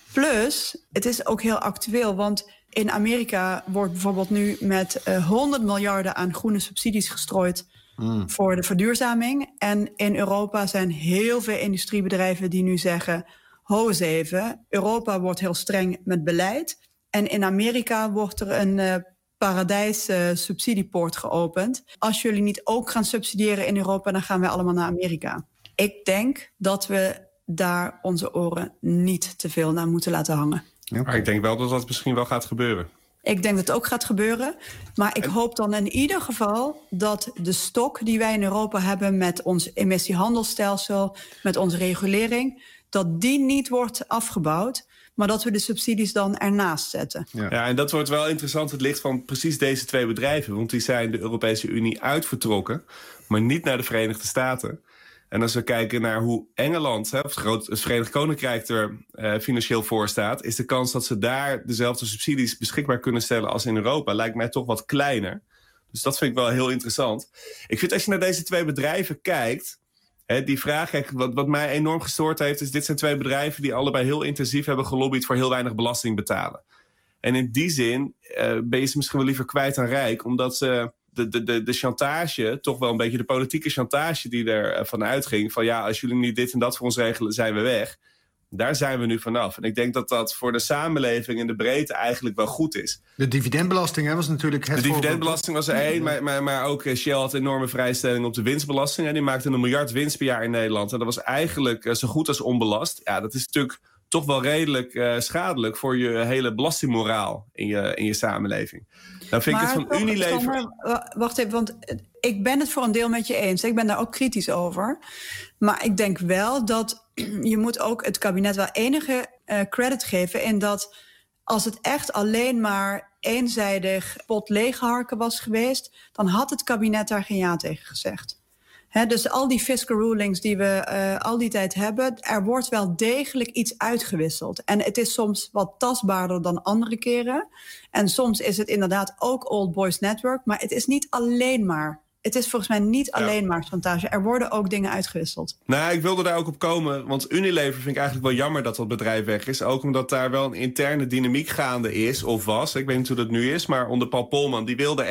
Plus, het is ook heel actueel, want in Amerika wordt bijvoorbeeld nu met 100 miljarden aan groene subsidies gestrooid... voor de verduurzaming. En in Europa zijn heel veel industriebedrijven die nu zeggen... ho eens even, Europa wordt heel streng met beleid... en in Amerika wordt er een paradijs subsidiepoort geopend. Als jullie niet ook gaan subsidiëren in Europa... dan gaan wij allemaal naar Amerika. Ik denk dat we daar onze oren niet te veel naar moeten laten hangen. Maar ik denk wel dat dat misschien wel gaat gebeuren. Ik denk dat het ook gaat gebeuren. Maar ik hoop dan in ieder geval dat de stok die wij in Europa hebben... met ons emissiehandelsstelsel, met onze regulering... dat die niet wordt afgebouwd... maar dat we de subsidies dan ernaast zetten. Ja, en dat wordt wel interessant het licht van precies deze twee bedrijven. Want die zijn de Europese Unie uitvertrokken, maar niet naar de Verenigde Staten. En als we kijken naar hoe Engeland, het Verenigd Koninkrijk er financieel voor staat... is de kans dat ze daar dezelfde subsidies beschikbaar kunnen stellen als in Europa... lijkt mij toch wat kleiner. Dus dat vind ik wel heel interessant. Ik vind als je naar deze twee bedrijven kijkt... die vraag, wat mij enorm gestoord heeft... is dit zijn twee bedrijven die allebei heel intensief hebben gelobbyd... voor heel weinig belasting betalen. En in die zin ben je ze misschien wel liever kwijt aan rijk... omdat ze... De chantage, toch wel een beetje de politieke chantage die er van uitging... van ja, als jullie niet dit en dat voor ons regelen, zijn we weg. Daar zijn we nu vanaf. En ik denk dat dat voor de samenleving in de breedte eigenlijk wel goed is. De dividendbelasting was natuurlijk het De dividendbelasting was er één, maar ook Shell had enorme vrijstelling op de winstbelasting. En die maakte 1 miljard winst per jaar in Nederland. En dat was eigenlijk zo goed als onbelast. Ja, dat is natuurlijk toch wel redelijk schadelijk voor je hele belastingmoraal in je samenleving. Dan vind ik het van Unilever... Wacht even, want ik ben het voor een deel met je eens. Ik ben daar ook kritisch over. Maar ik denk wel dat je moet ook het kabinet wel enige credit geven... in dat als het echt alleen maar eenzijdig pot leegharken was geweest... dan had het kabinet daar geen ja tegen gezegd. Dus al die fiscal rulings die we al die tijd hebben... er wordt wel degelijk iets uitgewisseld. En het is soms wat tastbaarder dan andere keren. En soms is het inderdaad ook Old Boys Network. Maar het is niet alleen maar. Het is volgens mij niet alleen maar chantage. Er worden ook dingen uitgewisseld. Nou, ik wilde daar ook op komen. Want Unilever vind ik eigenlijk wel jammer dat dat bedrijf weg is. Ook omdat daar wel een interne dynamiek gaande is of was. Ik weet niet hoe dat nu is. Maar onder Paul Polman, die wilde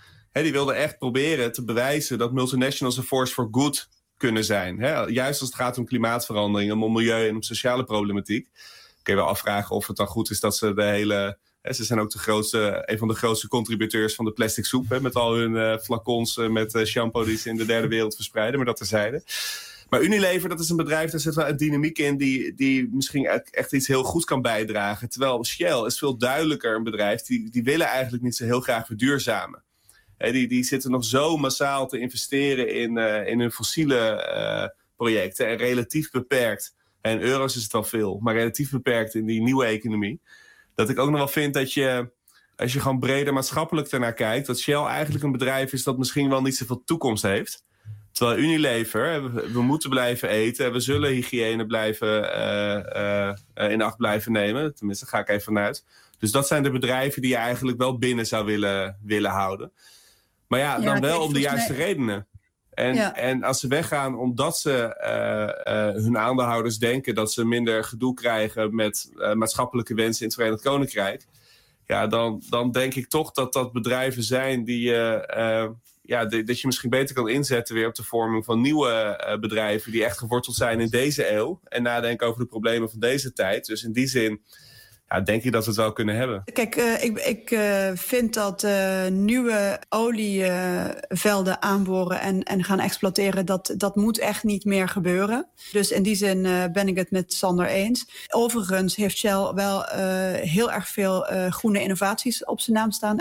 echt proberen te bewijzen... dat multinationals een force for good kunnen zijn. Juist als het gaat om klimaatverandering, om milieu en om sociale problematiek. Kun je wel afvragen of het dan goed is dat ze de hele... Ze zijn ook een van de grootste contributeurs van de plastic soep... met al hun flacons met shampoo die ze in de derde wereld verspreiden. Maar dat terzijde. Maar Unilever, dat is een bedrijf, daar zit wel een dynamiek in... die misschien echt iets heel goed kan bijdragen. Terwijl Shell is veel duidelijker een bedrijf... die willen eigenlijk niet zo heel graag verduurzamen. Die zitten nog zo massaal te investeren in hun fossiele projecten... en relatief beperkt, en euro's is het wel veel... maar relatief beperkt in die nieuwe economie... dat ik ook nog wel vind dat je, als je gewoon breder maatschappelijk ernaar kijkt... dat Shell eigenlijk een bedrijf is dat misschien wel niet zoveel toekomst heeft. Terwijl Unilever, we moeten blijven eten... we zullen hygiëne blijven in acht blijven nemen. Tenminste, daar ga ik even vanuit. Dus dat zijn de bedrijven die je eigenlijk wel binnen zou willen houden. Maar ja, dan wel om de juiste redenen. En als ze weggaan omdat ze hun aandeelhouders denken... dat ze minder gedoe krijgen met maatschappelijke wensen in het Verenigd Koninkrijk... ja, dan denk ik toch dat dat bedrijven zijn die dat je misschien beter kan inzetten... weer op de vorming van nieuwe bedrijven... die echt geworteld zijn in deze eeuw... en nadenken over de problemen van deze tijd. Dus in die zin denk ik dat we het wel kunnen hebben. Kijk, ik vind dat nieuwe olievelden aanboren en gaan exploiteren, dat moet echt niet meer gebeuren. Dus in die zin ben ik het met Sander eens. Overigens heeft Shell wel heel erg veel groene innovaties op zijn naam staan.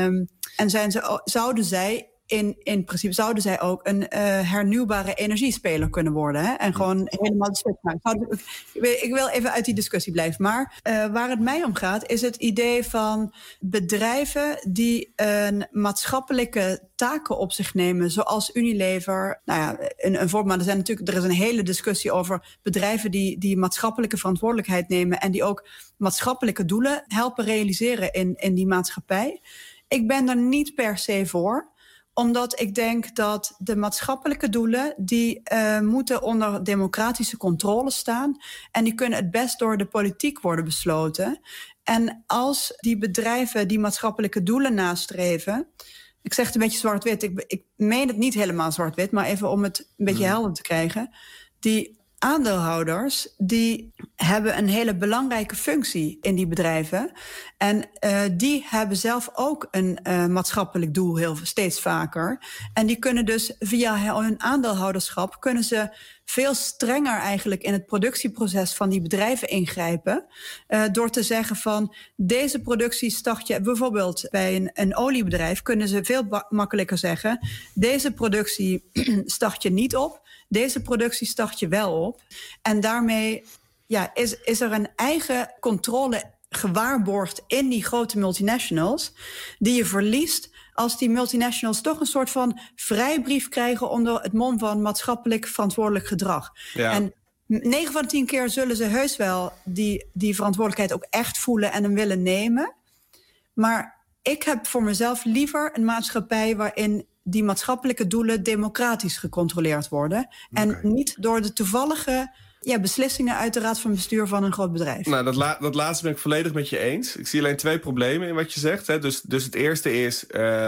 En zouden zij in principe zouden zij ook een hernieuwbare energiespeler kunnen worden. Hè? En gewoon helemaal de switch maken. Ik wil even uit die discussie blijven. Maar waar het mij om gaat, is het idee van bedrijven die een maatschappelijke taken op zich nemen, zoals Unilever. Nou ja, een voorbeeld, maar er is een hele discussie over bedrijven die maatschappelijke verantwoordelijkheid nemen en die ook maatschappelijke doelen helpen realiseren in die maatschappij. Ik ben er niet per se voor, omdat ik denk dat de maatschappelijke doelen, die moeten onder democratische controle staan. En die kunnen het best door de politiek worden besloten. En als die bedrijven die maatschappelijke doelen nastreven, ik zeg het een beetje zwart-wit, ik meen het niet helemaal zwart-wit, maar even om het een beetje helder te krijgen. Die aandeelhouders, die hebben een hele belangrijke functie in die bedrijven. En die hebben zelf ook een maatschappelijk doel steeds vaker. En die kunnen dus via hun aandeelhouderschap kunnen ze veel strenger eigenlijk in het productieproces van die bedrijven ingrijpen. Door te zeggen van deze productie start je, bijvoorbeeld bij een oliebedrijf, kunnen ze veel makkelijker zeggen, deze productie start je niet op. Deze productie start je wel op. En daarmee is er een eigen controle gewaarborgd in die grote multinationals, die je verliest als die multinationals toch een soort van vrijbrief krijgen onder het mom van maatschappelijk verantwoordelijk gedrag. Ja. En 9 van de 10 keer zullen ze heus wel die verantwoordelijkheid ook echt voelen en hem willen nemen. Maar ik heb voor mezelf liever een maatschappij waarin die maatschappelijke doelen democratisch gecontroleerd worden. En niet door de toevallige beslissingen uit de raad van bestuur van een groot bedrijf. Nou, dat laatste ben ik volledig met je eens. Ik zie alleen 2 problemen in wat je zegt. Hè. Dus het eerste is,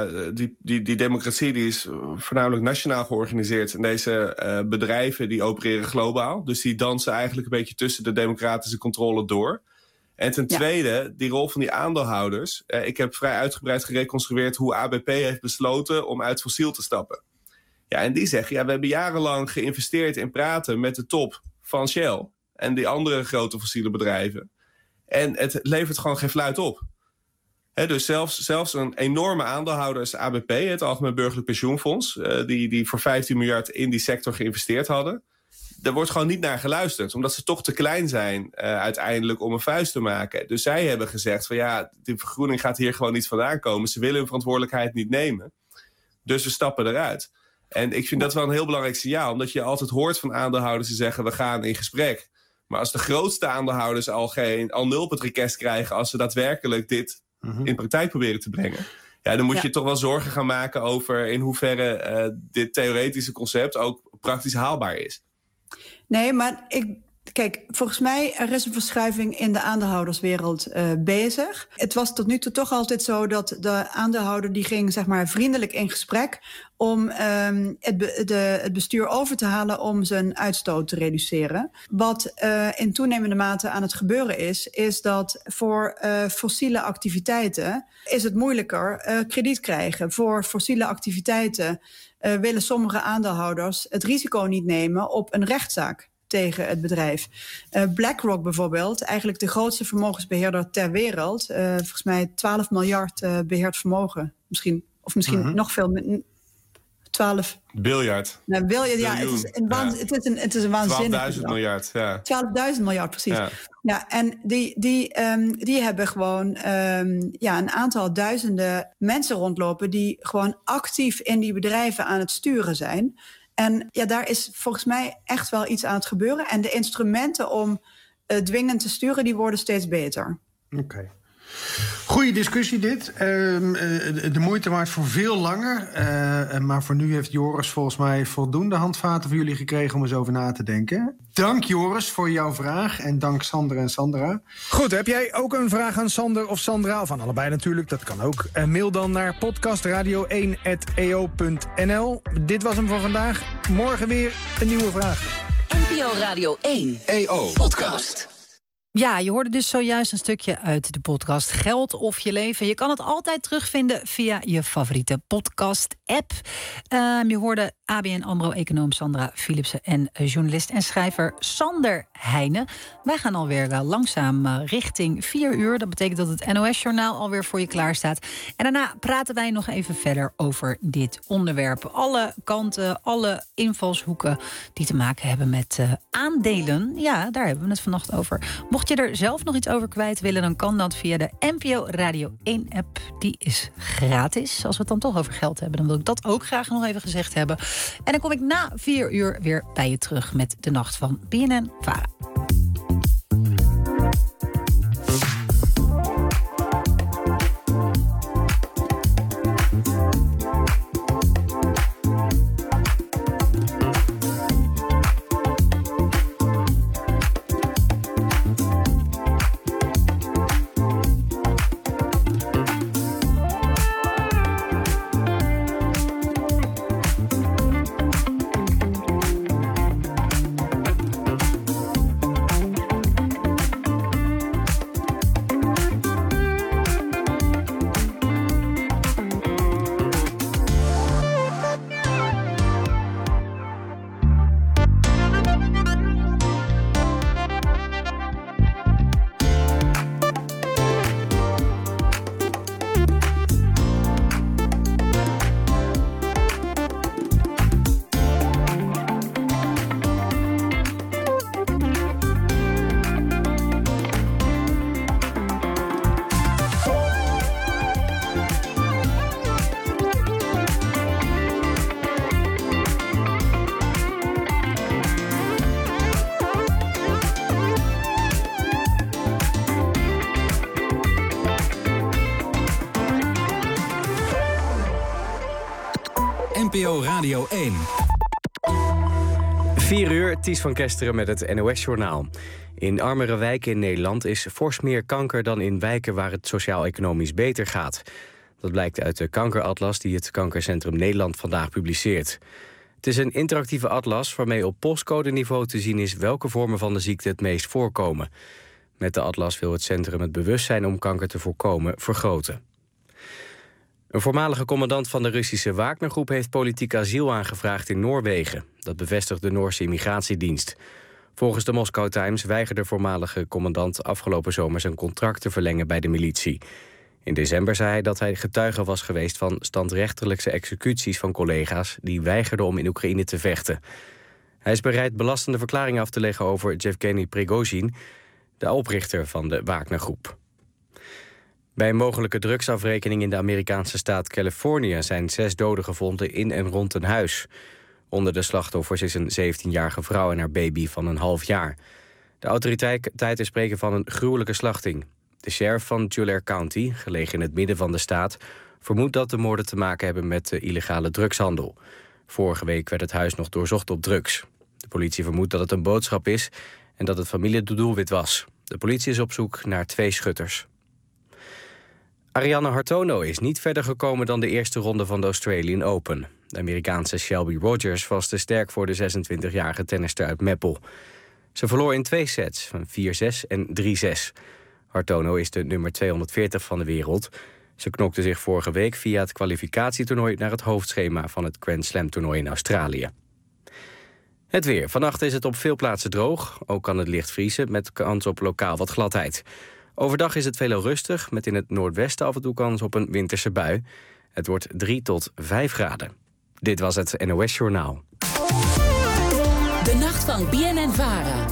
die democratie die is voornamelijk nationaal georganiseerd. En deze bedrijven die opereren globaal. Dus die dansen eigenlijk een beetje tussen de democratische controle door. En ten tweede, die rol van die aandeelhouders. Ik heb vrij uitgebreid gereconstrueerd hoe ABP heeft besloten om uit fossiel te stappen. Ja, en die zeggen, we hebben jarenlang geïnvesteerd in praten met de top van Shell en die andere grote fossiele bedrijven. En het levert gewoon geen fluit op. Dus zelfs een enorme aandeelhouder als ABP, het Algemeen Burgerlijk Pensioenfonds, die voor 15 miljard in die sector geïnvesteerd hadden, daar wordt gewoon niet naar geluisterd, omdat ze toch te klein zijn uiteindelijk om een vuist te maken. Dus zij hebben gezegd van die vergroening gaat hier gewoon niet vandaan komen. Ze willen hun verantwoordelijkheid niet nemen. Dus we stappen eruit. En ik vind dat wel een heel belangrijk signaal, omdat je altijd hoort van aandeelhouders die zeggen we gaan in gesprek. Maar als de grootste aandeelhouders al nul op het request krijgen als ze daadwerkelijk dit in praktijk proberen te brengen, dan moet je toch wel zorgen gaan maken over in hoeverre dit theoretische concept ook praktisch haalbaar is. Nee, maar kijk, volgens mij er is een verschuiving in de aandeelhouderswereld bezig. Het was tot nu toe toch altijd zo dat de aandeelhouder die ging zeg maar vriendelijk in gesprek om het bestuur over te halen om zijn uitstoot te reduceren. Wat in toenemende mate aan het gebeuren is dat voor fossiele activiteiten is het moeilijker krediet krijgen. Voor fossiele activiteiten willen sommige aandeelhouders het risico niet nemen op een rechtszaak tegen het bedrijf. BlackRock bijvoorbeeld, eigenlijk de grootste vermogensbeheerder ter wereld, volgens mij 12 miljard beheerd vermogen. Misschien nog veel. 12 biljard. Nou, het is een waanzinnig 12.000 miljard, 12.000 miljard, precies. Ja, en die hebben gewoon een aantal duizenden mensen rondlopen die gewoon actief in die bedrijven aan het sturen zijn. En daar is volgens mij echt wel iets aan het gebeuren. En de instrumenten om dwingend te sturen, die worden steeds beter. Oké. Goeie discussie dit. De moeite waard voor veel langer. Maar voor nu heeft Joris volgens mij voldoende handvaten voor jullie gekregen om eens over na te denken. Dank Joris voor jouw vraag en dank Sander en Sandra. Goed, heb jij ook een vraag aan Sander of Sandra? Of aan allebei natuurlijk, dat kan ook. Mail dan naar podcastradio1@eo.nl. Dit was hem voor vandaag. Morgen weer een nieuwe vraag. NPO Radio 1 EO Podcast. Ja, je hoorde dus zojuist een stukje uit de podcast Geld of je leven. Je kan het altijd terugvinden via je favoriete podcast-app. Je hoorde ABN AMRO-econoom Sandra Philipsen en journalist en schrijver Sander Heijnen. Wij gaan alweer langzaam richting 4 uur. Dat betekent dat het NOS-journaal alweer voor je klaar staat. En daarna praten wij nog even verder over dit onderwerp. Alle kanten, alle invalshoeken die te maken hebben met aandelen. Ja, daar hebben we het vannacht over. Mocht je er zelf nog iets over kwijt willen, dan kan dat via de NPO Radio 1-app. Die is gratis. Als we het dan toch over geld hebben, dan wil ik dat ook graag nog even gezegd hebben. En dan kom ik na 4 uur weer bij je terug met de nacht van BNN-Vara. NPO Radio 1. 4 uur, Ties van Kesteren met het NOS-journaal. In armere wijken in Nederland is fors meer kanker dan in wijken waar het sociaal-economisch beter gaat. Dat blijkt uit de kankeratlas die het Kankercentrum Nederland vandaag publiceert. Het is een interactieve atlas waarmee op postcodeniveau te zien is welke vormen van de ziekte het meest voorkomen. Met de atlas wil het centrum het bewustzijn om kanker te voorkomen vergroten. Een voormalige commandant van de Russische Wagnergroep heeft politiek asiel aangevraagd in Noorwegen. Dat bevestigt de Noorse immigratiedienst. Volgens de Moscow Times weigerde de voormalige commandant afgelopen zomer zijn contract te verlengen bij de militie. In december zei hij dat hij getuige was geweest van standrechtelijke executies van collega's die weigerden om in Oekraïne te vechten. Hij is bereid belastende verklaringen af te leggen over Yevgeny Prigozhin, de oprichter van de Wagnergroep. Bij een mogelijke drugsafrekening in de Amerikaanse staat Californië zijn 6 doden gevonden in en rond een huis. Onder de slachtoffers is een 17-jarige vrouw en haar baby van een half jaar. De autoriteiten spreken van een gruwelijke slachting. De sheriff van Tulare County, gelegen in het midden van de staat, vermoedt dat de moorden te maken hebben met de illegale drugshandel. Vorige week werd het huis nog doorzocht op drugs. De politie vermoedt dat het een boodschap is en dat het familiedoelwit was. De politie is op zoek naar 2 schutters. Arianne Hartono is niet verder gekomen dan de eerste ronde van de Australian Open. De Amerikaanse Shelby Rogers was te sterk voor de 26-jarige tennister uit Meppel. Ze verloor in 2 sets, van 4-6 en 3-6. Hartono is de nummer 240 van de wereld. Ze knokte zich vorige week via het kwalificatietoernooi naar het hoofdschema van het Grand Slam toernooi in Australië. Het weer. Vannacht is het op veel plaatsen droog. Ook kan het licht vriezen met kans op lokaal wat gladheid. Overdag is het veelal rustig, met in het noordwesten af en toe kans op een winterse bui. Het wordt 3 tot 5 graden. Dit was het NOS Journaal. De nacht van BNN-Vara.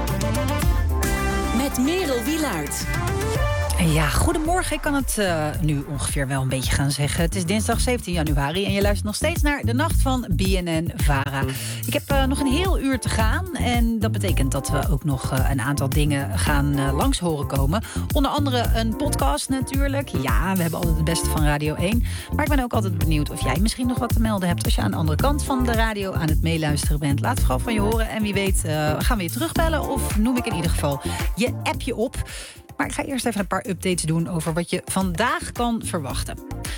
Met Merel Wielaert. Ja, goedemorgen. Ik kan het nu ongeveer wel een beetje gaan zeggen. Het is dinsdag 17 januari en je luistert nog steeds naar de nacht van BNN-Vara. Ik heb nog een heel uur te gaan en dat betekent dat we ook nog een aantal dingen gaan langs horen komen. Onder andere een podcast natuurlijk. Ja, we hebben altijd het beste van Radio 1. Maar ik ben ook altijd benieuwd of jij misschien nog wat te melden hebt als je aan de andere kant van de radio aan het meeluisteren bent. Laat vooral van je horen en wie weet gaan we je terugbellen of noem ik in ieder geval je appje op. Maar ik ga eerst even een paar updates doen over wat je vandaag kan verwachten.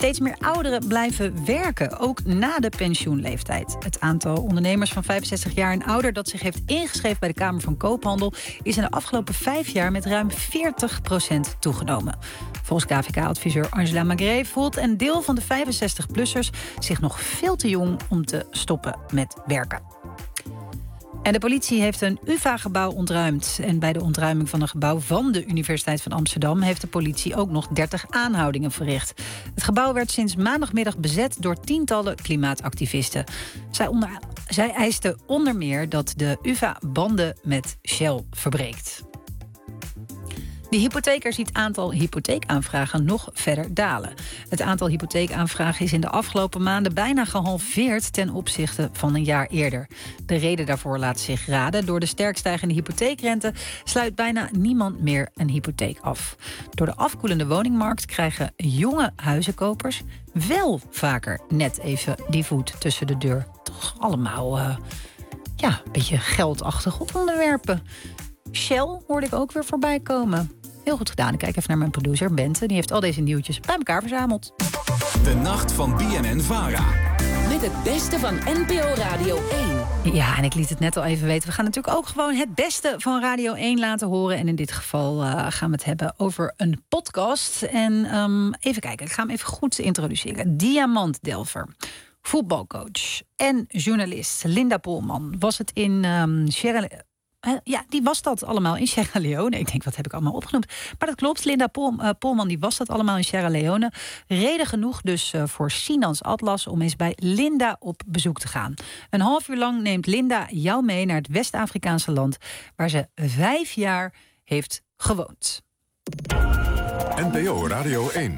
Steeds meer ouderen blijven werken, ook na de pensioenleeftijd. Het aantal ondernemers van 65 jaar en ouder dat zich heeft ingeschreven bij de Kamer van Koophandel is in de afgelopen 5 jaar met ruim 40% toegenomen. Volgens KVK-adviseur Angela Magret voelt een deel van de 65-plussers zich nog veel te jong om te stoppen met werken. En de politie heeft een UvA-gebouw ontruimd. En bij de ontruiming van een gebouw van de Universiteit van Amsterdam heeft de politie ook nog 30 aanhoudingen verricht. Het gebouw werd sinds maandagmiddag bezet door tientallen klimaatactivisten. Zij eisten onder meer dat de UvA banden met Shell verbreekt. De hypotheker ziet het aantal hypotheekaanvragen nog verder dalen. Het aantal hypotheekaanvragen is in de afgelopen maanden bijna gehalveerd ten opzichte van een jaar eerder. De reden daarvoor laat zich raden. Door de sterk stijgende hypotheekrente sluit bijna niemand meer een hypotheek af. Door de afkoelende woningmarkt krijgen jonge huizenkopers wel vaker net even die voet tussen de deur. Toch allemaal een beetje geldachtige onderwerpen. Shell hoorde ik ook weer voorbij komen. Heel goed gedaan. Ik kijk even naar mijn producer Bente. Die heeft al deze nieuwtjes bij elkaar verzameld. De nacht van BNN-Vara. Met het beste van NPO Radio 1. Ja, en ik liet het net al even weten. We gaan natuurlijk ook gewoon het beste van Radio 1 laten horen. En in dit geval gaan we het hebben over een podcast. En even kijken, ik ga hem even goed introduceren. Diamantdelver, voetbalcoach en journalist Linda Polman was het in die was dat allemaal in Sierra Leone. Ik denk, wat heb ik allemaal opgenoemd? Maar dat klopt, Linda Polman die was dat allemaal in Sierra Leone. Reden genoeg dus voor Sinans Atlas om eens bij Linda op bezoek te gaan. Een half uur lang neemt Linda jou mee naar het West-Afrikaanse land, waar ze 5 jaar heeft gewoond. NPO Radio 1.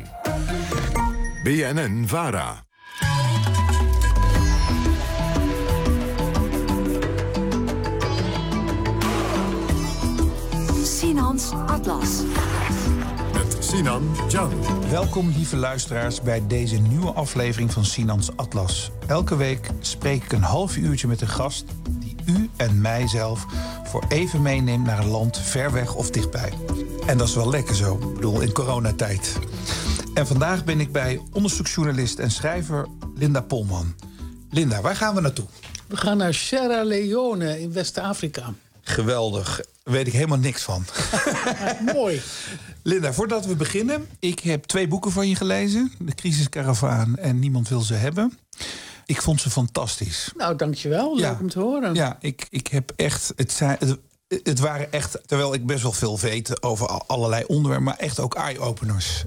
BNN-Vara. Sinans Atlas. Met Sinan Jan. Welkom, lieve luisteraars, bij deze nieuwe aflevering van Sinans Atlas. Elke week spreek ik een half uurtje met een gast die u en mijzelf voor even meeneemt naar een land ver weg of dichtbij. En dat is wel lekker zo, ik bedoel, in coronatijd. En vandaag ben ik bij onderzoeksjournalist en schrijver Linda Polman. Linda, waar gaan we naartoe? We gaan naar Sierra Leone in West-Afrika. Geweldig. Daar weet ik helemaal niks van. Mooi. Linda, voordat we beginnen, ik heb 2 boeken van je gelezen. De Crisiskaravaan en Niemand wil ze hebben. Ik vond ze fantastisch. Nou, dankjewel. Leuk om te horen. Ja, ik heb echt... Het waren echt, terwijl ik best wel veel weet over allerlei onderwerpen, maar echt ook eye-openers.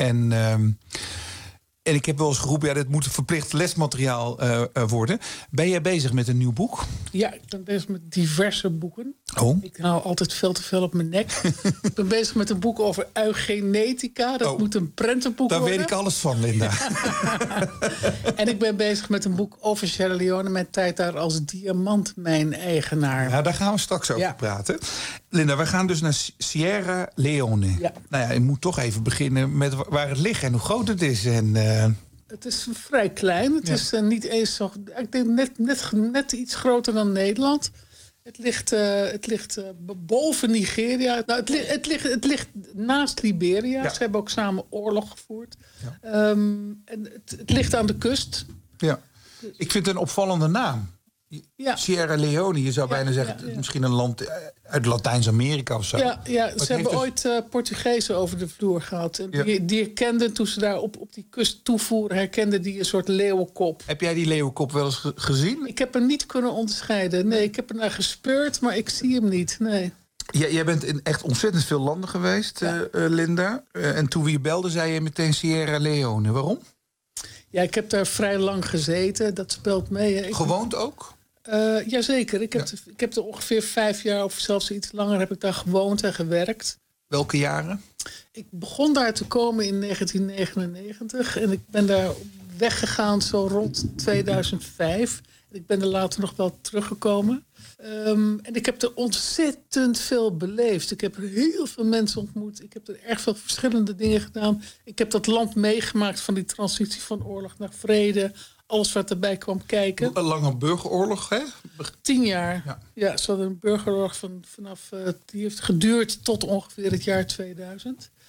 En ik heb wel eens geroepen, dit moet verplicht lesmateriaal worden. Ben jij bezig met een nieuw boek? Ja, ik ben bezig met diverse boeken. Oh. Ik hou altijd veel te veel op mijn nek. Ik ben bezig met een boek over eugenetica. Dat moet een prentenboek worden. Daar weet ik alles van, Linda. En ik ben bezig met een boek over Sierra Leone, mijn tijd daar als diamantmijn-eigenaar. Ja, daar gaan we straks over praten. Linda, we gaan dus naar Sierra Leone. Ja. Nou ja, je moet toch even beginnen met waar het ligt en hoe groot het is. Het is vrij klein. Het is niet eens zo. Ik denk net iets groter dan Nederland. Het ligt boven Nigeria. Nou, het ligt naast Liberia. Ja. Ze hebben ook samen oorlog gevoerd. Ja. En het ligt aan de kust. Ja. Ik vind het een opvallende naam. Ja. Sierra Leone, je zou bijna zeggen, misschien een land uit Latijns-Amerika of zo. Ja, ze hebben ooit Portugezen over de vloer gehad. En die herkenden, toen ze daar op die kust toevoeren, herkenden die een soort leeuwenkop. Heb jij die leeuwenkop wel eens gezien? Ik heb hem niet kunnen onderscheiden. Nee, ik heb er naar gespeurd, maar ik zie hem niet. Nee. Jij bent in echt ontzettend veel landen geweest, Linda. En toen we je belden, zei je meteen Sierra Leone. Waarom? Ja, ik heb daar vrij lang gezeten. Dat speelt mee. Gewoond ook? Jazeker. Ik heb er ongeveer 5 jaar of zelfs iets langer heb ik daar gewoond en gewerkt. Welke jaren? Ik begon daar te komen in 1999. En ik ben daar weggegaan zo rond 2005. En ik ben er later nog wel teruggekomen. En ik heb er ontzettend veel beleefd. Ik heb er heel veel mensen ontmoet. Ik heb er erg veel verschillende dingen gedaan. Ik heb dat land meegemaakt van die transitie van oorlog naar vrede. Alles wat erbij kwam kijken. Een lange burgeroorlog, hè? 10 jaar. Ja, ze hadden een burgeroorlog die heeft geduurd tot ongeveer het jaar 2000.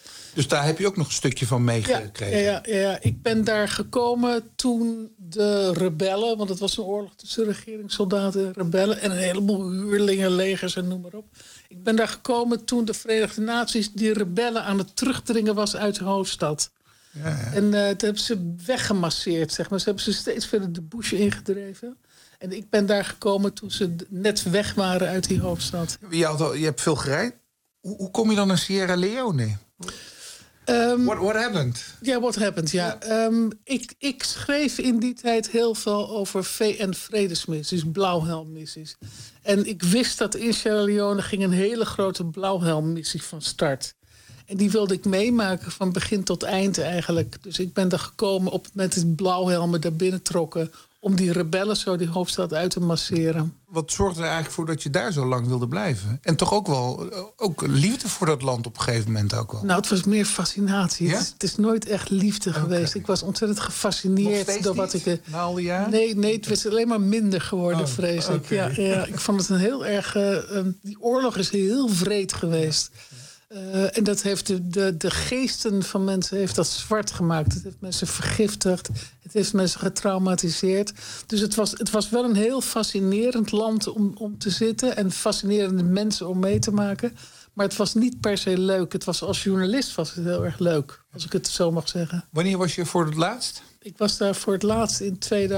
Dus daar heb je ook nog een stukje van meegekregen? Ja. Ik ben daar gekomen toen de rebellen... want het was een oorlog tussen regeringssoldaten en rebellen... en een heleboel huurlingen, legers en noem maar op. Ik ben daar gekomen toen de Verenigde Naties... die rebellen aan het terugdringen was uit de hoofdstad. Ja. En toen hebben ze weggemasseerd, zeg maar. Ze hebben ze steeds verder de bush ingedreven... En ik ben daar gekomen toen ze net weg waren uit die hoofdstad. Je hebt veel gereisd. Hoe kom je dan naar Sierra Leone? What happened? Ja, what happened, ja. Ik schreef in die tijd heel veel over VN-vredesmissies, blauwhelmmissies. En ik wist dat in Sierra Leone ging een hele grote blauwhelmmissie van start. En die wilde ik meemaken van begin tot eind eigenlijk. Dus ik ben daar gekomen op het moment dat blauwhelmen daar binnen trokken... om die rebellen zo die hoofdstad uit te masseren. Wat zorgde er eigenlijk voor dat je daar zo lang wilde blijven? En toch ook wel liefde voor dat land op een gegeven moment ook wel? Nou, het was meer fascinatie. Ja? Het is nooit echt liefde geweest. Ik was ontzettend gefascineerd door wat ik... Na al die jaren? Nee, het was alleen maar minder geworden, vrees ik. Okay. Ja, ik vond het een heel erg... die oorlog is heel wreed geweest. En dat heeft de geesten van mensen heeft dat zwart gemaakt. Het heeft mensen vergiftigd. Het heeft mensen getraumatiseerd. Dus het was wel een heel fascinerend land om te zitten. En fascinerende mensen om mee te maken. Maar het was niet per se leuk. Het was, als journalist was het heel erg leuk. Als ik het zo mag zeggen. Wanneer was je voor het laatst? Ik was daar voor het laatst in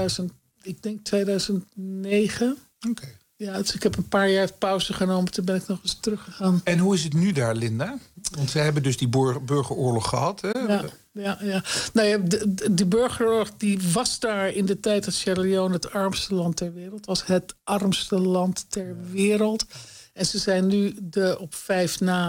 2009. Oké. Ja, dus ik heb een paar jaar pauze genomen. Toen ben ik nog eens teruggegaan. En hoe is het nu daar, Linda? Want ze hebben dus die burgeroorlog gehad. Hè? Ja. Nou ja, de burgeroorlog die was daar in de tijd dat Sierra Leone het armste land ter wereld. Het was het armste land ter wereld. En ze zijn nu op 5 na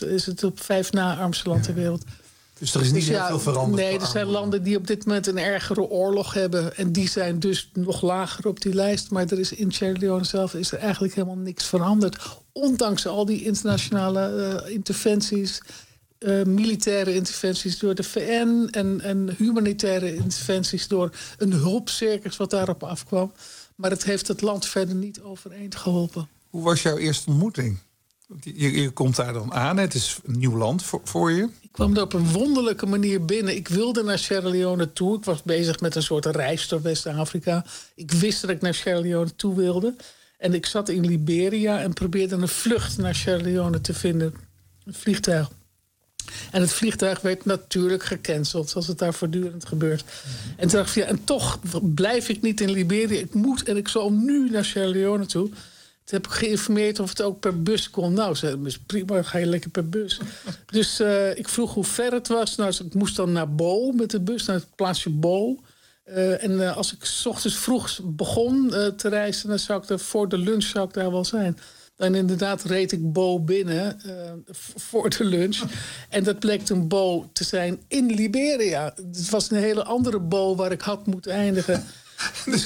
armste land ter wereld. Dus er is niet heel veel veranderd. Nee, er zijn landen die op dit moment een ergere oorlog hebben. En die zijn dus nog lager op die lijst. Maar er is in Sierra Leone zelf is er eigenlijk helemaal niks veranderd. Ondanks al die internationale interventies. Militaire interventies door de VN. En humanitaire interventies door een hulpcircus wat daarop afkwam. Maar het heeft het land verder niet overeind geholpen. Hoe was jouw eerste ontmoeting? Je komt daar dan aan, het is een nieuw land voor je. Ik kwam er op een wonderlijke manier binnen. Ik wilde naar Sierra Leone toe. Ik was bezig met een soort reis door West-Afrika. Ik wist dat ik naar Sierra Leone toe wilde. En ik zat in Liberia en probeerde een vlucht naar Sierra Leone te vinden. Een vliegtuig. En het vliegtuig werd natuurlijk gecanceld, zoals het daar voortdurend gebeurt. En toen dacht ik, en toch blijf ik niet in Liberia. Ik moet en ik zal nu naar Sierra Leone toe. Toen heb ik geïnformeerd of het ook per bus kon. Nou, ze zei, prima, dan ga je lekker per bus. Dus ik vroeg hoe ver het was. Nou, ik moest dan naar Bo met de bus, naar het plaatsje Bo. En als ik 's ochtends vroeg begon te reizen, dan zou ik er voor de lunch zou ik daar wel zijn. En inderdaad reed ik Bo binnen voor de lunch. En dat bleek toen Bo te zijn in Liberia. Het was een hele andere Bo waar ik had moeten eindigen. Dus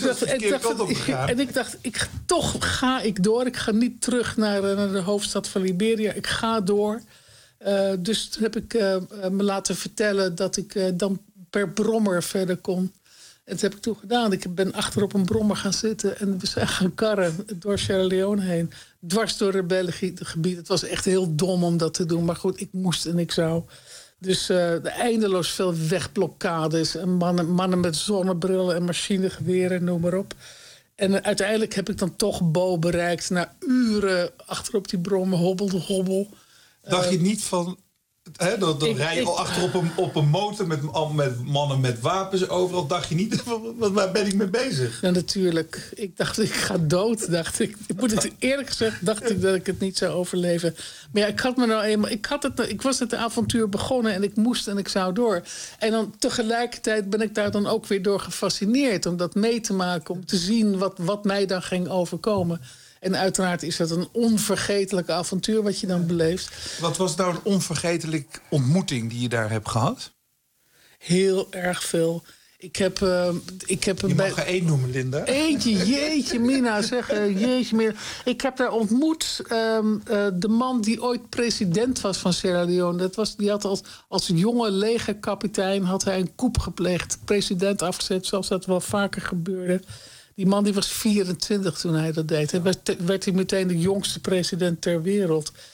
ik dacht, toch ga ik door. Ik ga niet terug naar de hoofdstad van Liberia. Ik ga door. Dus toen heb ik me laten vertellen dat ik dan per brommer verder kon. En dat heb ik toen gedaan. Ik ben achter op een brommer gaan zitten en we zijn gaan karren door Sierra Leone heen. Dwars door rebellengebied. Het was echt heel dom om dat te doen. Maar goed, ik moest en ik zou. Dus eindeloos veel wegblokkades. En mannen met zonnebrillen en machinegeweren, noem maar op. En uiteindelijk heb ik dan toch Bo bereikt. Na uren achter op die brommer, hobbel. Dacht je niet van... Dan rij je al achter op een motor met mannen met wapens overal. Dacht je niet, waar ben ik mee bezig? Ja, natuurlijk. Ik dacht, ik ga dood. Dacht ik. Ik moet het eerlijk gezegd, dacht ik dat ik het niet zou overleven. Maar ja, ik was het avontuur begonnen en ik moest en ik zou door. En dan tegelijkertijd ben ik daar dan ook weer door gefascineerd. Om dat mee te maken, om te zien wat mij dan ging overkomen. En uiteraard is dat een onvergetelijk avontuur wat je dan beleeft. Wat was nou een onvergetelijke ontmoeting die je daar hebt gehad? Heel erg veel. Je mag er 1 noemen, Linda. Eentje, jeetje mina, jeetje mina. Ik heb daar ontmoet de man die ooit president was van Sierra Leone. Die had als jonge legerkapitein had hij een coup gepleegd. President afgezet, zoals dat wel vaker gebeurde. Die man die was 24 toen hij dat deed. Hij werd hij meteen de jongste president ter wereld.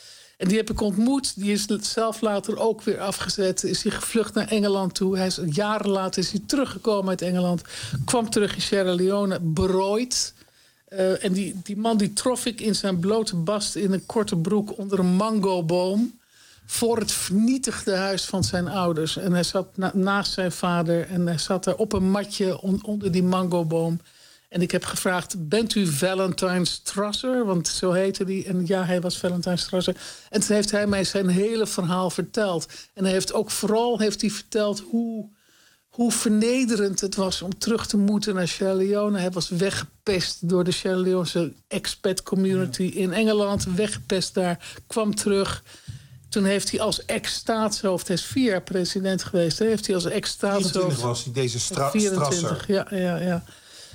En die heb ik ontmoet. Die is zelf later ook weer afgezet. Is hij gevlucht naar Engeland toe. Jaren later is hij teruggekomen uit Engeland. Kwam terug in Sierra Leone, berooid. En die man die trof ik in zijn blote bast in een korte broek onder een mangoboom. Voor het vernietigde huis van zijn ouders. En hij zat naast zijn vader. En hij zat daar op een matje onder die mangoboom. En ik heb gevraagd, bent u Valentine Strasser? Want zo heette hij. En ja, hij was Valentine Strasser. En toen heeft hij mij zijn hele verhaal verteld. En hij heeft ook vooral verteld hoe vernederend het was om terug te moeten naar Sierra Leone. Hij was weggepest door de Sierra Leonese expat community in Engeland. Weggepest daar, kwam terug. Toen heeft hij als ex-staatshoofd, hij is 4 jaar president geweest. Heeft hij als ex-staatshoofd... 24 was hij, deze 24, ja.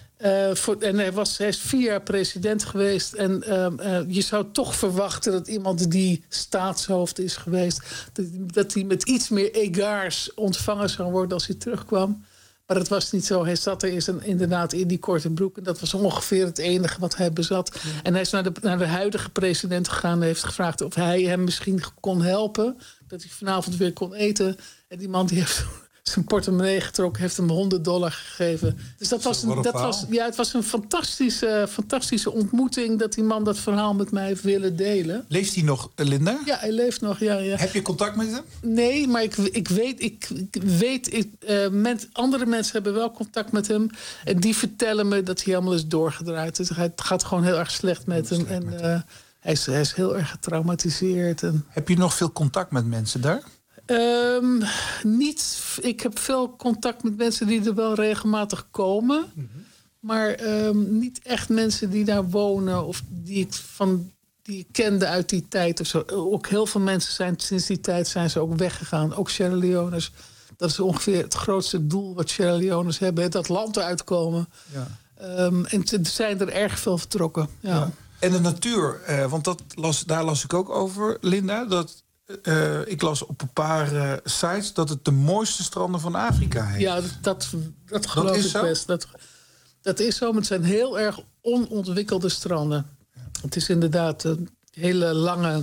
En hij is 4 jaar president geweest. En je zou toch verwachten dat iemand die staatshoofd is geweest... dat hij met iets meer egards ontvangen zou worden als hij terugkwam. Maar dat was niet zo. Hij zat er inderdaad in die korte broek. En dat was ongeveer het enige wat hij bezat. Ja. En hij is naar de huidige president gegaan... en heeft gevraagd of hij hem misschien kon helpen. Dat hij vanavond weer kon eten. En die man die heeft zijn portemonnee getrokken, heeft hem $100 gegeven. Dus het was een fantastische ontmoeting... dat die man dat verhaal met mij heeft willen delen. Leeft hij nog, Linda? Ja, hij leeft nog, ja. Heb je contact met hem? Nee, maar ik weet andere mensen hebben wel contact met hem. En die vertellen me dat hij helemaal is doorgedraaid. Dus het gaat gewoon heel erg slecht met hem. Hij is heel erg getraumatiseerd. Heb je nog veel contact met mensen daar? Niet. Ik heb veel contact met mensen die er wel regelmatig komen. Mm-hmm. Maar niet echt mensen die daar wonen of die ik kende uit die tijd of zo. Ook heel veel mensen zijn sinds die tijd zijn ze ook weggegaan. Ook Sierra Leone's. Dat is ongeveer het grootste doel wat Sierra Leone's hebben. Dat land eruit komen. Ja. En er zijn er erg veel vertrokken. Ja. En de natuur, want daar las ik ook over, Linda. Dat ik las op een paar sites dat het de mooiste stranden van Afrika heeft. Ja, dat geloof ik best. Dat is zo, maar het zijn heel erg onontwikkelde stranden. Ja. Het is inderdaad hele lange,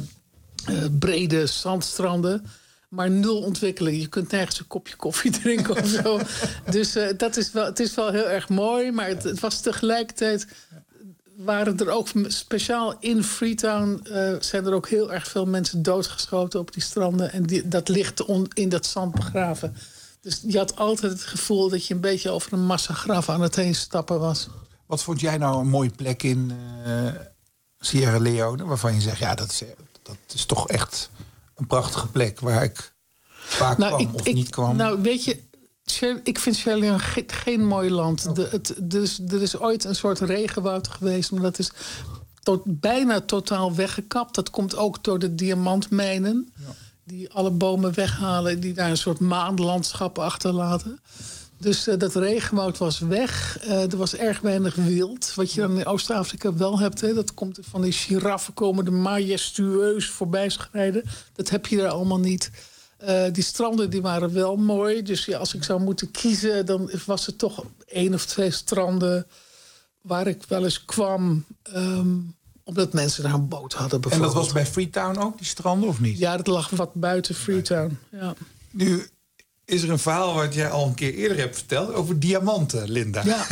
brede zandstranden. Maar 0 ontwikkeling. Je kunt nergens een kopje koffie drinken of zo. Dus het is wel heel erg mooi. Maar het was tegelijkertijd... waren er ook speciaal in Freetown... zijn er ook heel erg veel mensen doodgeschoten op die stranden. En dat ligt in dat zand begraven. Dus je had altijd het gevoel dat je een beetje over een massagraf aan het heen stappen was. Wat vond jij nou een mooie plek in Sierra Leone? Waarvan je zegt, ja, dat is toch echt een prachtige plek... waar ik vaak kwam of niet kwam. Nou, weet je... Ik vind Sierra Leone geen mooi land. Er is ooit een soort regenwoud geweest... maar dat is bijna totaal weggekapt. Dat komt ook door de diamantmijnen... die alle bomen weghalen... die daar een soort maanlandschap achterlaten. Dus dat regenwoud was weg. Er was erg weinig wild. Wat je dan in Oost-Afrika wel hebt... Hè, dat komt van die giraffen komen... de majestueus voorbij schrijden. Dat heb je daar allemaal niet... die stranden die waren wel mooi. Dus ja, als ik zou moeten kiezen... dan was het toch 1 of 2 stranden... waar ik wel eens kwam... omdat mensen daar een boot hadden bijvoorbeeld. En dat was bij Freetown ook, die stranden, of niet? Ja, dat lag wat buiten Freetown. Ja. Nu is er een verhaal wat jij al een keer eerder hebt verteld... over diamanten, Linda. Ja.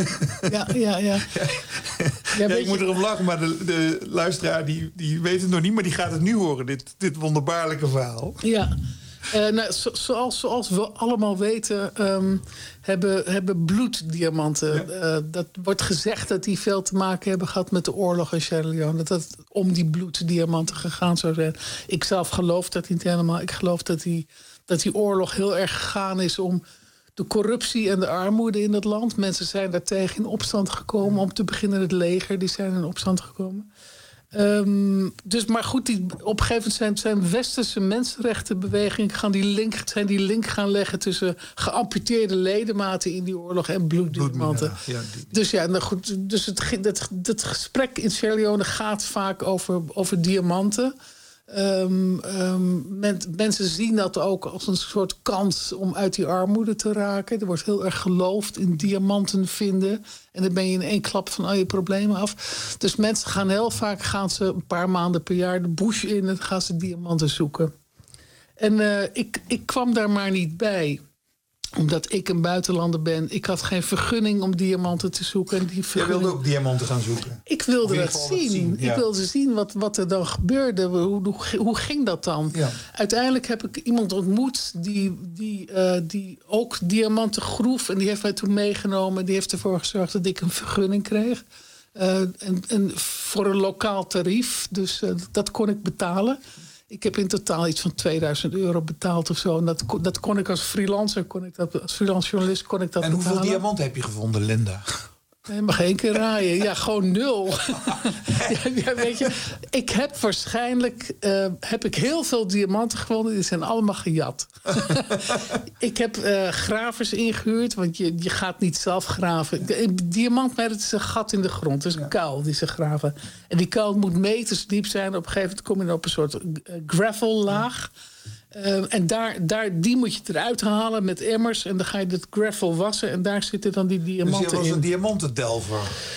Ik moet erop lachen, maar de luisteraar die weet het nog niet... maar die gaat het nu horen, dit wonderbaarlijke verhaal. Ja. Zoals we allemaal weten, hebben bloeddiamanten. Ja. Dat wordt gezegd dat die veel te maken hebben gehad met de oorlog in Sierra Leone. Dat het om die bloeddiamanten gegaan zou zijn. Ik zelf geloof dat niet helemaal. Ik geloof dat die oorlog heel erg gegaan is om de corruptie en de armoede in het land. Mensen zijn daartegen in opstand gekomen. Om te beginnen het leger, die zijn in opstand gekomen. Maar goed, op een gegeven moment zijn westerse mensenrechtenbewegingen gaan die link gaan leggen tussen geamputeerde ledematen in die oorlog en bloeddiamanten. Dus ja, nou goed, dus het gesprek in Sierra Leone gaat vaak over diamanten. Mensen zien dat ook als een soort kans om uit die armoede te raken. Er wordt heel erg geloofd in diamanten vinden. En dan ben je in één klap van al je problemen af. Dus mensen gaan heel vaak een paar maanden per jaar de bush in en gaan ze diamanten zoeken. En ik kwam daar maar niet bij. Omdat ik een buitenlander ben. Ik had geen vergunning om diamanten te zoeken. En Jij wilde ook diamanten gaan zoeken? Ik wilde dat zien. Ja. Ik wilde zien wat er dan gebeurde. Hoe ging dat dan? Ja. Uiteindelijk heb ik iemand ontmoet die ook diamanten groef. En die heeft mij toen meegenomen. Die heeft ervoor gezorgd dat ik een vergunning kreeg. En voor een lokaal tarief. Dus dat kon ik betalen. Ik heb in totaal iets van €2000 betaald of zo. En dat kon ik als freelancer, als freelance journalist kon ik dat betalen. En hoeveel diamanten heb je gevonden, Linda? Nee, mag 1 keer raaien. Ja, gewoon 0. Ja, weet je, ik heb waarschijnlijk heel veel diamanten gevonden. Die zijn allemaal gejat. Ik heb gravers ingehuurd, want je gaat niet zelf graven. Diamant, dat is een gat in de grond. Dat is een kuil die ze graven. En die kuil moet meters diep zijn. Op een gegeven moment kom je dan op een soort gravellaag. En die moet je eruit halen met emmers. En dan ga je het gravel wassen. En daar zitten dan die diamanten in. Dus je was een diamantendelver?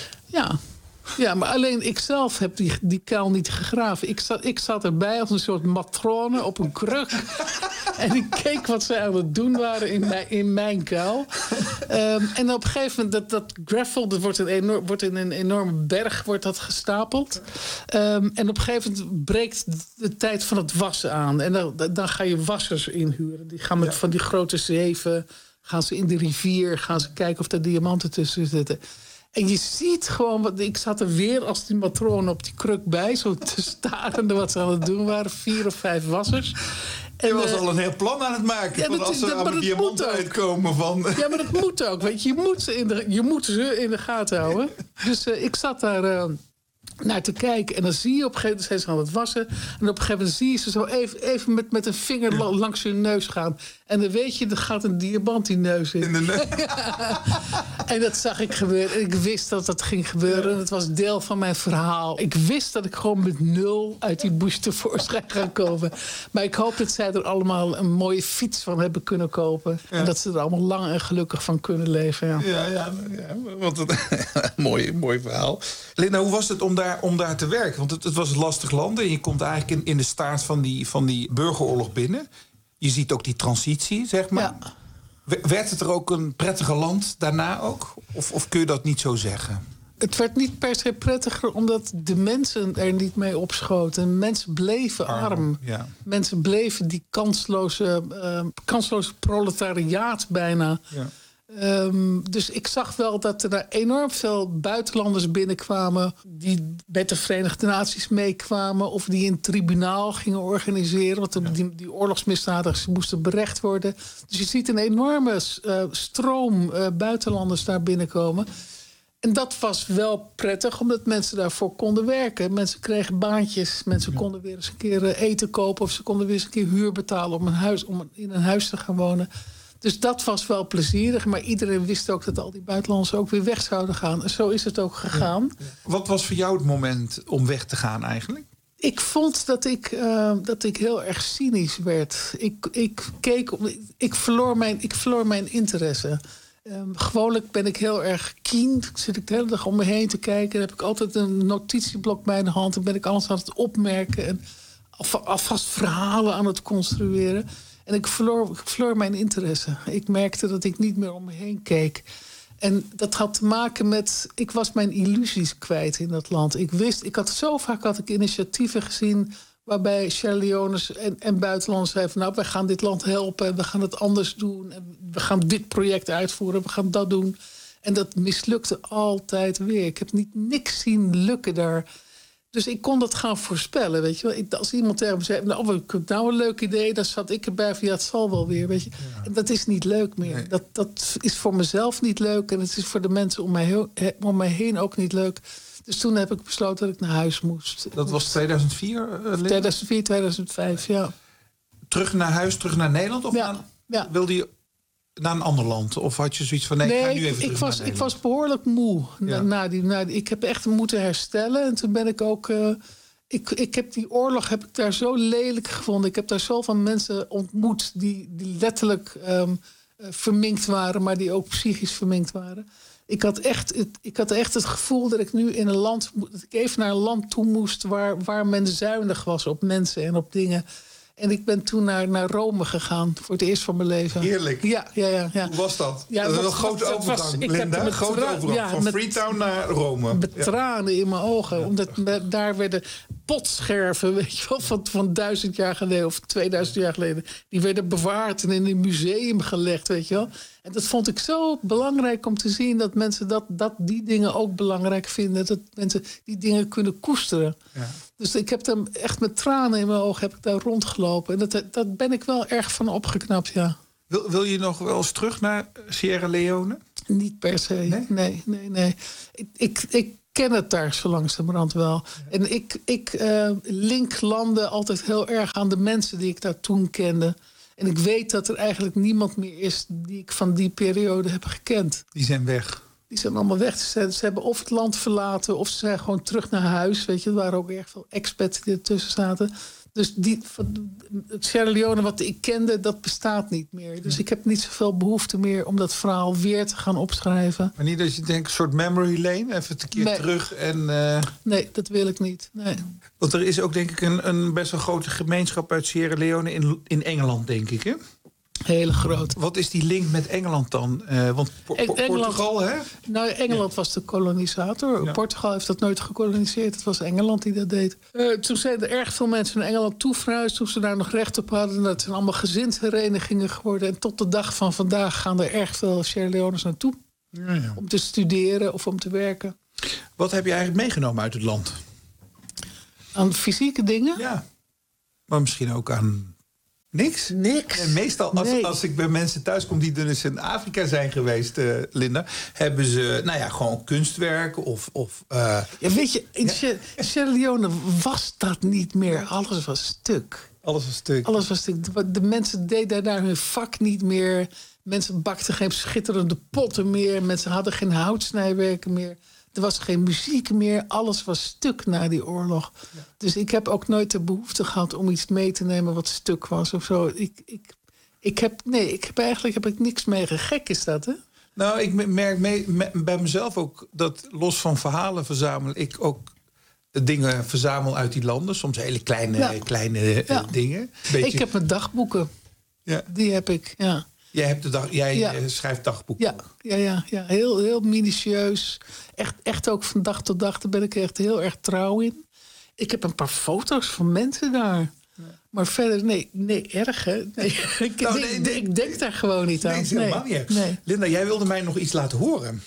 Ja, maar alleen ik zelf heb die kuil niet gegraven. Ik zat erbij als een soort matrone op een kruk. En ik keek wat zij aan het doen waren in mijn kuil. En op een gegeven moment, dat gravel, dat wordt in een enorme berg wordt dat gestapeld. En op een gegeven moment breekt de tijd van het wassen aan. En dan ga je wassers inhuren. Die gaan met van die grote zeven, gaan ze in de rivier, gaan ze kijken of er diamanten tussen zitten. En je ziet gewoon, ik zat er weer als die matroon op die kruk bij, zo te staren wat ze aan het doen waren. 4 of 5 wassers. Je was al een heel plan aan het maken. Ja, als er aan diamanten uitkomen van. Ja, maar dat moet ook. Weet je, je moet ze in de gaten houden. Dus ik zat daar naar te kijken. En dan zie je op een gegeven moment, zijn ze aan het wassen. En op een gegeven moment zie je ze zo even met een vinger langs hun neus gaan. En dan weet je, er gaat een diamant die neus in. De neus. Ja. En dat zag ik gebeuren. En ik wist dat dat ging gebeuren. En het was deel van mijn verhaal. Ik wist dat ik gewoon met 0 uit die bush tevoorschijn ga komen. Maar ik hoop dat zij er allemaal een mooie fiets van hebben kunnen kopen. Ja. En dat ze er allemaal lang en gelukkig van kunnen leven. Ja, wat een mooi verhaal. Linda, hoe was het om daar te werken? Want het was een lastig land. En je komt eigenlijk in de staart van die burgeroorlog binnen. Je ziet ook die transitie, zeg maar. Ja. Werd het er ook een prettige land daarna ook? Of kun je dat niet zo zeggen? Het werd niet per se prettiger omdat de mensen er niet mee opschoten. Mensen bleven arm. Ja. Mensen bleven die kansloze proletariaat bijna. Ja. Dus ik zag wel dat er daar enorm veel buitenlanders binnenkwamen die met de Verenigde Naties meekwamen of die een tribunaal gingen organiseren, want die oorlogsmisdadigers moesten berecht worden. Dus je ziet een enorme stroom buitenlanders daar binnenkomen. En dat was wel prettig, omdat mensen daarvoor konden werken. Mensen kregen baantjes, mensen konden weer eens een keer eten kopen of ze konden weer eens een keer huur betalen om in een huis te gaan wonen. Dus dat was wel plezierig. Maar iedereen wist ook dat al die buitenlanders ook weer weg zouden gaan. En zo is het ook gegaan. Ja. Wat was voor jou het moment om weg te gaan eigenlijk? Ik vond dat ik heel erg cynisch werd. Ik verloor mijn interesse. Gewoonlijk ben ik heel erg keen. Zit ik de hele dag om me heen te kijken. Dan heb ik altijd een notitieblok bij de hand. Dan ben ik alles aan het opmerken. En alvast verhalen aan het construeren. En ik verloor mijn interesse. Ik merkte dat ik niet meer om me heen keek. En dat had te maken met... Ik was mijn illusies kwijt in dat land. Zo vaak had ik initiatieven gezien waarbij Sierra Leone's en buitenlanders zeiden van, nou, wij gaan dit land helpen en we gaan het anders doen. En we gaan dit project uitvoeren, we gaan dat doen. En dat mislukte altijd weer. Ik heb niks zien lukken daar. Dus ik kon dat gaan voorspellen, weet je wel. Als iemand tegen me zei, nou, ik heb nou een leuk idee, dan zat ik erbij van, ja, het zal wel weer, weet je. Ja. En dat is niet leuk meer. Nee. Dat is voor mezelf niet leuk en het is voor de mensen om mij heen ook niet leuk. Dus toen heb ik besloten dat ik naar huis moest. Dat was 2004? 2004, 2005, ja. Terug naar huis, terug naar Nederland? Of ja. Wilde je naar een ander land? Of had je zoiets van, ik ga nu even terug naar Nederland? Ik was behoorlijk moe. Ja. Ik heb echt moeten herstellen. En toen ben ik ook Ik heb die oorlog daar zo lelijk gevonden. Ik heb daar zoveel mensen ontmoet die letterlijk verminkt waren, maar die ook psychisch verminkt waren. Ik had echt het gevoel dat ik nu in een land, dat ik even naar een land toe moest waar men zuinig was op mensen en op dingen. En ik ben toen naar Rome gegaan voor het eerst van mijn leven. Heerlijk. Ja. Hoe was dat? Ja, dat is een grote overgang, Linda. Een grote overgang van Freetown naar Rome. Met tranen in mijn ogen. Omdat daar werden potscherven, weet je wel, van 1000 jaar geleden of 2000 jaar geleden. Die werden bewaard en in een museum gelegd, weet je wel. En dat vond ik zo belangrijk om te zien dat mensen die dingen ook belangrijk vinden. Dat mensen die dingen kunnen koesteren. Ja. Dus ik heb dan echt met tranen in mijn ogen heb ik daar rondgelopen. En dat ben ik wel erg van opgeknapt, ja. Wil je nog wel eens terug naar Sierra Leone? Niet per se, nee. Ik ken het daar zo langzamerhand wel. Ja. En ik link landen altijd heel erg aan de mensen die ik daar toen kende. En ik weet dat er eigenlijk niemand meer is die ik van die periode heb gekend. Die zijn weg. Die zijn allemaal weg. Ze hebben of het land verlaten of ze zijn gewoon terug naar huis. Weet je, er waren ook erg veel expats die ertussen zaten. Dus het Sierra Leone wat ik kende, dat bestaat niet meer. Dus ik heb niet zoveel behoefte meer om dat verhaal weer te gaan opschrijven. Maar niet dat je denkt, een soort memory lane, even een keer terug en... Nee, dat wil ik niet. Nee. Want er is ook denk ik een best wel grote gemeenschap uit Sierra Leone in Engeland, denk ik, hè? Hele groot. Wat is die link met Engeland dan? Want Portugal, hè? Nou, Engeland was de kolonisator. Ja. Portugal heeft dat nooit gekoloniseerd. Het was Engeland die dat deed. Toen zijn er erg veel mensen naar Engeland toe verhuisd, toen ze daar nog recht op hadden. Dat zijn allemaal gezinsherenigingen geworden. En tot de dag van vandaag gaan er erg veel Sierra Leone's naartoe. Ja. Om te studeren of om te werken. Wat heb je eigenlijk meegenomen uit het land? Aan fysieke dingen? Ja. Maar misschien ook aan... Niks? En meestal als ik bij mensen thuis kom die dus in Afrika zijn geweest, Linda, hebben ze gewoon kunstwerk of ja, weet je, in Sierra Leone was dat niet meer. Alles was stuk. Alles was stuk. De mensen deden daar hun vak niet meer. Mensen bakten geen schitterende potten meer. Mensen hadden geen houtsnijwerken meer. Er was geen muziek meer. Alles was stuk na die oorlog. Ja. Dus ik heb ook nooit de behoefte gehad om iets mee te nemen wat stuk was of zo. Ik heb niks mee. Gek is dat, hè? Nou, ik merk bij mezelf ook dat los van verhalen verzamel ik ook dingen verzamel uit die landen. Soms hele kleine dingen. Beetje... Ik heb mijn dagboeken. Ja. Die heb ik, ja. Jij schrijft dagboeken. Ja. Heel, heel minutieus. Echt ook van dag tot dag. Daar ben ik echt heel erg trouw in. Ik heb een paar foto's van mensen daar. Ja. Maar verder, nee, erg hè. Nee. Ik denk daar gewoon niet aan. Nee, is helemaal niet. Nee. Linda, jij wilde mij nog iets laten horen.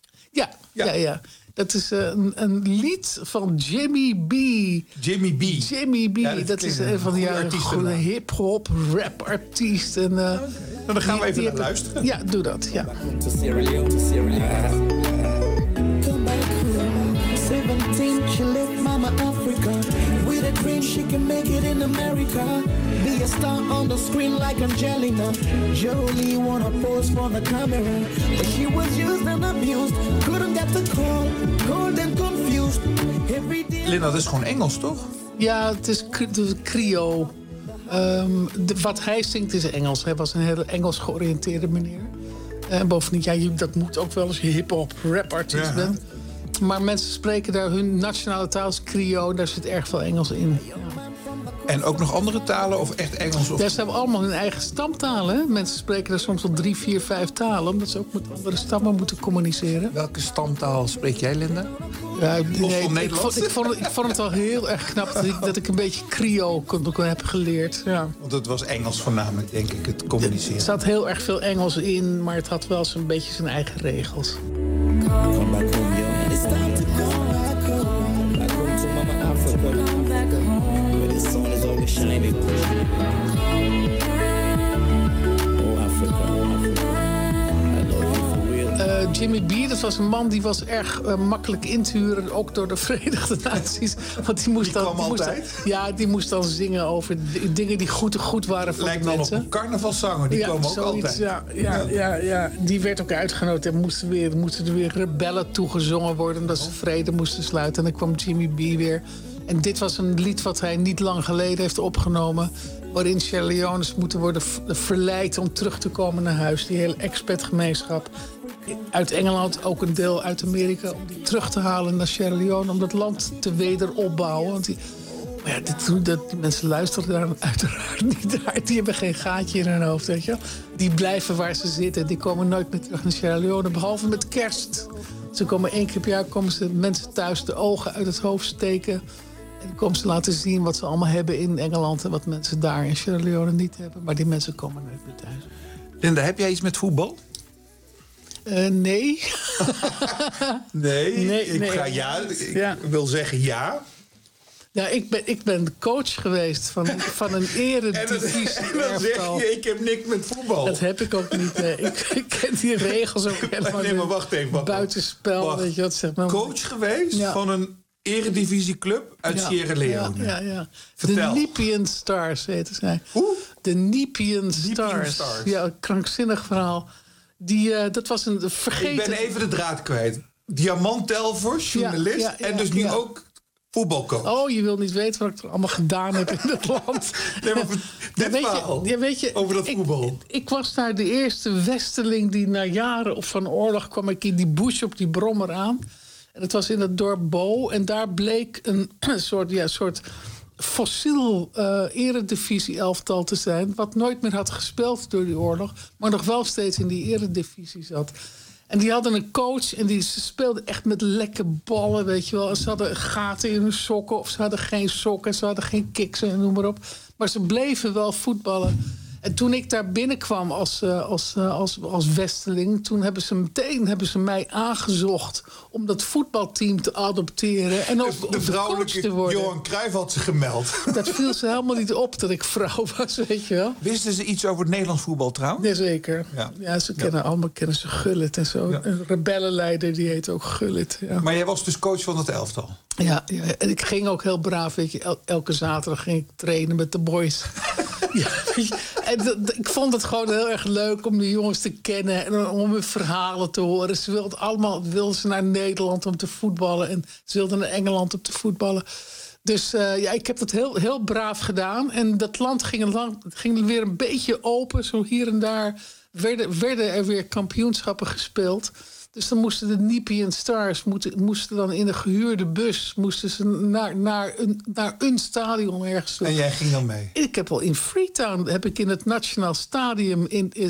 Ja. Dat is een lied van Jimmy B. Jimmy B. Ja, dat is een van die goede hip-hop, rap-artiest. Dan gaan we even naar luisteren. Ja, doe dat. Ja. Come back home. 17, she left mama Africa. With a dream she can make it in America. Be a star on the screen like Angelina Jolie. Wanna pose for the camera, but she was used and abused. Couldn't get the call, cold and confused. Every day. Linda, dat is gewoon Engels, toch? Ja, het is Creole. Wat hij zingt is Engels. Hij was een hele Engels georiënteerde meneer. En bovendien, dat moet ook wel als je hip-hop rap-artiest bent. Maar mensen spreken daar hun nationale taal is Creole. Daar zit erg veel Engels in. Ja. En ook nog andere talen of echt Engels? Ja, ze hebben allemaal hun eigen stamtalen. Hè? Mensen spreken daar soms wel 3, 4, 5 talen. Omdat ze ook met andere stammen moeten communiceren. Welke stamtaal spreek jij, Linda? Ja, ik vond het wel heel erg knap dat ik een beetje Creole heb geleerd. Ja. Want het was Engels voornamelijk, denk ik, het communiceren. Er zat heel erg veel Engels in, maar het had wel zo'n beetje zijn eigen regels. Come back home, yo. It's time to go back home. Back home to mama Africa. Come back home. Where the sun is always shining. Oh Africa, oh Africa. I love you for real. Jimmy B, dat was een man die was erg makkelijk in te huren, ook door de Verenigde Naties. Want die moest dan zingen over dingen die goed waren voor lijkt de mensen. Lijkt dan op een carnavalzanger, die komen ook altijd. Ja. Die werd ook uitgenodigd en moesten er weer rebellen toegezongen worden omdat ze vrede moesten sluiten. En dan kwam Jimmy B weer. En dit was een lied wat hij niet lang geleden heeft opgenomen, waarin Sierra Leone's moeten worden verleid om terug te komen naar huis. Die hele expat-gemeenschap uit Engeland, ook een deel uit Amerika, om die terug te halen naar Sierra Leone, om dat land te wederopbouwen. Want die mensen luisteren daar uiteraard niet naar. Die hebben geen gaatje in hun hoofd, weet je. Die blijven waar ze zitten. Die komen nooit meer terug naar Sierra Leone, behalve met kerst. Ze komen 1 keer per jaar, komen ze mensen thuis de ogen uit het hoofd steken. En dan komen ze laten zien wat ze allemaal hebben in Engeland en wat mensen daar in Sierra Leone niet hebben. Maar die mensen komen nooit meer thuis. Linda, heb jij iets met voetbal? Nee. Nee, ik ga ja. Ik wil zeggen ja. Ja, ik ben coach geweest van een eredivisie. En dan zeg je, ik heb niks met voetbal. Dat heb ik ook niet. Ik ken die regels ook helemaal. Nee, maar wacht even. Buitenspel, wacht. weet je wat zeg maar. Coach geweest van een eredivisieclub uit Sierra Leone. Ja. De Nepean Stars heten zij. Hoe? De Nepean Stars. Ja, een krankzinnig verhaal. Dat was een vergeten... Ik ben even de draad kwijt. Diamant Telfors, journalist. En dus nu ook voetbalcoach. Oh, je wil niet weten wat ik er allemaal gedaan heb in het land. Nee, maar weet je, over dat voetbal. Ik was daar de eerste Westerling die na jaren van oorlog kwam ik in die bush op die brommer aan. En het was in het dorp Bo. En daar bleek een soort fossiel eredivisie-elftal te zijn, wat nooit meer had gespeeld door die oorlog, maar nog wel steeds in die eredivisie zat. En die hadden een coach en ze speelden echt met lekke ballen, weet je wel. En ze hadden gaten in hun sokken of ze hadden geen sokken, ze hadden geen kicks en noem maar op. Maar ze bleven wel voetballen. En toen ik daar binnenkwam als Westerling, toen hebben ze mij aangezocht om dat voetbalteam te adopteren en ook de vrouwelijke te worden. Johan Cruijff had ze gemeld. Dat viel ze helemaal niet op dat ik vrouw was, weet je wel. Wisten ze iets over het Nederlands voetbal trouwens? Jazeker. Ja, ze kennen ze Gullit en zo. Ja. Een rebellenleider die heet ook Gullit. Ja. Maar jij was dus coach van het elftal? Ja, en ik ging ook heel braaf, weet je. Elke zaterdag ging ik trainen met de boys. Ja, en ik vond het gewoon heel erg leuk om de jongens te kennen en om hun verhalen te horen. Ze wilden ze naar Nederland om te voetballen en ze wilden naar Engeland om te voetballen. Dus ik heb dat heel, heel braaf gedaan. En dat land ging weer een beetje open. Zo hier en daar werden er weer kampioenschappen gespeeld. Dus dan moesten de Nepean Stars moesten dan in een gehuurde bus naar een stadion ergens. En jij ging dan mee? Ik heb al in Freetown in het Nationaal Stadion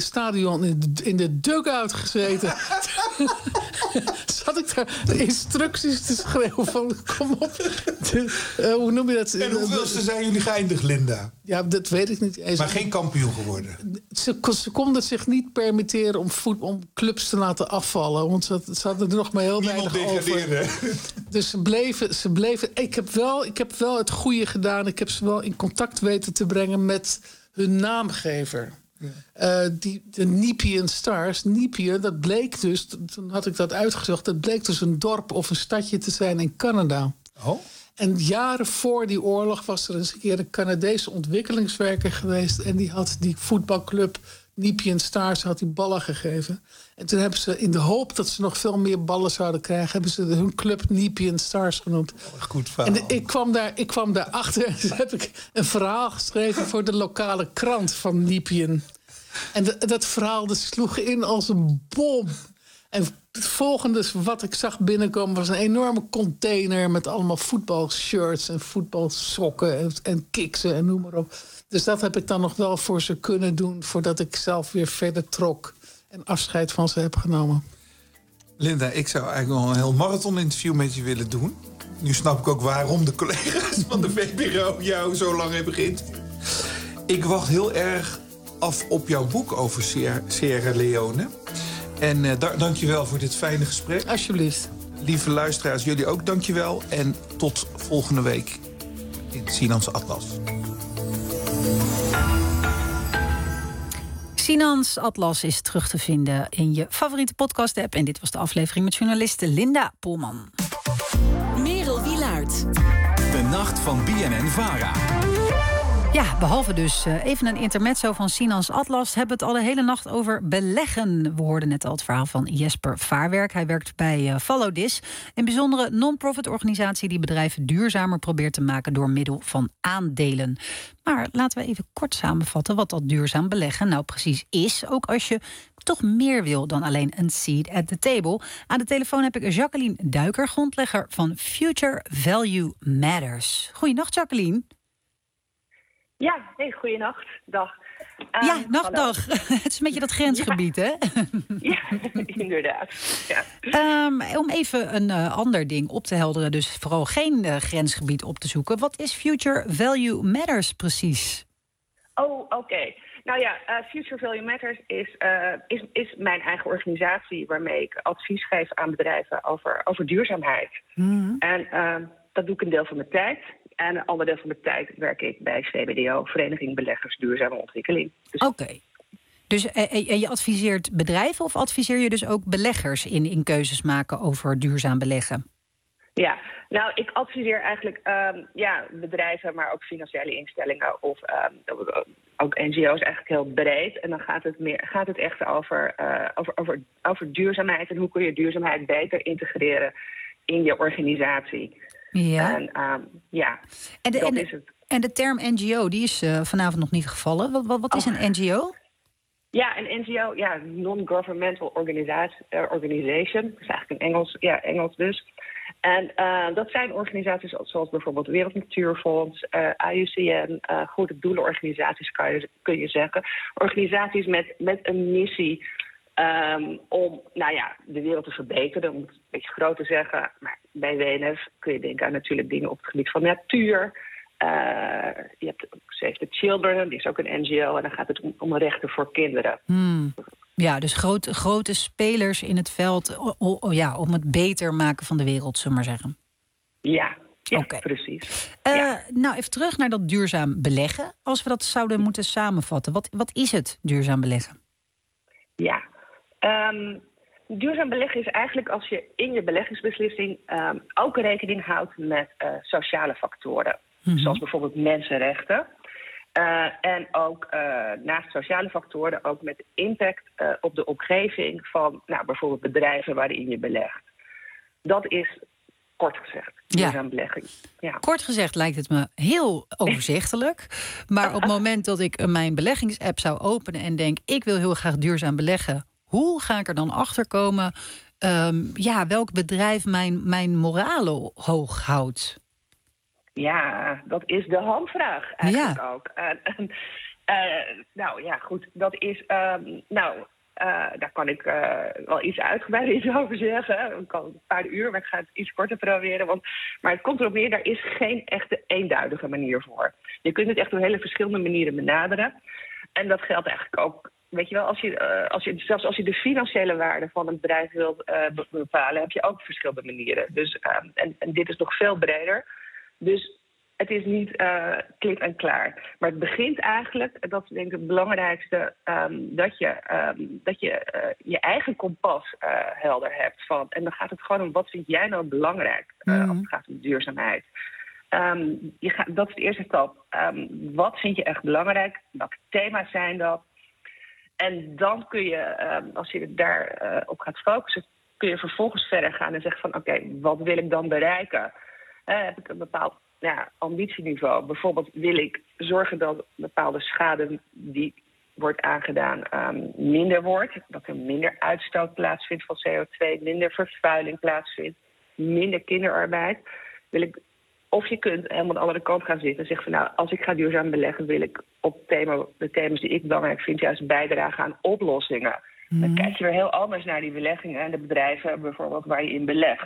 in de dugout gezeten. Zat ik daar de instructies te schreeuwen van kom op. Hoe noem je dat? En hoeveelste zijn jullie geëindigd, Linda? Ja, dat weet ik niet eens. Maar geen kampioen geworden? Ze konden zich niet permitteren om clubs te laten afvallen. Want ze hadden er nog maar heel weinig over. Dus ze bleven. Ik heb wel het goede gedaan. Ik heb ze wel in contact weten te brengen met hun naamgever. Ja. De Nepean Stars. Nepean, dat bleek dus, toen had ik dat uitgezocht, dat bleek dus een dorp of een stadje te zijn in Canada. Oh. En jaren voor die oorlog was er eens een keer een Canadese ontwikkelingswerker geweest. En die had die voetbalclub Nepean Stars had die ballen gegeven. En toen hebben ze, in de hoop dat ze nog veel meer ballen zouden krijgen, hebben ze hun club Nepean Stars genoemd. Goed verhaal. En ik kwam daar achter en toen heb ik een verhaal geschreven voor de lokale krant van Nepean. En dat verhaal sloeg in als een bom. En het volgende wat ik zag binnenkomen was een enorme container met allemaal voetbalshirts en voetbalsokken en kiksen en noem maar op. Dus dat heb ik dan nog wel voor ze kunnen doen voordat ik zelf weer verder trok en afscheid van ze heb genomen. Linda, ik zou eigenlijk nog een heel marathon-interview met je willen doen. Nu snap ik ook waarom de collega's van de VPRO jou zo lang hebben geïnterviewd. Ik wacht heel erg af op jouw boek over Sierra Leone. En dank je wel voor dit fijne gesprek. Alsjeblieft. Lieve luisteraars, jullie ook dank je wel. En tot volgende week in Sinans Atlas. Sinans Atlas is terug te vinden in je favoriete podcast-app. En dit was de aflevering met journaliste Linda Polman. Merel Wielaert. De nacht van BNN-Vara. Ja, behalve dus even een intermezzo van Sinans Atlas... hebben we het al de hele nacht over beleggen. We hoorden net al het verhaal van Jesper Vaarwerk. Hij werkt bij Follow This, een bijzondere non-profit organisatie... die bedrijven duurzamer probeert te maken door middel van aandelen. Maar laten we even kort samenvatten wat dat duurzaam beleggen nou precies is. Ook als je toch meer wil dan alleen een seat at the table. Aan de telefoon heb ik Jacqueline Duiker, grondlegger van Future Value Matters. Goeienacht, Jacqueline. Ja, hey, goeienacht. Dag. Ja, nachtdag. Het is een beetje dat grensgebied, hè? Ja, inderdaad. Ja. Om even een ander ding op te helderen, dus vooral geen grensgebied op te zoeken. Wat is Future Value Matters precies? Oh, oké. Nou ja, Future Value Matters is mijn eigen organisatie... waarmee ik advies geef aan bedrijven over duurzaamheid. Mm-hmm. En dat doe ik een deel van mijn tijd... En een ander deel van de tijd werk ik bij VBDO, Vereniging Beleggers Duurzame Ontwikkeling. Dus... Oké. Dus en je adviseert bedrijven of adviseer je dus ook beleggers in keuzes maken over duurzaam beleggen? Ja, nou, ik adviseer eigenlijk bedrijven, maar ook financiële instellingen of ook NGO's eigenlijk heel breed. En dan gaat het echt over duurzaamheid en hoe kun je duurzaamheid beter integreren in je organisatie. Ja. Dat is het. En de term NGO, die is vanavond nog niet gevallen. Wat is een NGO? Ja, een NGO, non-governmental organization. Dat is eigenlijk een Engels dus. En dat zijn organisaties zoals bijvoorbeeld Wereld Natuurfonds, IUCN, goede doelenorganisaties kun je zeggen. Organisaties met een missie om de wereld te verbeteren, om het een beetje groot te zeggen. Maar bij WNF kun je denken aan natuurlijk dingen op het gebied van natuur. Je hebt Save the Children, die is ook een NGO. En dan gaat het om rechten voor kinderen. Ja, dus grote spelers in het veld om het beter maken van de wereld, zullen we maar zeggen. Ja, okay. Precies. Nou, even terug naar dat duurzaam beleggen. Als we dat zouden moeten samenvatten, wat is het duurzaam beleggen? Ja, duurzaam beleggen is eigenlijk als je in je beleggingsbeslissing ook rekening houdt met sociale factoren. Mm-hmm. Zoals bijvoorbeeld mensenrechten. En ook naast sociale factoren ook met impact op de omgeving van bijvoorbeeld bedrijven waarin je belegt. Dat is kort gezegd duurzaam beleggen. Ja. Kort gezegd lijkt het me heel overzichtelijk. Maar op het moment dat ik mijn beleggingsapp zou openen en denk, ik wil heel graag duurzaam beleggen, hoe ga ik er dan achter komen welk bedrijf mijn moralen hoog houdt? Ja, dat is de hamvraag eigenlijk ook. Goed, dat is... daar kan ik wel iets uitgebreider iets over zeggen. Ik kan een paar uur, maar ik ga het iets korter proberen. Maar het komt erop neer, daar is geen echte eenduidige manier voor. Je kunt het echt op hele verschillende manieren benaderen. En dat geldt eigenlijk ook... Weet je wel, zelfs als je de financiële waarde van een bedrijf wilt bepalen, heb je ook verschillende manieren. Dus, en dit is nog veel breder. Dus het is niet klip en klaar. Maar het begint eigenlijk, dat is denk ik het belangrijkste, dat je je eigen kompas helder hebt. En dan gaat het gewoon om, wat vind jij nou belangrijk als het gaat om duurzaamheid. Dat is de eerste stap. Wat vind je echt belangrijk? Welke thema's zijn dat? En dan kun je, als je daarop gaat focussen, kun je vervolgens verder gaan en zeggen van oké, wat wil ik dan bereiken? Heb ik een bepaald ambitieniveau? Bijvoorbeeld wil ik zorgen dat bepaalde schade die wordt aangedaan minder wordt. Dat er minder uitstoot plaatsvindt van CO2, minder vervuiling plaatsvindt, minder kinderarbeid. Of je kunt helemaal aan de andere kant gaan zitten en zeggen van als ik ga duurzaam beleggen, wil ik op de thema's die ik belangrijk vind juist bijdragen aan oplossingen. Dan kijk je weer heel anders naar die beleggingen en de bedrijven bijvoorbeeld waar je in belegt.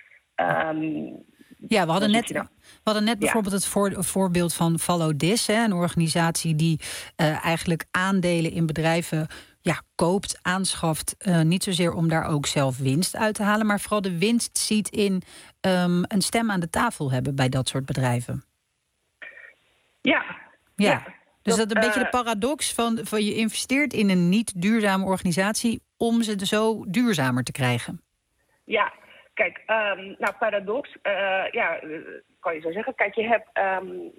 We hadden net bijvoorbeeld het voorbeeld van Follow This, een organisatie die eigenlijk aandelen in bedrijven koopt, aanschaft. Niet zozeer om daar ook zelf winst uit te halen, maar vooral de winst ziet in een stem aan de tafel hebben bij dat soort bedrijven. Ja. Dus dat een beetje de paradox van je investeert in een niet duurzame organisatie om ze zo duurzamer te krijgen. Ja, kijk, paradox, kan je zo zeggen. Kijk, je hebt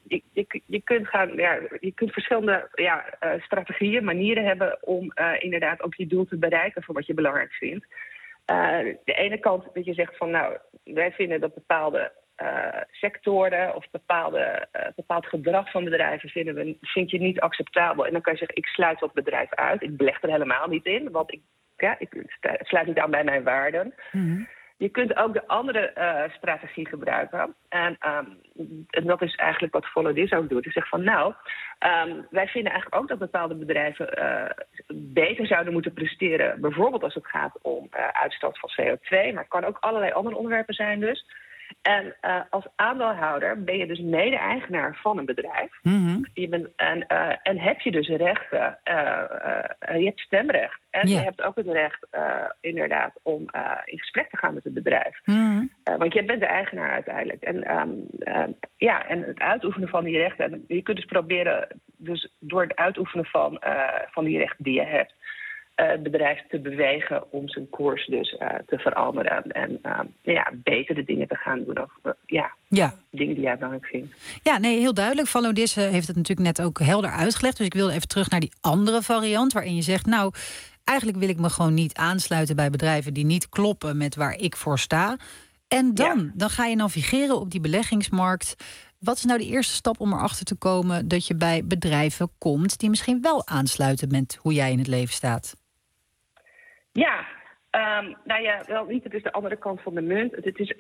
je kunt verschillende strategieën, manieren hebben om inderdaad ook je doel te bereiken voor wat je belangrijk vindt. De ene kant dat je zegt van wij vinden dat bepaalde sectoren of bepaald gedrag van bedrijven vind je niet acceptabel. En dan kan je zeggen, ik sluit dat bedrijf uit. Ik beleg er helemaal niet in, want ik sluit niet aan bij mijn waarden. Mm-hmm. Je kunt ook de andere strategie gebruiken. En dat is eigenlijk wat Follow This ook doet. Die zegt van wij vinden eigenlijk ook dat bepaalde bedrijven beter zouden moeten presteren. Bijvoorbeeld als het gaat om uitstoot van CO2. Maar het kan ook allerlei andere onderwerpen zijn dus. En als aandeelhouder ben je dus mede-eigenaar van een bedrijf. Mm-hmm. En heb je dus rechten. Je hebt stemrecht. En je hebt ook het recht inderdaad om in gesprek te gaan met het bedrijf. Mm-hmm. Want jij bent de eigenaar uiteindelijk. En het uitoefenen van die rechten. En je kunt dus proberen door het uitoefenen van die rechten die je hebt, het bedrijf te bewegen om zijn koers dus te veranderen. En betere dingen te gaan doen. Of dingen die jij belangrijk vindt. Ja, nee, heel duidelijk. Follow This heeft het natuurlijk net ook helder uitgelegd. Dus ik wilde even terug naar die andere variant waarin je zegt, eigenlijk wil ik me gewoon niet aansluiten bij bedrijven die niet kloppen met waar ik voor sta. En dan ga je navigeren op die beleggingsmarkt. Wat is nou de eerste stap om erachter te komen dat je bij bedrijven komt die misschien wel aansluiten met hoe jij in het leven staat? Ja, wel niet. Het is de andere kant van de munt.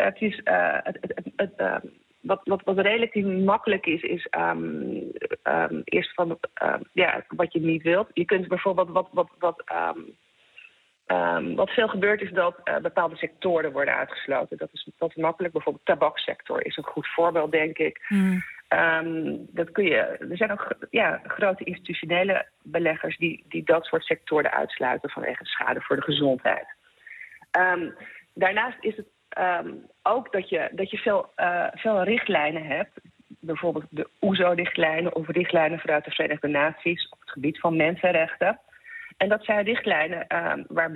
Wat relatief makkelijk is eerst van wat je niet wilt. Je kunt bijvoorbeeld wat veel gebeurt is dat bepaalde sectoren worden uitgesloten. Dat is makkelijk. Bijvoorbeeld de tabakssector is een goed voorbeeld, denk ik. Mm. Er zijn ook grote institutionele beleggers die dat soort sectoren uitsluiten vanwege schade voor de gezondheid. Daarnaast is het ook dat je veel richtlijnen hebt. Bijvoorbeeld de OESO-richtlijnen of richtlijnen vanuit de Verenigde Naties op het gebied van mensenrechten. En dat zijn richtlijnen waar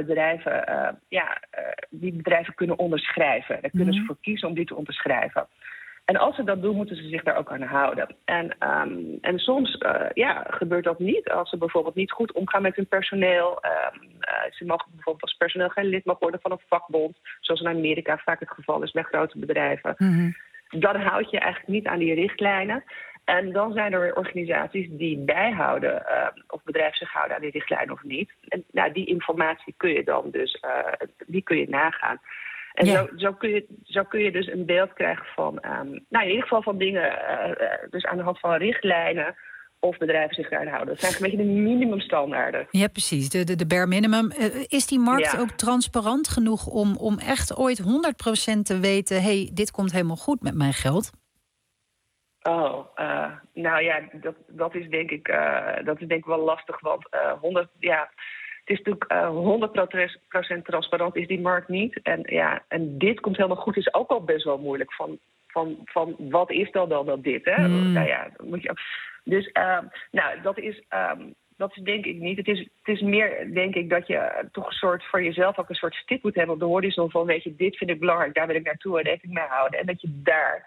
die bedrijven kunnen onderschrijven. Daar kunnen ze voor kiezen om die te onderschrijven. En als ze dat doen, moeten ze zich daar ook aan houden. En soms gebeurt dat niet. Als ze bijvoorbeeld niet goed omgaan met hun personeel. Ze mogen bijvoorbeeld als personeel geen lid mag worden van een vakbond. Zoals in Amerika vaak het geval is bij grote bedrijven. Mm-hmm. Dan houd je eigenlijk niet aan die richtlijnen. En dan zijn er organisaties die bijhouden of bedrijven zich houden aan die richtlijnen of niet. En die informatie kun je dan dus die kun je nagaan. En zo kun je dus een beeld krijgen van, in ieder geval van dingen, dus aan de hand van richtlijnen of bedrijven zich daaraan houden. Dat zijn een beetje de minimumstandaarden. Ja, precies, de bare minimum. Is die markt ook transparant genoeg om echt ooit 100% te weten, dit komt helemaal goed met mijn geld? Dat is denk ik wel lastig, want het is natuurlijk 100% transparant is die markt niet. En dit komt helemaal goed is ook al best wel moeilijk. Van wat is dan dit? Hè? Moet je. Dus dat is denk ik niet. Het is meer denk ik dat je toch een soort voor jezelf ook een soort stip moet hebben op de horizon van weet je, dit vind ik belangrijk, daar wil ik naartoe en rekening mee houden. En dat je daar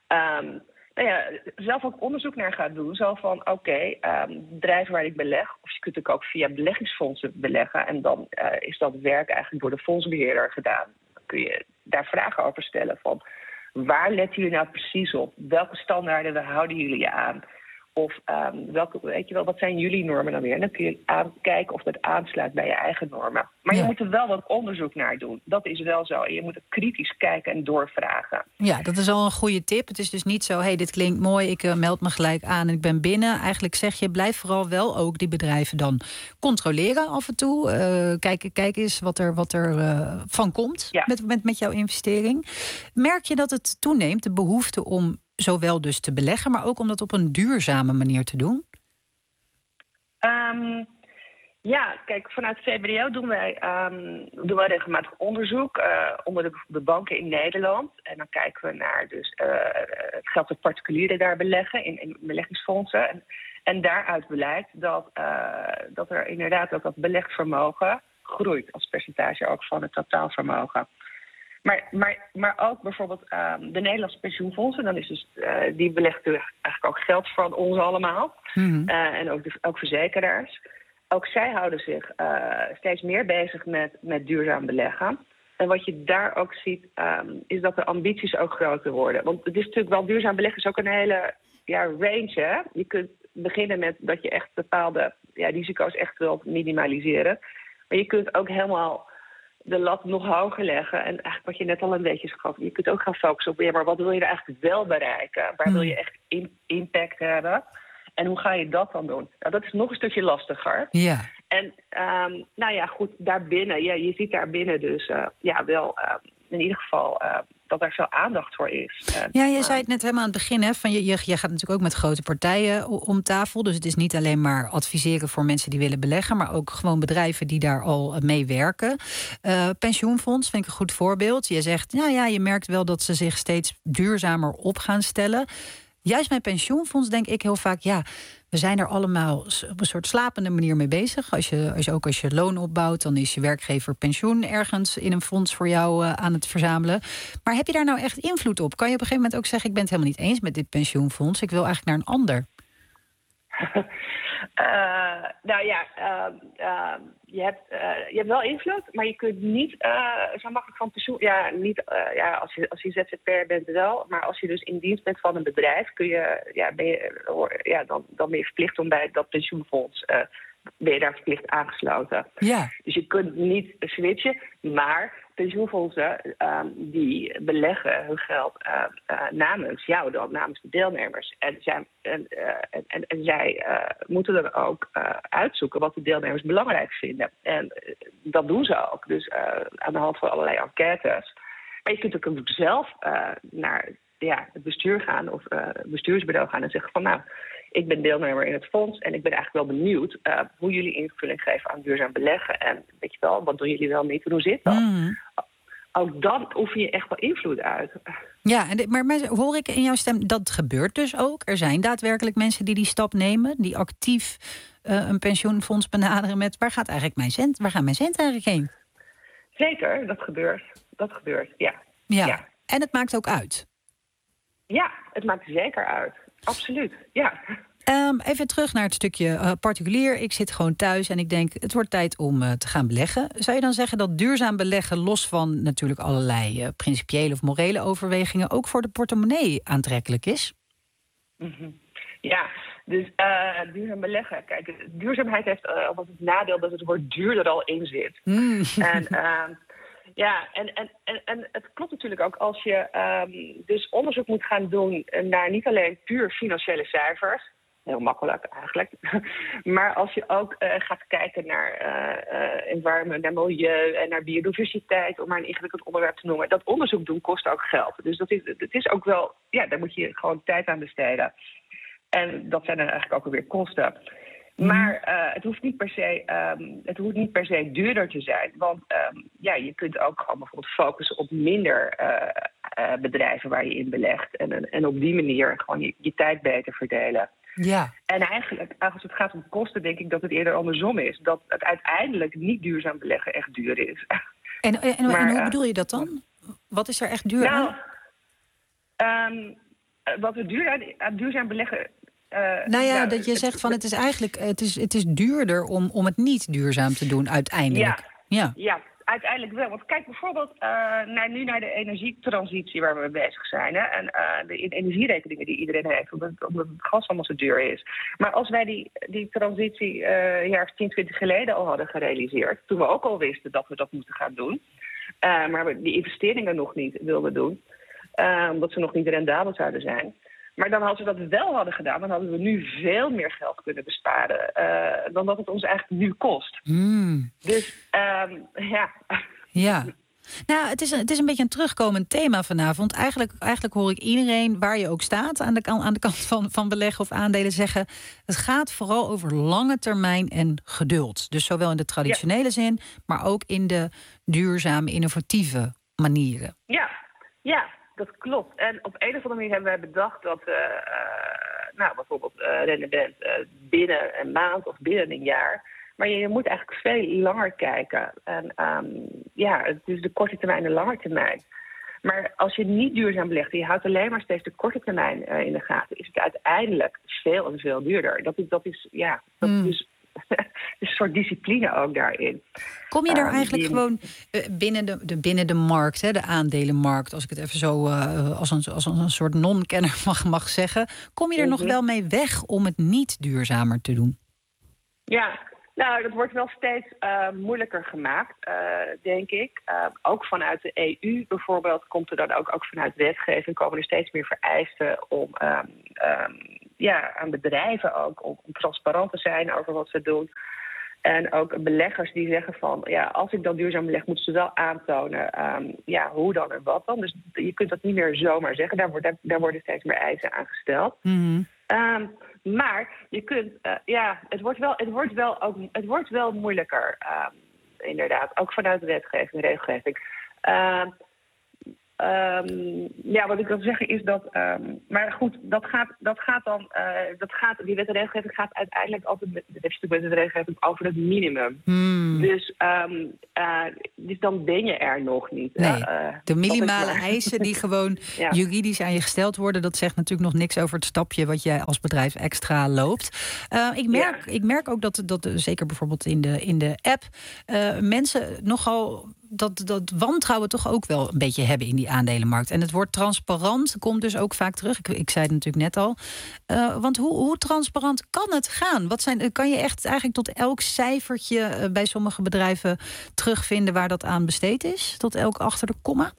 zelf ook onderzoek naar gaat doen. Zo van, bedrijven waar ik beleg, of je kunt ook via beleggingsfondsen beleggen. En dan is dat werk eigenlijk door de fondsbeheerder gedaan. Dan kun je daar vragen over stellen van, waar letten jullie nou precies op? Welke standaarden houden jullie je aan? Of wat zijn jullie normen dan weer? En dan kun je kijken of dat aansluit bij je eigen normen. Maar je moet er wel wat onderzoek naar doen. Dat is wel zo. En je moet er kritisch kijken en doorvragen. Ja, dat is al een goede tip. Het is dus niet zo, dit klinkt mooi, ik meld me gelijk aan en ik ben binnen. Eigenlijk zeg je, blijf vooral wel ook die bedrijven dan controleren af en toe. Kijk eens wat er van komt met jouw investering. Merk je dat het toeneemt, de behoefte om zowel dus te beleggen, maar ook om dat op een duurzame manier te doen? Kijk, vanuit VBDO doen wij regelmatig onderzoek onder de banken in Nederland. En dan kijken we naar dus, het geld dat particulieren daar beleggen in beleggingsfondsen. En daaruit blijkt dat er inderdaad dat belegd vermogen groeit als percentage ook van het totaalvermogen. Maar ook bijvoorbeeld de Nederlandse pensioenfondsen. Dan is dus, die beleggen eigenlijk ook geld van ons allemaal. Mm-hmm. En ook verzekeraars. Ook zij houden zich steeds meer bezig met duurzaam beleggen. En wat je daar ook ziet, is dat de ambities ook groter worden. Want het is natuurlijk wel, duurzaam beleggen is ook een hele range. Hè? Je kunt beginnen met dat je echt bepaalde risico's echt wilt minimaliseren. Maar je kunt ook helemaal de lat nog hoger leggen. En eigenlijk wat je net al een beetje gaf, je kunt ook gaan focussen op, maar wat wil je er eigenlijk wel bereiken? Waar wil je echt impact hebben? En hoe ga je dat dan doen? Nou, dat is nog een stukje lastiger. Ja. En goed, daarbinnen, je ziet daarbinnen dus wel in ieder geval dat er veel aandacht voor is. Je zei het net helemaal aan het begin, hè, van je gaat natuurlijk ook met grote partijen om tafel. Dus het is niet alleen maar adviseren voor mensen die willen beleggen, maar ook gewoon bedrijven die daar al mee werken. Pensioenfonds vind ik een goed voorbeeld. Je zegt, je merkt wel dat ze zich steeds duurzamer op gaan stellen. Juist bij pensioenfonds denk ik heel vaak, we zijn er allemaal op een soort slapende manier mee bezig. Als je loon opbouwt, dan is je werkgever pensioen ergens in een fonds voor jou aan het verzamelen. Maar heb je daar nou echt invloed op? Kan je op een gegeven moment ook zeggen, ik ben het helemaal niet eens met dit pensioenfonds, ik wil eigenlijk naar een ander? Je hebt wel invloed, maar je kunt niet zo makkelijk van pensioen. Als je ZZP'er bent wel, maar als je dus in dienst bent van een bedrijf, dan ben je verplicht om bij dat pensioenfonds ben je daar verplicht aangesloten. Ja. Dus je kunt niet switchen, maar pensioenfondsen die beleggen hun geld namens jou dan, namens de deelnemers. En zij moeten dan ook uitzoeken wat de deelnemers belangrijk vinden. En dat doen ze ook. Dus aan de hand van allerlei enquêtes. Maar je kunt ook zelf naar het bestuur gaan of het bestuursbureau gaan en zeggen van ik ben deelnemer in het fonds en ik ben eigenlijk wel benieuwd hoe jullie invulling geven aan duurzaam beleggen. En weet je wel, wat doen jullie wel niet en hoe zit dat? Ook dan oefen je echt wel invloed uit. Ja, maar hoor ik in jouw stem, dat gebeurt dus ook? Er zijn daadwerkelijk mensen die stap nemen, die actief een pensioenfonds benaderen met waar gaan mijn cent eigenlijk heen? Zeker, dat gebeurt, ja. Ja. En het maakt ook uit? Ja, het maakt zeker uit. Absoluut, ja. Even terug naar het stukje particulier. Ik zit gewoon thuis en ik denk, het wordt tijd om te gaan beleggen. Zou je dan zeggen dat duurzaam beleggen, los van natuurlijk allerlei principiële of morele overwegingen, ook voor de portemonnee aantrekkelijk is? Mm-hmm. Ja, dus duurzaam beleggen. Kijk, duurzaamheid heeft altijd het nadeel dat het woord duurder al in zit. En het klopt natuurlijk ook als je dus onderzoek moet gaan doen naar niet alleen puur financiële cijfers. Heel makkelijk eigenlijk. Maar als je ook gaat kijken naar environment, naar milieu en naar biodiversiteit, om maar een ingewikkeld onderwerp te noemen. Dat onderzoek doen kost ook geld. Dus het is ook wel, daar moet je gewoon tijd aan besteden. En dat zijn dan eigenlijk ook alweer kosten. Maar het hoeft niet per se duurder te zijn. Want je kunt ook gewoon bijvoorbeeld focussen op minder bedrijven waar je in belegt. En op die manier gewoon je tijd beter verdelen. Ja. En eigenlijk, als het gaat om kosten, denk ik dat het eerder andersom is. Dat het uiteindelijk niet duurzaam beleggen echt duur is. En hoe bedoel je dat dan? Wat is er echt duur aan? Wat er duur aan duurzaam beleggen... dat je zegt van het is eigenlijk het is duurder om het niet duurzaam te doen uiteindelijk. Ja, uiteindelijk wel. Want kijk bijvoorbeeld naar de energietransitie waar we mee bezig zijn. Hè? En de energierekeningen die iedereen heeft, omdat het gas allemaal zo duur is. Maar als wij die transitie een jaar of 10, 20 geleden al hadden gerealiseerd, toen we ook al wisten dat we dat moeten gaan doen, maar we die investeringen nog niet wilden doen, omdat ze nog niet rendabel zouden zijn. Maar dan als we dat wel hadden gedaan, dan hadden we nu veel meer geld kunnen besparen dan dat het ons eigenlijk nu kost. Dus Ja. Nou, het is een beetje een terugkomend thema vanavond. Eigenlijk hoor ik iedereen, waar je ook staat, aan de kant van beleggen of aandelen zeggen, het gaat vooral over lange termijn en geduld. Dus zowel in de traditionele zin, maar ook in de duurzame, innovatieve manieren. Ja, dat klopt. En op een of andere manier hebben wij bedacht dat bijvoorbeeld rendement binnen een maand of binnen een jaar Maar je moet eigenlijk veel langer kijken. En het is de korte termijn en de lange termijn. Maar als je niet duurzaam belegt en je houdt alleen maar steeds de korte termijn in de gaten, is het uiteindelijk veel en veel duurder. Dat is een soort discipline ook daarin. Kom je daar eigenlijk gewoon binnen de markt, hè, de aandelenmarkt, als ik het even zo als een soort non-kenner mag zeggen, kom je er nog wel mee weg om het niet duurzamer te doen? Ja, nou, dat wordt wel steeds moeilijker gemaakt, denk ik. Ook vanuit de EU bijvoorbeeld komt er dan ook vanuit wetgeving komen er steeds meer vereisten om aan bedrijven ook om transparant te zijn over wat ze doen. En ook beleggers die zeggen van, als ik dan duurzaam beleg, moeten ze wel aantonen hoe dan en wat dan. Dus je kunt dat niet meer zomaar zeggen. Daar worden steeds meer eisen aan gesteld. Mm-hmm. Maar je kunt, het wordt wel moeilijker, inderdaad. Ook vanuit de wetgeving en regelgeving. Wat ik wil zeggen is dat... maar goed, die wet en regelgeving gaat uiteindelijk altijd met de wet en regelgeving over het minimum. Dus dan ben je er nog niet. Nee, de minimale eisen die gewoon juridisch aan je gesteld worden, dat zegt natuurlijk nog niks over het stapje wat jij als bedrijf extra loopt. Ik merk ook dat zeker bijvoorbeeld in de app mensen nogal dat wantrouwen toch ook wel een beetje hebben in die aandelenmarkt. En het woord transparant komt dus ook vaak terug. Ik zei het natuurlijk net al. Want hoe transparant kan het gaan? Kan je echt eigenlijk tot elk cijfertje bij sommige bedrijven terugvinden waar dat aan besteed is? Tot elk achter de komma?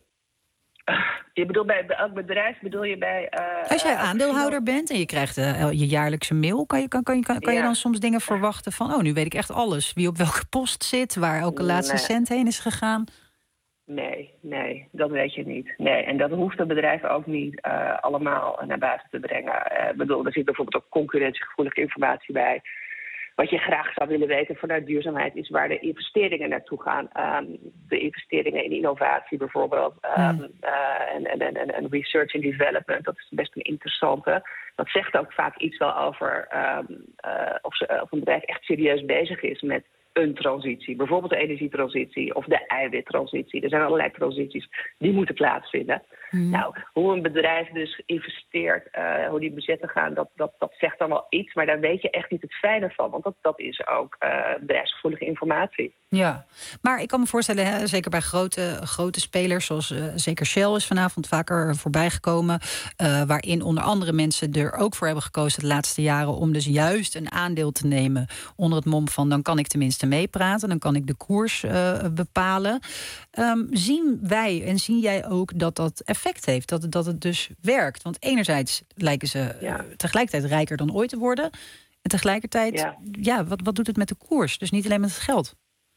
Je bedoelt bij elk bedrijf? Bedoel je bij... Als jij aandeelhouder bent en je krijgt je jaarlijkse mail, kan je dan soms dingen verwachten van, nu weet ik echt alles. Wie op welke post zit, waar elke laatste cent heen is gegaan? Nee, dat weet je niet. Nee, en dat hoeft het bedrijf ook niet allemaal naar buiten te brengen. Er zit bijvoorbeeld ook concurrentiegevoelige informatie bij. Wat je graag zou willen weten vanuit duurzaamheid is waar de investeringen naartoe gaan. De investeringen in innovatie bijvoorbeeld. En research and development, dat is best een interessante. Dat zegt ook vaak iets wel over of een bedrijf echt serieus bezig is met een transitie. Bijvoorbeeld de energietransitie of de eiwittransitie. Er zijn allerlei transities die moeten plaatsvinden. Nou, hoe een bedrijf dus investeert, hoe die budgetten gaan, dat zegt dan wel iets. Maar daar weet je echt niet het fijne van. Want dat is ook bedrijfsgevoelige informatie. Ja, maar ik kan me voorstellen, zeker bij grote spelers, zoals zeker Shell is vanavond vaker voorbij gekomen, waarin onder andere mensen er ook voor hebben gekozen de laatste jaren om dus juist een aandeel te nemen onder het mom van, dan kan ik tenminste meepraten, dan kan ik de koers bepalen. Zien wij en zien jij ook dat effect heeft, dat het dus werkt? Want enerzijds lijken ze tegelijkertijd rijker dan ooit te worden. En tegelijkertijd, wat doet het met de koers? Dus niet alleen met het geld.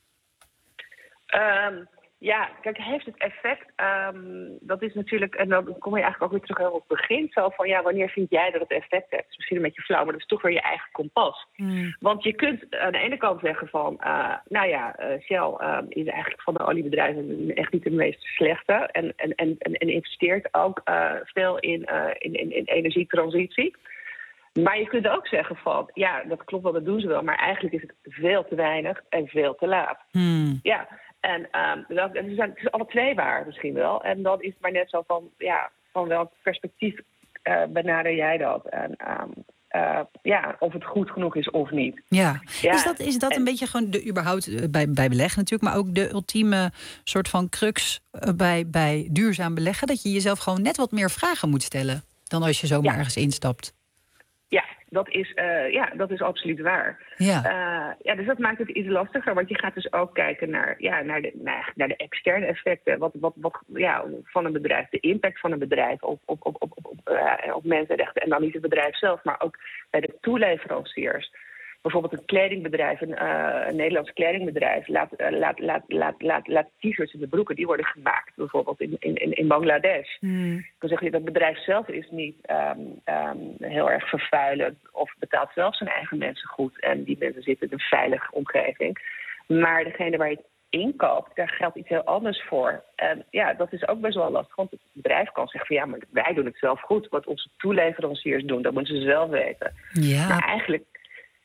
Kijk, heeft het effect, dat is natuurlijk, en dan kom je eigenlijk ook weer terug op het begin, zo van, wanneer vind jij dat het effect heeft? Dus misschien een beetje flauw, maar dat is toch weer je eigen kompas. Want je kunt aan de ene kant zeggen van, Shell is eigenlijk van de oliebedrijven echt niet de meest slechte en investeert ook veel in energietransitie. Maar je kunt ook zeggen van, dat klopt wel, dat doen ze wel, maar eigenlijk is het veel te weinig en veel te laat. Ja. En het is alle twee waar misschien wel. En dan is het maar net zo van welk perspectief benader jij dat? En of het goed genoeg is of niet. Ja. Is dat een beetje gewoon überhaupt bij beleggen natuurlijk, maar ook de ultieme soort van crux bij duurzaam beleggen? Dat je jezelf gewoon net wat meer vragen moet stellen dan als je zomaar ergens instapt. Ja, dat is absoluut waar. Dus dat maakt het iets lastiger. Want je gaat dus ook kijken naar de externe effecten. Wat van een bedrijf, de impact van een bedrijf op mensenrechten. En dan niet het bedrijf zelf, maar ook bij de toeleveranciers. Bijvoorbeeld een kledingbedrijf, een Nederlands kledingbedrijf laat t-shirts en de broeken, die worden gemaakt, bijvoorbeeld in Bangladesh. Dan zeg je dat bedrijf zelf is niet heel erg vervuilend of betaalt zelf zijn eigen mensen goed en die mensen zitten in een veilige omgeving. Maar degene waar je het inkoopt, daar geldt iets heel anders voor. En dat is ook best wel lastig, want het bedrijf kan zeggen van maar wij doen het zelf goed. Wat onze toeleveranciers doen, dat moeten ze zelf weten. Ja. Maar eigenlijk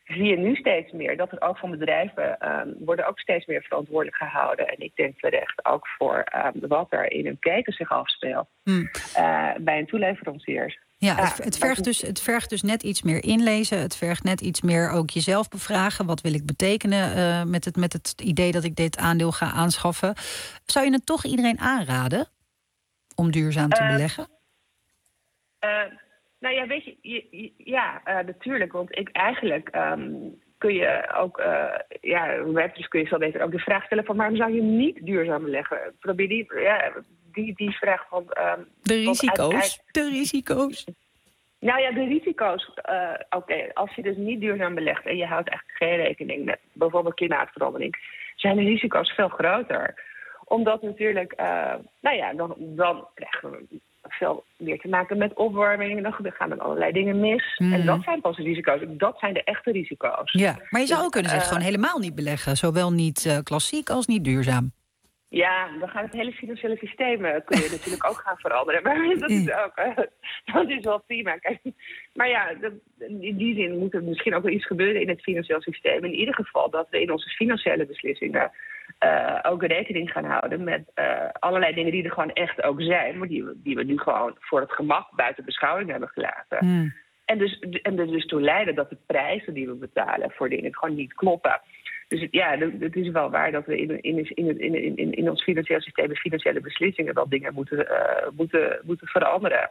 zie je nu steeds meer dat er ook van bedrijven worden ook steeds meer verantwoordelijk gehouden. En ik denk terecht ook voor wat er in hun keten zich afspeelt bij een toeleveranciers. Ja, het vergt dus net iets meer inlezen. Het vergt net iets meer ook jezelf bevragen. Wat wil ik betekenen met het idee dat ik dit aandeel ga aanschaffen? Zou je het toch iedereen aanraden om duurzaam te beleggen? Nou ja, weet je, natuurlijk. Want eigenlijk kun je ook, kun je zo beter ook de vraag stellen van waarom zou je niet duurzaam beleggen? Probeer die vraag van... de risico's. Nou ja, de risico's. Oké, als je dus niet duurzaam belegt en je houdt eigenlijk geen rekening met bijvoorbeeld klimaatverandering, zijn de risico's veel groter. Omdat natuurlijk, dan krijgen we veel meer te maken met opwarming. Dan gaan er allerlei dingen mis. En dat zijn pas de risico's. Dat zijn de echte risico's. Ja, maar je zou ook kunnen zeggen gewoon helemaal niet beleggen. Zowel niet klassiek als niet duurzaam. Ja, dan gaat het hele financiële systeem kun je natuurlijk ook gaan veranderen. Maar dat is wel prima. Kijk, maar ja, in die zin moet er misschien ook wel iets gebeuren in het financiële systeem. In ieder geval dat we in onze financiële beslissingen ook rekening gaan houden met allerlei dingen die er gewoon echt ook zijn, maar die we nu gewoon voor het gemak buiten beschouwing hebben gelaten. En dus toe leiden dat de prijzen die we betalen voor dingen gewoon niet kloppen. Dus het is wel waar dat we in ons financiële systeem, financiële beslissingen, wel dingen moeten veranderen.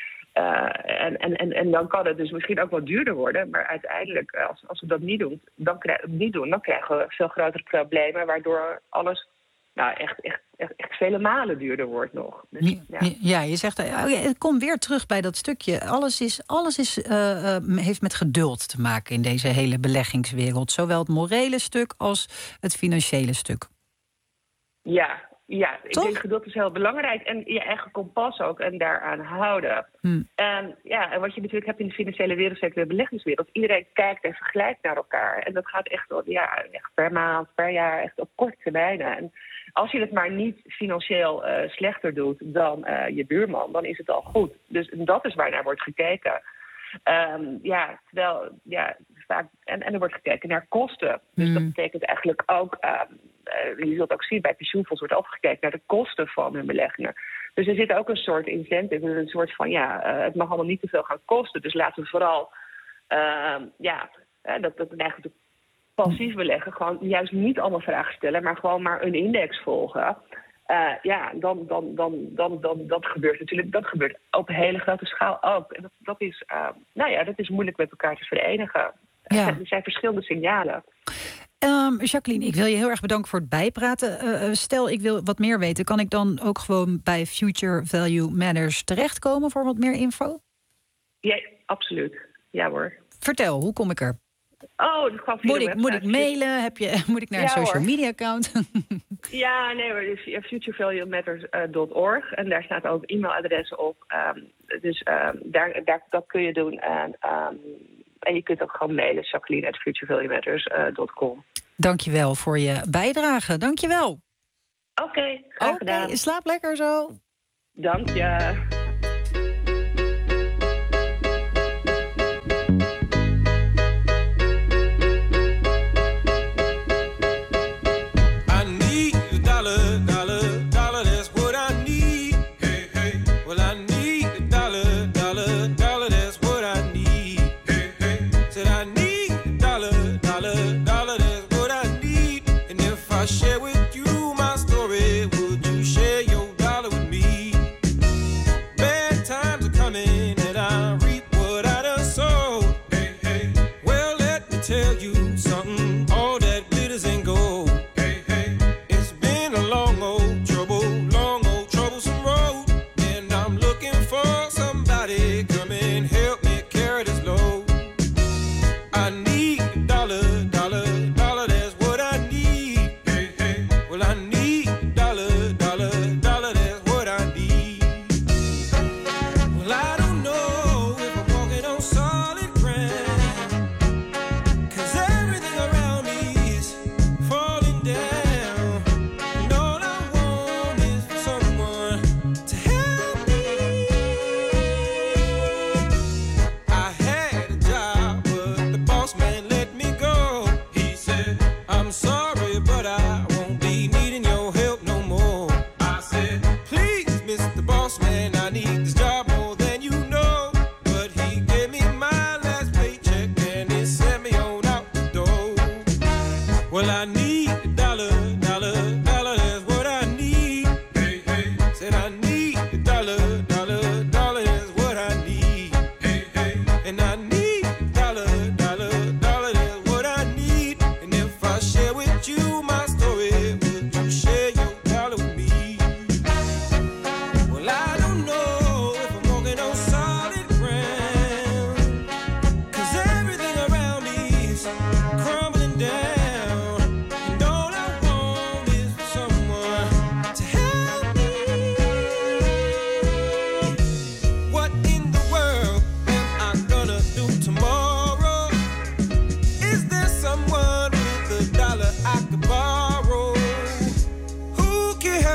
En dan kan het dus misschien ook wat duurder worden. Maar uiteindelijk, als we dat niet doen, dan krijgen we veel grotere problemen, waardoor alles echt vele malen duurder wordt nog. Dus, ja, je zegt, het komt weer terug bij dat stukje. Alles heeft met geduld te maken in deze hele beleggingswereld. Zowel het morele stuk als het financiële stuk. Ja, ik denk geduld is heel belangrijk. En je eigen kompas ook en daaraan houden. En wat je natuurlijk hebt in de financiële wereld, zeker de beleggingswereld, iedereen kijkt en vergelijkt naar elkaar. En dat gaat echt per maand, per jaar, echt op korte termijnen. En als je het maar niet financieel slechter doet dan je buurman, dan is het al goed. Dus dat is waar naar wordt gekeken. Vaak, en er wordt gekeken naar kosten. Dus dat betekent eigenlijk ook, je zult ook zien, bij pensioenfonds wordt ook gekeken naar de kosten van hun beleggingen. Dus er zit ook een soort incentive, een soort van, het mag allemaal niet te veel gaan kosten. Dus laten we vooral, dat eigenlijk passief beleggen, gewoon juist niet allemaal vragen stellen, maar gewoon maar een index volgen. Dat gebeurt natuurlijk. Dat gebeurt op een hele grote schaal ook. En dat is moeilijk met elkaar te verenigen. Ja. Er zijn verschillende signalen. Jacqueline, ik wil je heel erg bedanken voor het bijpraten. Stel, ik wil wat meer weten. Kan ik dan ook gewoon bij Future Value Matters terechtkomen voor wat meer info? Ja, absoluut. Ja hoor. Vertel, hoe kom ik er? Moet ik mailen? Moet ik naar een social media account? Ja, nee, maar dus futurevaluematters.org. En daar staat ook e-mailadres op. Dat kun je doen. En je kunt ook gewoon mailen, Jacqueline@futurevaluematters.com. Dankjewel voor je bijdrage. Dankjewel. Oké, graag gedaan. Slaap lekker zo. Dank je.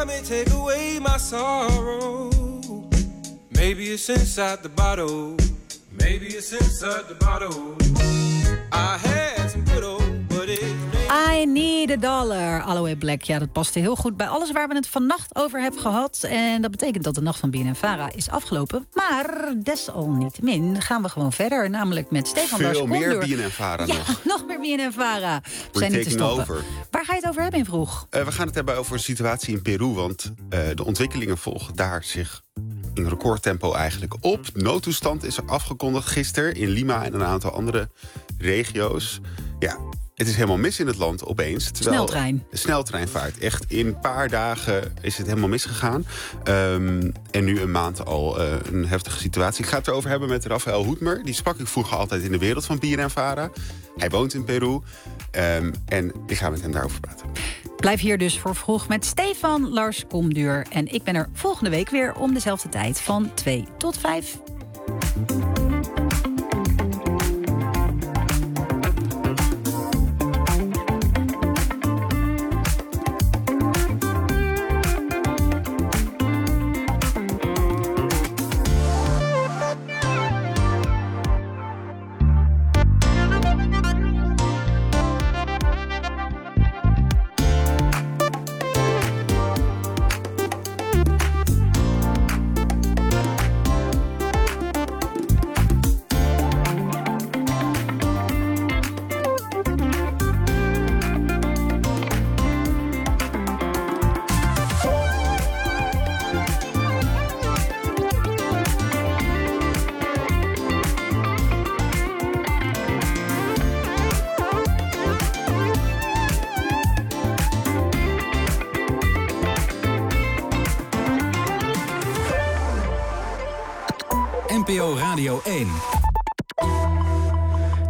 may take away my sorrow. Maybe it's inside the bottle. Maybe it's inside the bottle. I had some good old buddies. I Need a Dollar, Aloe Black. Ja, dat paste heel goed bij alles waar we het vannacht over hebben gehad. En dat betekent dat de nacht van BNN-Vara is afgelopen. Maar desalniettemin gaan we gewoon verder. Namelijk met Stefan Lars Veel meer BNN-Vara nog. Nog meer BNN-Vara. We zijn niet te stoppen. Waar ga je het over hebben in Vroeg? We gaan het hebben over de situatie in Peru. Want de ontwikkelingen volgen daar zich in recordtempo eigenlijk op. Noodtoestand is er afgekondigd gisteren in Lima en een aantal andere regio's. Ja, het is helemaal mis in het land opeens. Sneltrein. De sneltreinvaart. Echt in een paar dagen is het helemaal misgegaan. En nu een maand al een heftige situatie. Ik ga het erover hebben met Rafael Hoedmer. Die sprak ik vroeger altijd in de wereld van BNN-Vara. Hij woont in Peru. En ik ga met hem daarover praten. Blijf hier dus voor Vroeg met Stefan Lars Komduur. En ik ben er volgende week weer om dezelfde tijd van 2 tot 5. NPO Radio 1.